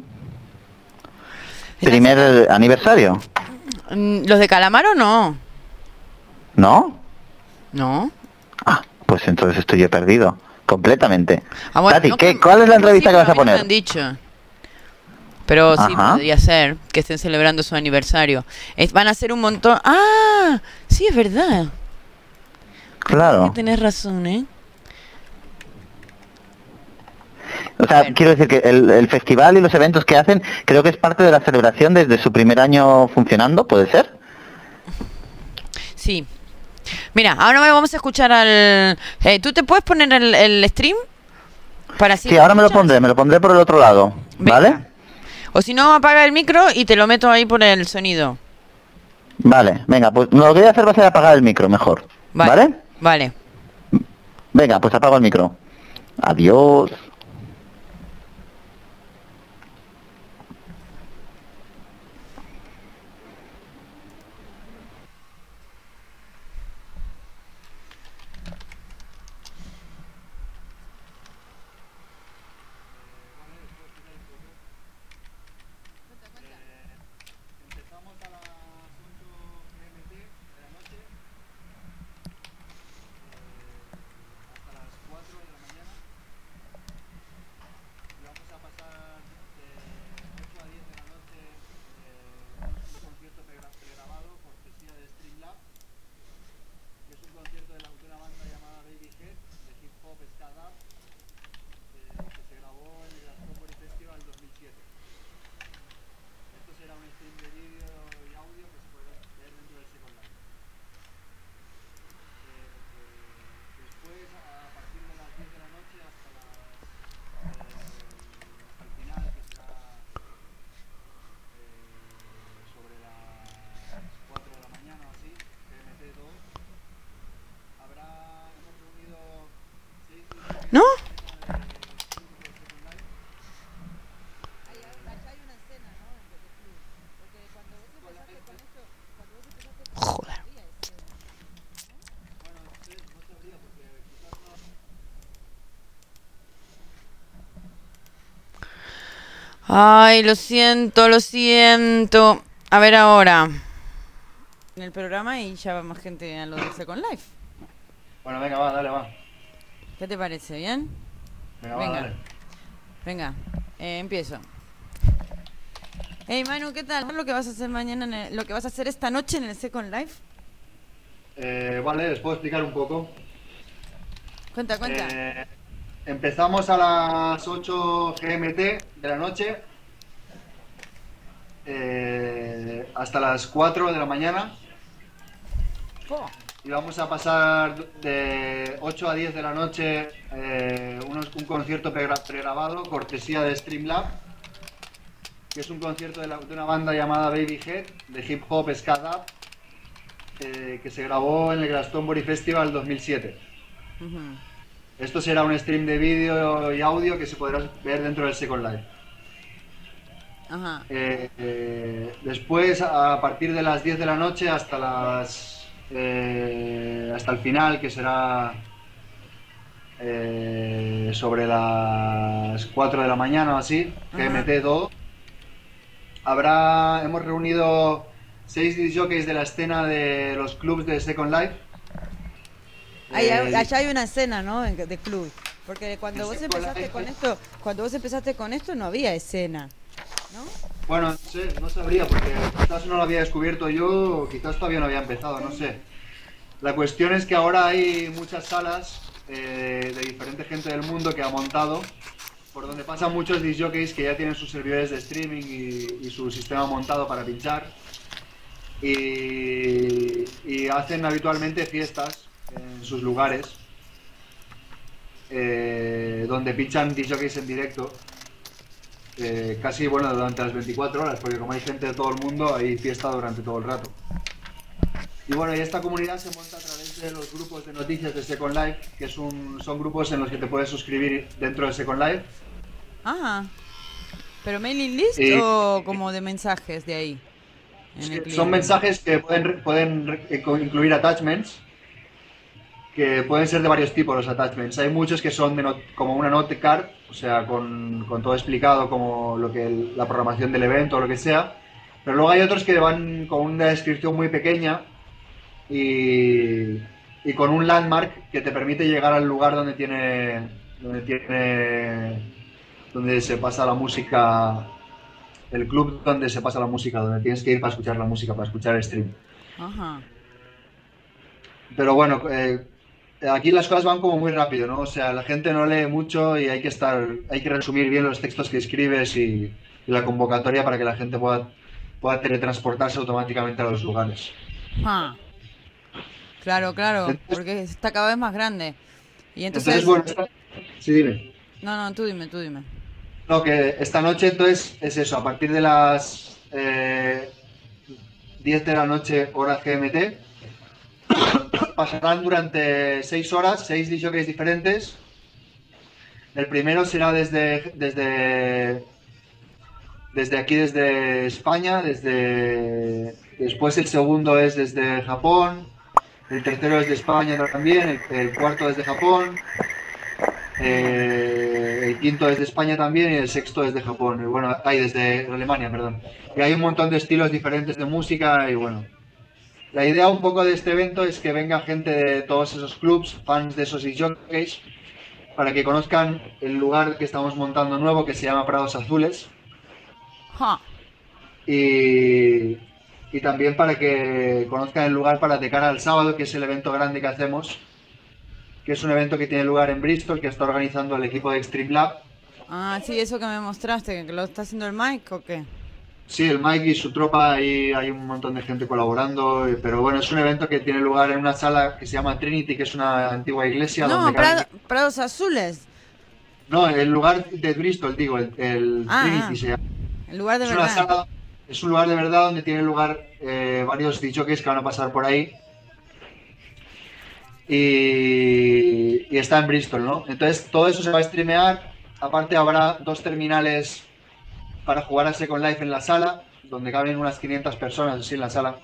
primer aniversario. ¿Los de Calamaro no? ¿No? No. Ah, pues entonces estoy yo perdido. Completamente. Ah, bueno, Tati, no, ¿cuál es la entrevista que vas a no me poner? han dicho. Pero sí, Ajá. podría ser que estén celebrando su aniversario. Van a hacer un montón... ¡Ah! Sí, es verdad. Claro. Tenés razón, ¿eh? O sea, quiero decir que el festival y los eventos que hacen, creo que es parte de la celebración desde su primer año funcionando, ¿puede ser? Sí. Mira, ahora vamos a escuchar al... ¿tú te puedes poner el stream? Para así Sí, ahora me lo pondré por el otro lado, ¿vale? Venga. O si no, apaga el micro y te lo meto ahí por el sonido. Vale, venga, pues lo que voy a hacer va a ser apagar el micro mejor, ¿vale? Vale. Venga, pues apago el micro. Adiós. ¿No? Joder. Ay, lo siento, lo siento. A ver ahora. En el programa y ya va más gente a lo de Second Life. Bueno, venga, va, dale, va. ¿Qué te parece? ¿Bien? Venga, va, dale. Venga, empiezo. Hey Manu, ¿qué tal? ¿Lo que vas a hacer mañana, lo que vas a hacer esta noche en el Second Life? Vale, les puedo explicar un poco. Cuenta. Empezamos a las 8 GMT de la noche hasta las 4 de la mañana. Y vamos a pasar de 8 a 10 de la noche un concierto pregrabado, cortesía de Streamlab, que es un concierto de una banda llamada Baby Head, de hip hop ska dub, que se grabó en el Glastonbury Festival 2007. Esto será un stream de vídeo y audio que se podrá ver dentro del Second Life. Ajá. Después, a partir de las 10 de la noche hasta el final, que será sobre las 4 de la mañana o así, GMT todo, hemos reunido 6 disc jockeys de la escena de los clubs de Second Life, Allá hay una escena, ¿no? De club. Porque cuando vos empezaste con esto no había escena, ¿no? Bueno, no sé, no sabría, porque quizás no lo había descubierto yo, o quizás todavía no había empezado, no sé. La cuestión es que ahora hay muchas salas de diferente gente del mundo que ha montado, por donde pasan muchos discjockeys que ya tienen sus servidores de streaming y su sistema montado para pinchar. Y hacen habitualmente fiestas en sus lugares, donde pinchan discjockeys en directo. Casi durante las 24 horas, porque como hay gente de todo el mundo, hay fiesta durante todo el rato. Y y esta comunidad se monta a través de los grupos de noticias de Second Life, que son grupos en los que te puedes suscribir dentro de Second Life. Ajá. ¿Pero mailing list o como de mensajes de ahí? Son mensajes que pueden incluir attachments, que pueden ser de varios tipos los attachments. Hay muchos que son como una note card, o sea, con todo explicado, como la programación del evento o lo que sea. Pero luego hay otros que van con una descripción muy pequeña y con un landmark que te permite llegar al lugar donde se pasa la música, el club donde se pasa la música, donde tienes que ir para escuchar la música, para escuchar el stream. Ajá. Pero bueno, aquí las cosas van como muy rápido, ¿no? O sea, la gente no lee mucho y hay que resumir bien los textos que escribes y la convocatoria para que la gente pueda teletransportarse automáticamente a los lugares. Ah. Claro, porque está cada vez más grande. Y entonces sí, dime. No, tú dime. No, que esta noche entonces es eso, a partir de las 10 de la noche hora GMT, pasarán durante 6 horas, 6 discjockeys diferentes. El primero será desde aquí, desde España, después el segundo es desde Japón, el tercero es de España también, el cuarto es de Japón, el quinto es de España también y el sexto es de Japón, desde Alemania, perdón. Y hay un montón de estilos diferentes de música y la idea un poco de este evento es que venga gente de todos esos clubs, fans de esos discjockeys, para que conozcan el lugar que estamos montando nuevo, que se llama Prados Azules. Y también para que conozcan el lugar de cara al sábado, que es el evento grande que hacemos, que es un evento que tiene lugar en Bristol, que está organizando el equipo de Extreme Lab. Ah, sí, eso que me mostraste, que lo está haciendo el Mike, ¿o qué? Sí, el Mike y su tropa, y hay un montón de gente colaborando, pero es un evento que tiene lugar en una sala que se llama Trinity, que es una antigua iglesia. No, Prados Azules. No, el lugar de Bristol, digo, el Trinity se llama. El lugar de verdad. Es un lugar de verdad donde tiene lugar varios discjockeys que van a pasar por ahí. Y está en Bristol, ¿no? Entonces todo eso se va a streamear. Aparte habrá 2 terminales para jugar a Second Life en la sala, donde caben unas 500 personas así en la sala.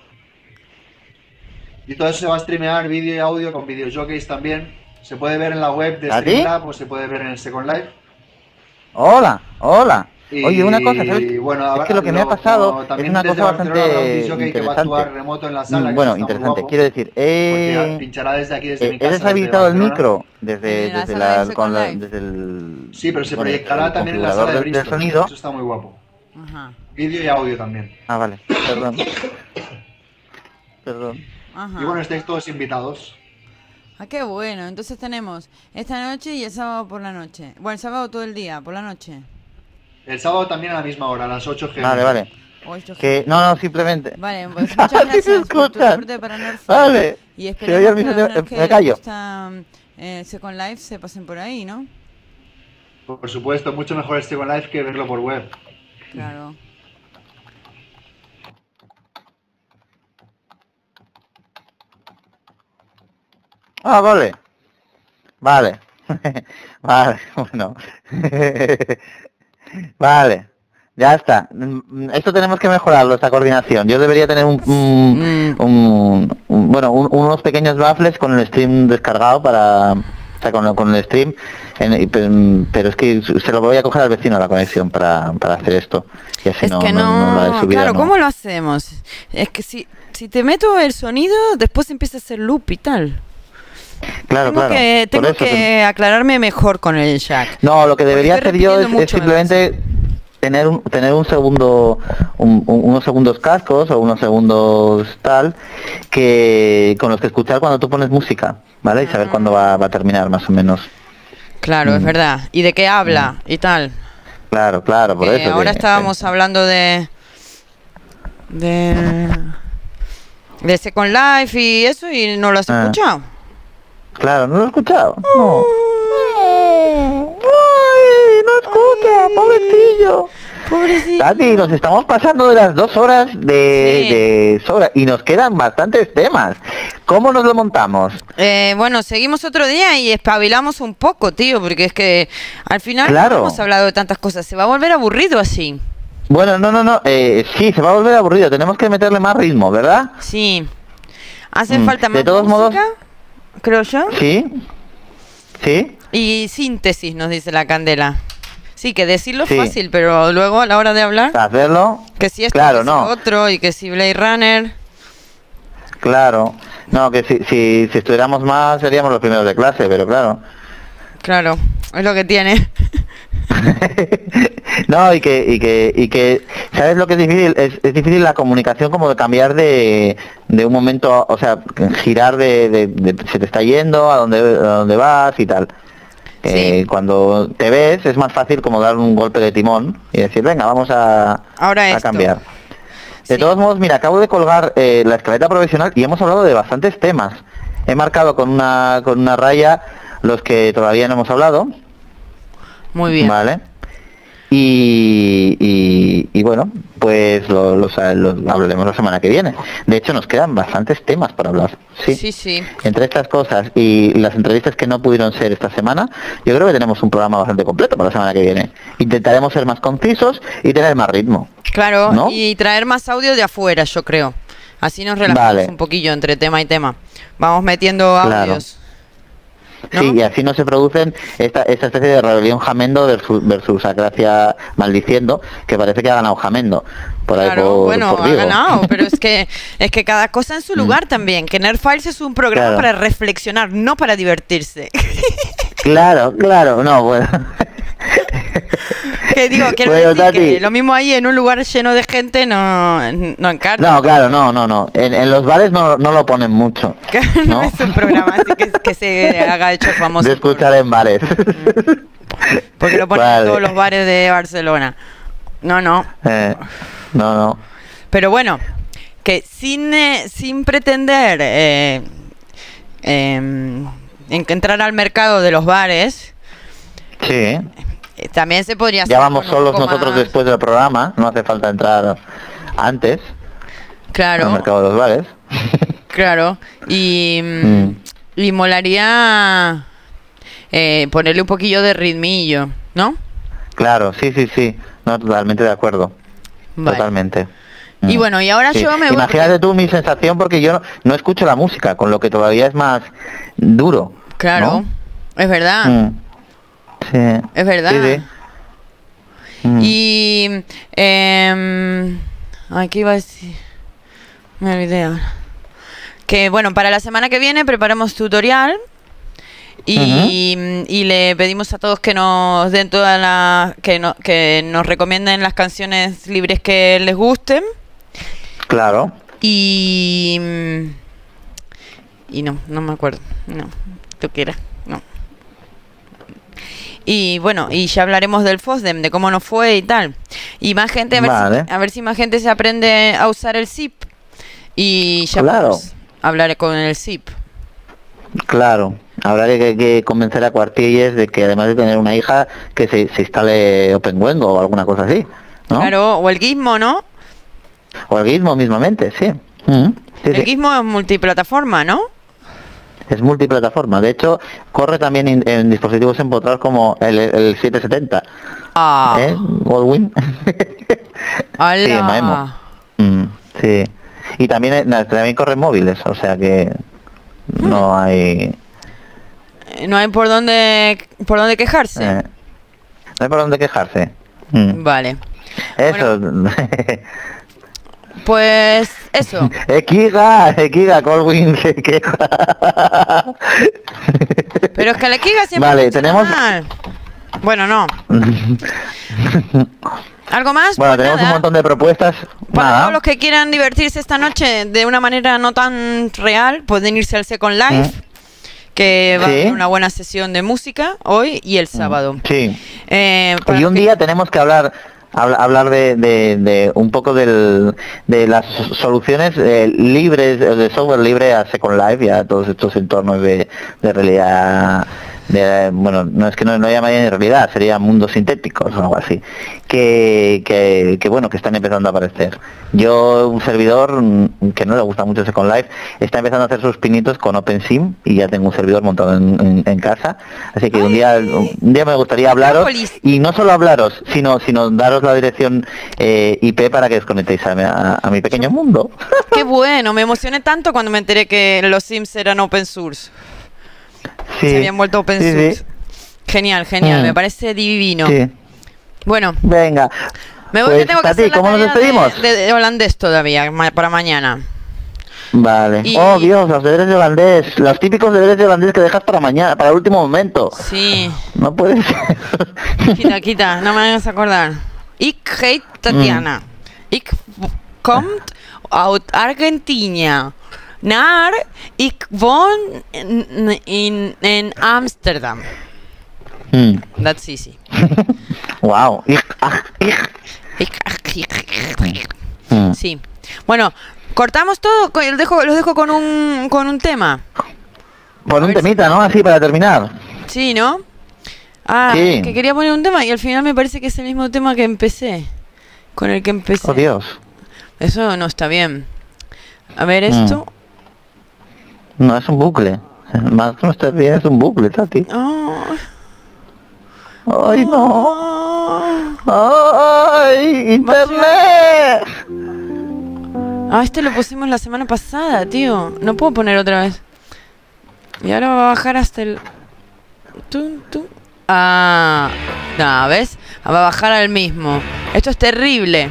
Y todo eso se va a streamear, vídeo y audio, con videojockeys también. Se puede ver en la web de Streamlab o se puede ver en el Second Life. Hola. Oye, una cosa, ¿sabes? Es que lo que me ha pasado es una cosa bastante interesante. Que va a actuar remoto en la sala, interesante, guapo, quiero decir, pinchará desde aquí, desde mi casa. ¿He deshabilitado el micro desde el... Sí, pero se proyectará también en la sala de Bristol. Sonido. Eso está muy guapo. Ajá. Vídeo y audio también. Ah, vale, perdón. Ajá. Y estáis todos invitados. Ah, qué bueno. Entonces tenemos esta noche y el sábado por la noche. Bueno, el sábado todo el día, por la noche. El sábado también a la misma hora, a las 8 GMT. Vale. Que no, simplemente. Vale, pues muchas gracias por tu reporte para Nerf. Vale. Y esperemos que me callo. Second Life se pasen por ahí, ¿no? Por supuesto, mucho mejor el Second Life que verlo por web. Claro. Ah, vale, bueno. Vale, ya está. Esto tenemos que mejorarlo, esta coordinación. Yo debería tener unos pequeños baffles con el stream descargado con el stream, pero es que se lo voy a coger al vecino la conexión para hacer esto. Y así claro, ¿cómo lo hacemos? Es que si te meto el sonido, después empieza a hacer loop y tal. Claro, Tengo claro. que, Por tengo eso que aclararme mejor con el jack. No, lo que debería Estoy hacer yo repitiendo es mucho, simplemente tener un segundo, unos segundos cascos o unos segundos tal, que con los que escuchar cuando tú pones música, ¿vale? Y saber cuándo va a terminar más o menos. Claro, es verdad. ¿Y de qué habla? Y tal. Claro, claro, por eso. Ahora que- estábamos hablando de Second Life y eso y no lo has escuchado. Claro, no lo he escuchado. No. Ay, no escucha, pobrecillo. Pobrecito. Tati, nos estamos pasando de las 2 horas de sobra y nos quedan bastantes temas. ¿Cómo nos lo montamos? Bueno, seguimos otro día y espabilamos un poco, tío, porque es que al final Claro. no hemos hablado de tantas cosas. Se va a volver aburrido así. Bueno, no. Sí, se va a volver aburrido. Tenemos que meterle más ritmo, ¿verdad? Sí. Hace falta De más todos música, creo yo. Sí. Sí. Y síntesis, nos dice la Candela. Sí, que decirlo Sí. es fácil, pero luego a la hora de hablar, Hacerlo. que si esto, Claro, que si no. lo otro, y que si Blade Runner. Claro. No, que si estudiáramos más seríamos los primeros de clase, pero claro. Claro, es lo que tiene. No, y que ¿sabes lo que es difícil? Es difícil la comunicación, como de cambiar de un momento, o sea, girar de se te está yendo, a dónde vas y tal. Cuando te ves es más fácil como dar un golpe de timón y decir, venga, vamos a cambiar. De todos modos, mira, acabo de colgar la escaleta profesional y hemos hablado de bastantes temas. He marcado con una raya los que todavía no hemos hablado. Muy bien. Vale. Y bueno, pues los hablaremos la semana que viene. De hecho, nos quedan bastantes temas para hablar. Sí. Sí. Entre estas cosas y las entrevistas que no pudieron ser esta semana, yo creo que tenemos un programa bastante completo para la semana que viene. Intentaremos ser más concisos y tener más ritmo. Claro, ¿no? y traer más audio de afuera, yo creo. Así nos relajamos Vale. un poquillo entre tema y tema. Vamos metiendo Claro. audios. Sí, y así no se producen esta especie de rebelión Jamendo versus Acracia maldiciendo, que parece que ha ganado Jamendo por ahí Claro, por, bueno, por ha Vigo. ganado, pero es que cada cosa en su lugar también. Que Nerd Files es un programa Claro. para reflexionar, no para divertirse. Claro, no, bueno. Que digo, quiero Bueno, decir que Tati. lo mismo ahí en un lugar lleno de gente no encarna. No, claro, no. En los bares no lo ponen mucho. No es un programa así que se haga hecho famoso. De escuchar en bares. Porque lo ponen Vale. en todos los bares de Barcelona. No. No. Pero bueno, que sin pretender entrar al mercado de los bares, Sí. también se podría hacer. Ya vamos con un solos poco nosotros más. después del programa. No hace falta entrar antes Claro. al mercado de los bares. Claro, y molaría ponerle un poquillo de ritmillo, ¿no? Claro, sí. No, totalmente de acuerdo. Vale. Totalmente. Y bueno, y ahora Sí. yo me voy. Imagínate tú mi sensación, porque yo no escucho la música, con lo que todavía es más duro. Claro, ¿no? es verdad, Sí. es verdad. Sí. Y ay, ¿qué iba a decir? Me olvidé ahora. Que bueno, para la semana que viene preparamos tutorial y le pedimos a todos que nos den que nos recomienden las canciones libres que les gusten. Claro. Y no me acuerdo. No, tú quieras. No. Y bueno, y ya hablaremos del FOSDEM, de cómo nos fue y tal. Y más gente, Vale. a ver si más gente se aprende a usar el zip. Y ya Claro. podemos hablar con el zip. Claro. Habrá que convencer a Cuartilles de que además de tener una hija, que se instale OpenWengo o alguna cosa así, ¿no? Claro, o el Gizmo, ¿no? O el Gizmo mismamente, sí. Sí, El Gizmo es multiplataforma, ¿no? Es multiplataforma. De hecho, corre también en dispositivos empotrados como el 770. Ah. Goldwyn. ¡Hala! Sí, en Maemo. Sí. Y también corre en móviles, o sea que no hay... No hay por dónde quejarse. no hay por dónde quejarse. Vale. Eso. Pues eso. Equiga, Colwyn se queja. Pero es que el Equiga siempre Vale, funciona tenemos... mal. Bueno, no. ¿Algo más? Bueno, Pues tenemos nada. un montón de propuestas. Para Nada. todos los que quieran divertirse esta noche de una manera no tan real, pueden irse al Second Life, que va a Sí. haber una buena sesión de música hoy y el sábado. Sí. Para Y un que- día tenemos que hablar de un poco de las soluciones libres, de software libre a Second Life y a todos estos entornos de realidad, bueno, no es que no llamaría de realidad, sería mundos sintéticos o algo así, que bueno, que están empezando a aparecer. Yo, un servidor que no le gusta mucho Second Life, está empezando a hacer sus pinitos con OpenSim y ya tengo un servidor montado en casa, así que un día me gustaría hablaros, y no solo hablaros, sino daros la dirección IP para que os conectéis a mi pequeño mundo. Qué bueno, me emocioné tanto cuando me enteré que los Sims eran open source. Sí. Se habían vuelto open Sí, source. sí. Genial, me parece divino. Sí. Bueno, Venga. me voy, Pues, que tengo que Tati, hacer la ¿cómo nos tarea despedimos? de holandés todavía, para mañana. Vale. Y- Oh, Dios, los deberes de holandés. Los típicos deberes de holandés que dejas para mañana, para el último momento. Sí. No puede ser. Quita, no me hagas acordar. Ik heet Tatiana. Ik komt uit Argentina. Ik woon in Amsterdam. That's easy. Wow. Sí. Bueno, cortamos todo. Los dejo con un tema. Por un temita, ¿no? Así para terminar. Sí, ¿no? Ah, Sí. que quería poner un tema y al final me parece que es el mismo tema que empecé. Con el que empecé. Oh, Dios. Eso no está bien. A ver esto. No, es un bucle. Más que no estés bien, es un bucle, Tati. ¡Ay, no! ¡Ay, internet! Este lo pusimos la semana pasada, tío. No puedo poner otra vez. Y ahora va a bajar hasta el... No, ¿ves? Va a bajar al mismo. Esto es terrible.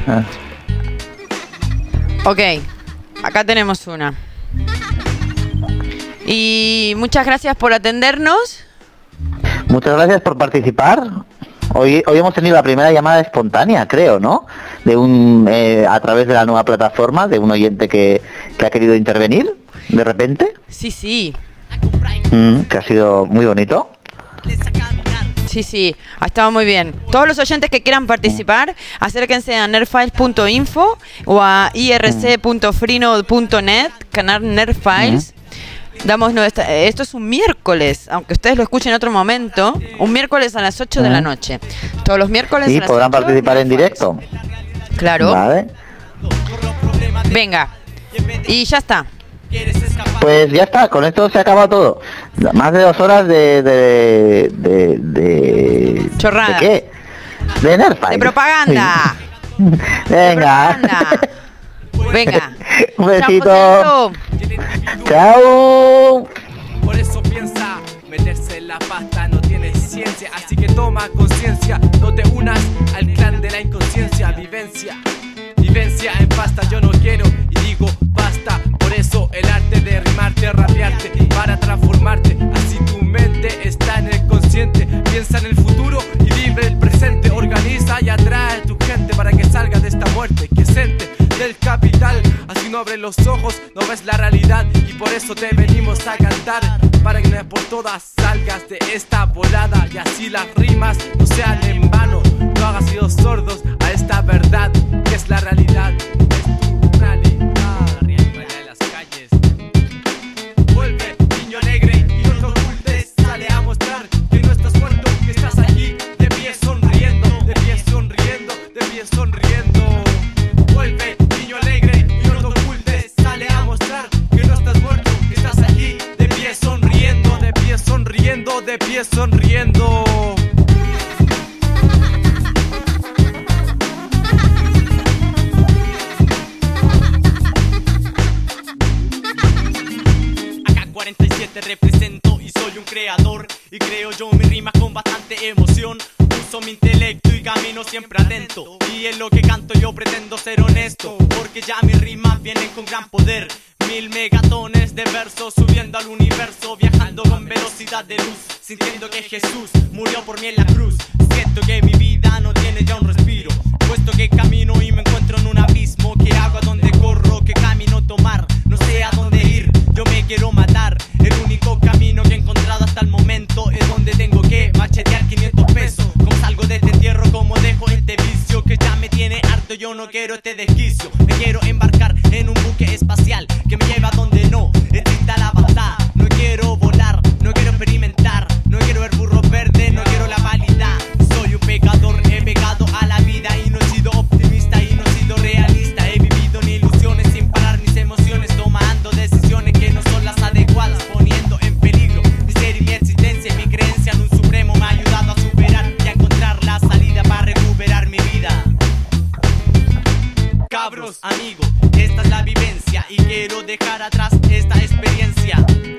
Ok. Acá tenemos una. Y muchas gracias por atendernos. Muchas gracias por participar. Hoy hemos tenido la primera llamada espontánea, creo, ¿no? De a través de la nueva plataforma, de un oyente que ha querido intervenir, de repente. Sí. Que ha sido muy bonito. Sí, ha estado muy bien. Todos los oyentes que quieran participar, acérquense a nerdfiles.info o a irc.freenode.net, canal Nerdfiles. Esto es un miércoles, aunque ustedes lo escuchen en otro momento, un miércoles a las 8 de la noche. Todos los miércoles Y a las podrán 8, participar en directo. Claro. Vale. Venga. Y ya está. Pues ya está, con esto se acaba todo. Más de 2 horas de Chorrada. ¿De qué? De Nerdfiles. De propaganda. Venga. Venga. Un besito. Chao. Por eso piensa, meterse en la pasta no tiene ciencia, así que toma conciencia, no te unas al clan de la inconsciencia, vivencia en pasta yo no quiero y digo basta, por eso el arte de rimarte, rapearte, para transformarte, así tu mente está en el consciente, piensa en el futuro y vive el presente, organiza y atrae a tu gente para que salga de esta muerte que siente del capital, así no abres los ojos, no ves la realidad y por eso te venimos a cantar, para que por todas salgas de esta volada y así las rimas no sean en vano, no hagas oídos sordos a esta verdad que es la realidad, es tu realidad, arriba de las calles, vuelve niño alegre y no te ocultes, sale a mostrar que no estás muerto, que estás aquí, de pie sonriendo, de pie sonriendo, de pie sonriendo. Vuelve, niño alegre, y no te ocultes, sale a mostrar que no estás muerto, que estás aquí, de pie sonriendo, de pie sonriendo, de pie sonriendo. Acá 47 represento y soy un creador, y creo yo mi rima con bastante emoción, uso mi intelecto y gano camino siempre atento. Y en lo que canto yo pretendo ser honesto, porque ya mis rimas vienen con gran poder. 1000 megatones de versos subiendo al universo, viajando con velocidad de luz, sintiendo que Jesús murió por mí en la cruz. Siento que mi vida no tiene ya un respiro, puesto que camino y me encuentro en un abismo. ¿Qué hago? ¿A dónde corro? ¿Qué camino tomar? No sé a dónde ir, yo me quiero matar. El único camino que he encontrado hasta el momento es donde tengo que machetear 500 pesos. Como salgo de este entierro, como dejo este vicio que ya me tiene harto, yo no quiero este desquicio. Me quiero embarcar en un buque espacial que me lleva donde no exista la bondad. No quiero volar, no quiero experimentar, no quiero ver burros verdes, no quiero la validad. Soy un pecador, he pecado a la vida y no he sido optimista y no he sido realista. He vivido en ilusiones sin parar mis emociones, tomando decisiones que no son las adecuadas, poniendo en peligro mi ser y mi existencia. Y mi creencia en un supremo me ha ayudado a superar y a encontrar la salida para recuperar mi vida. Cabros, amigos, esta es la vivencia y quiero dejar atrás esta experiencia.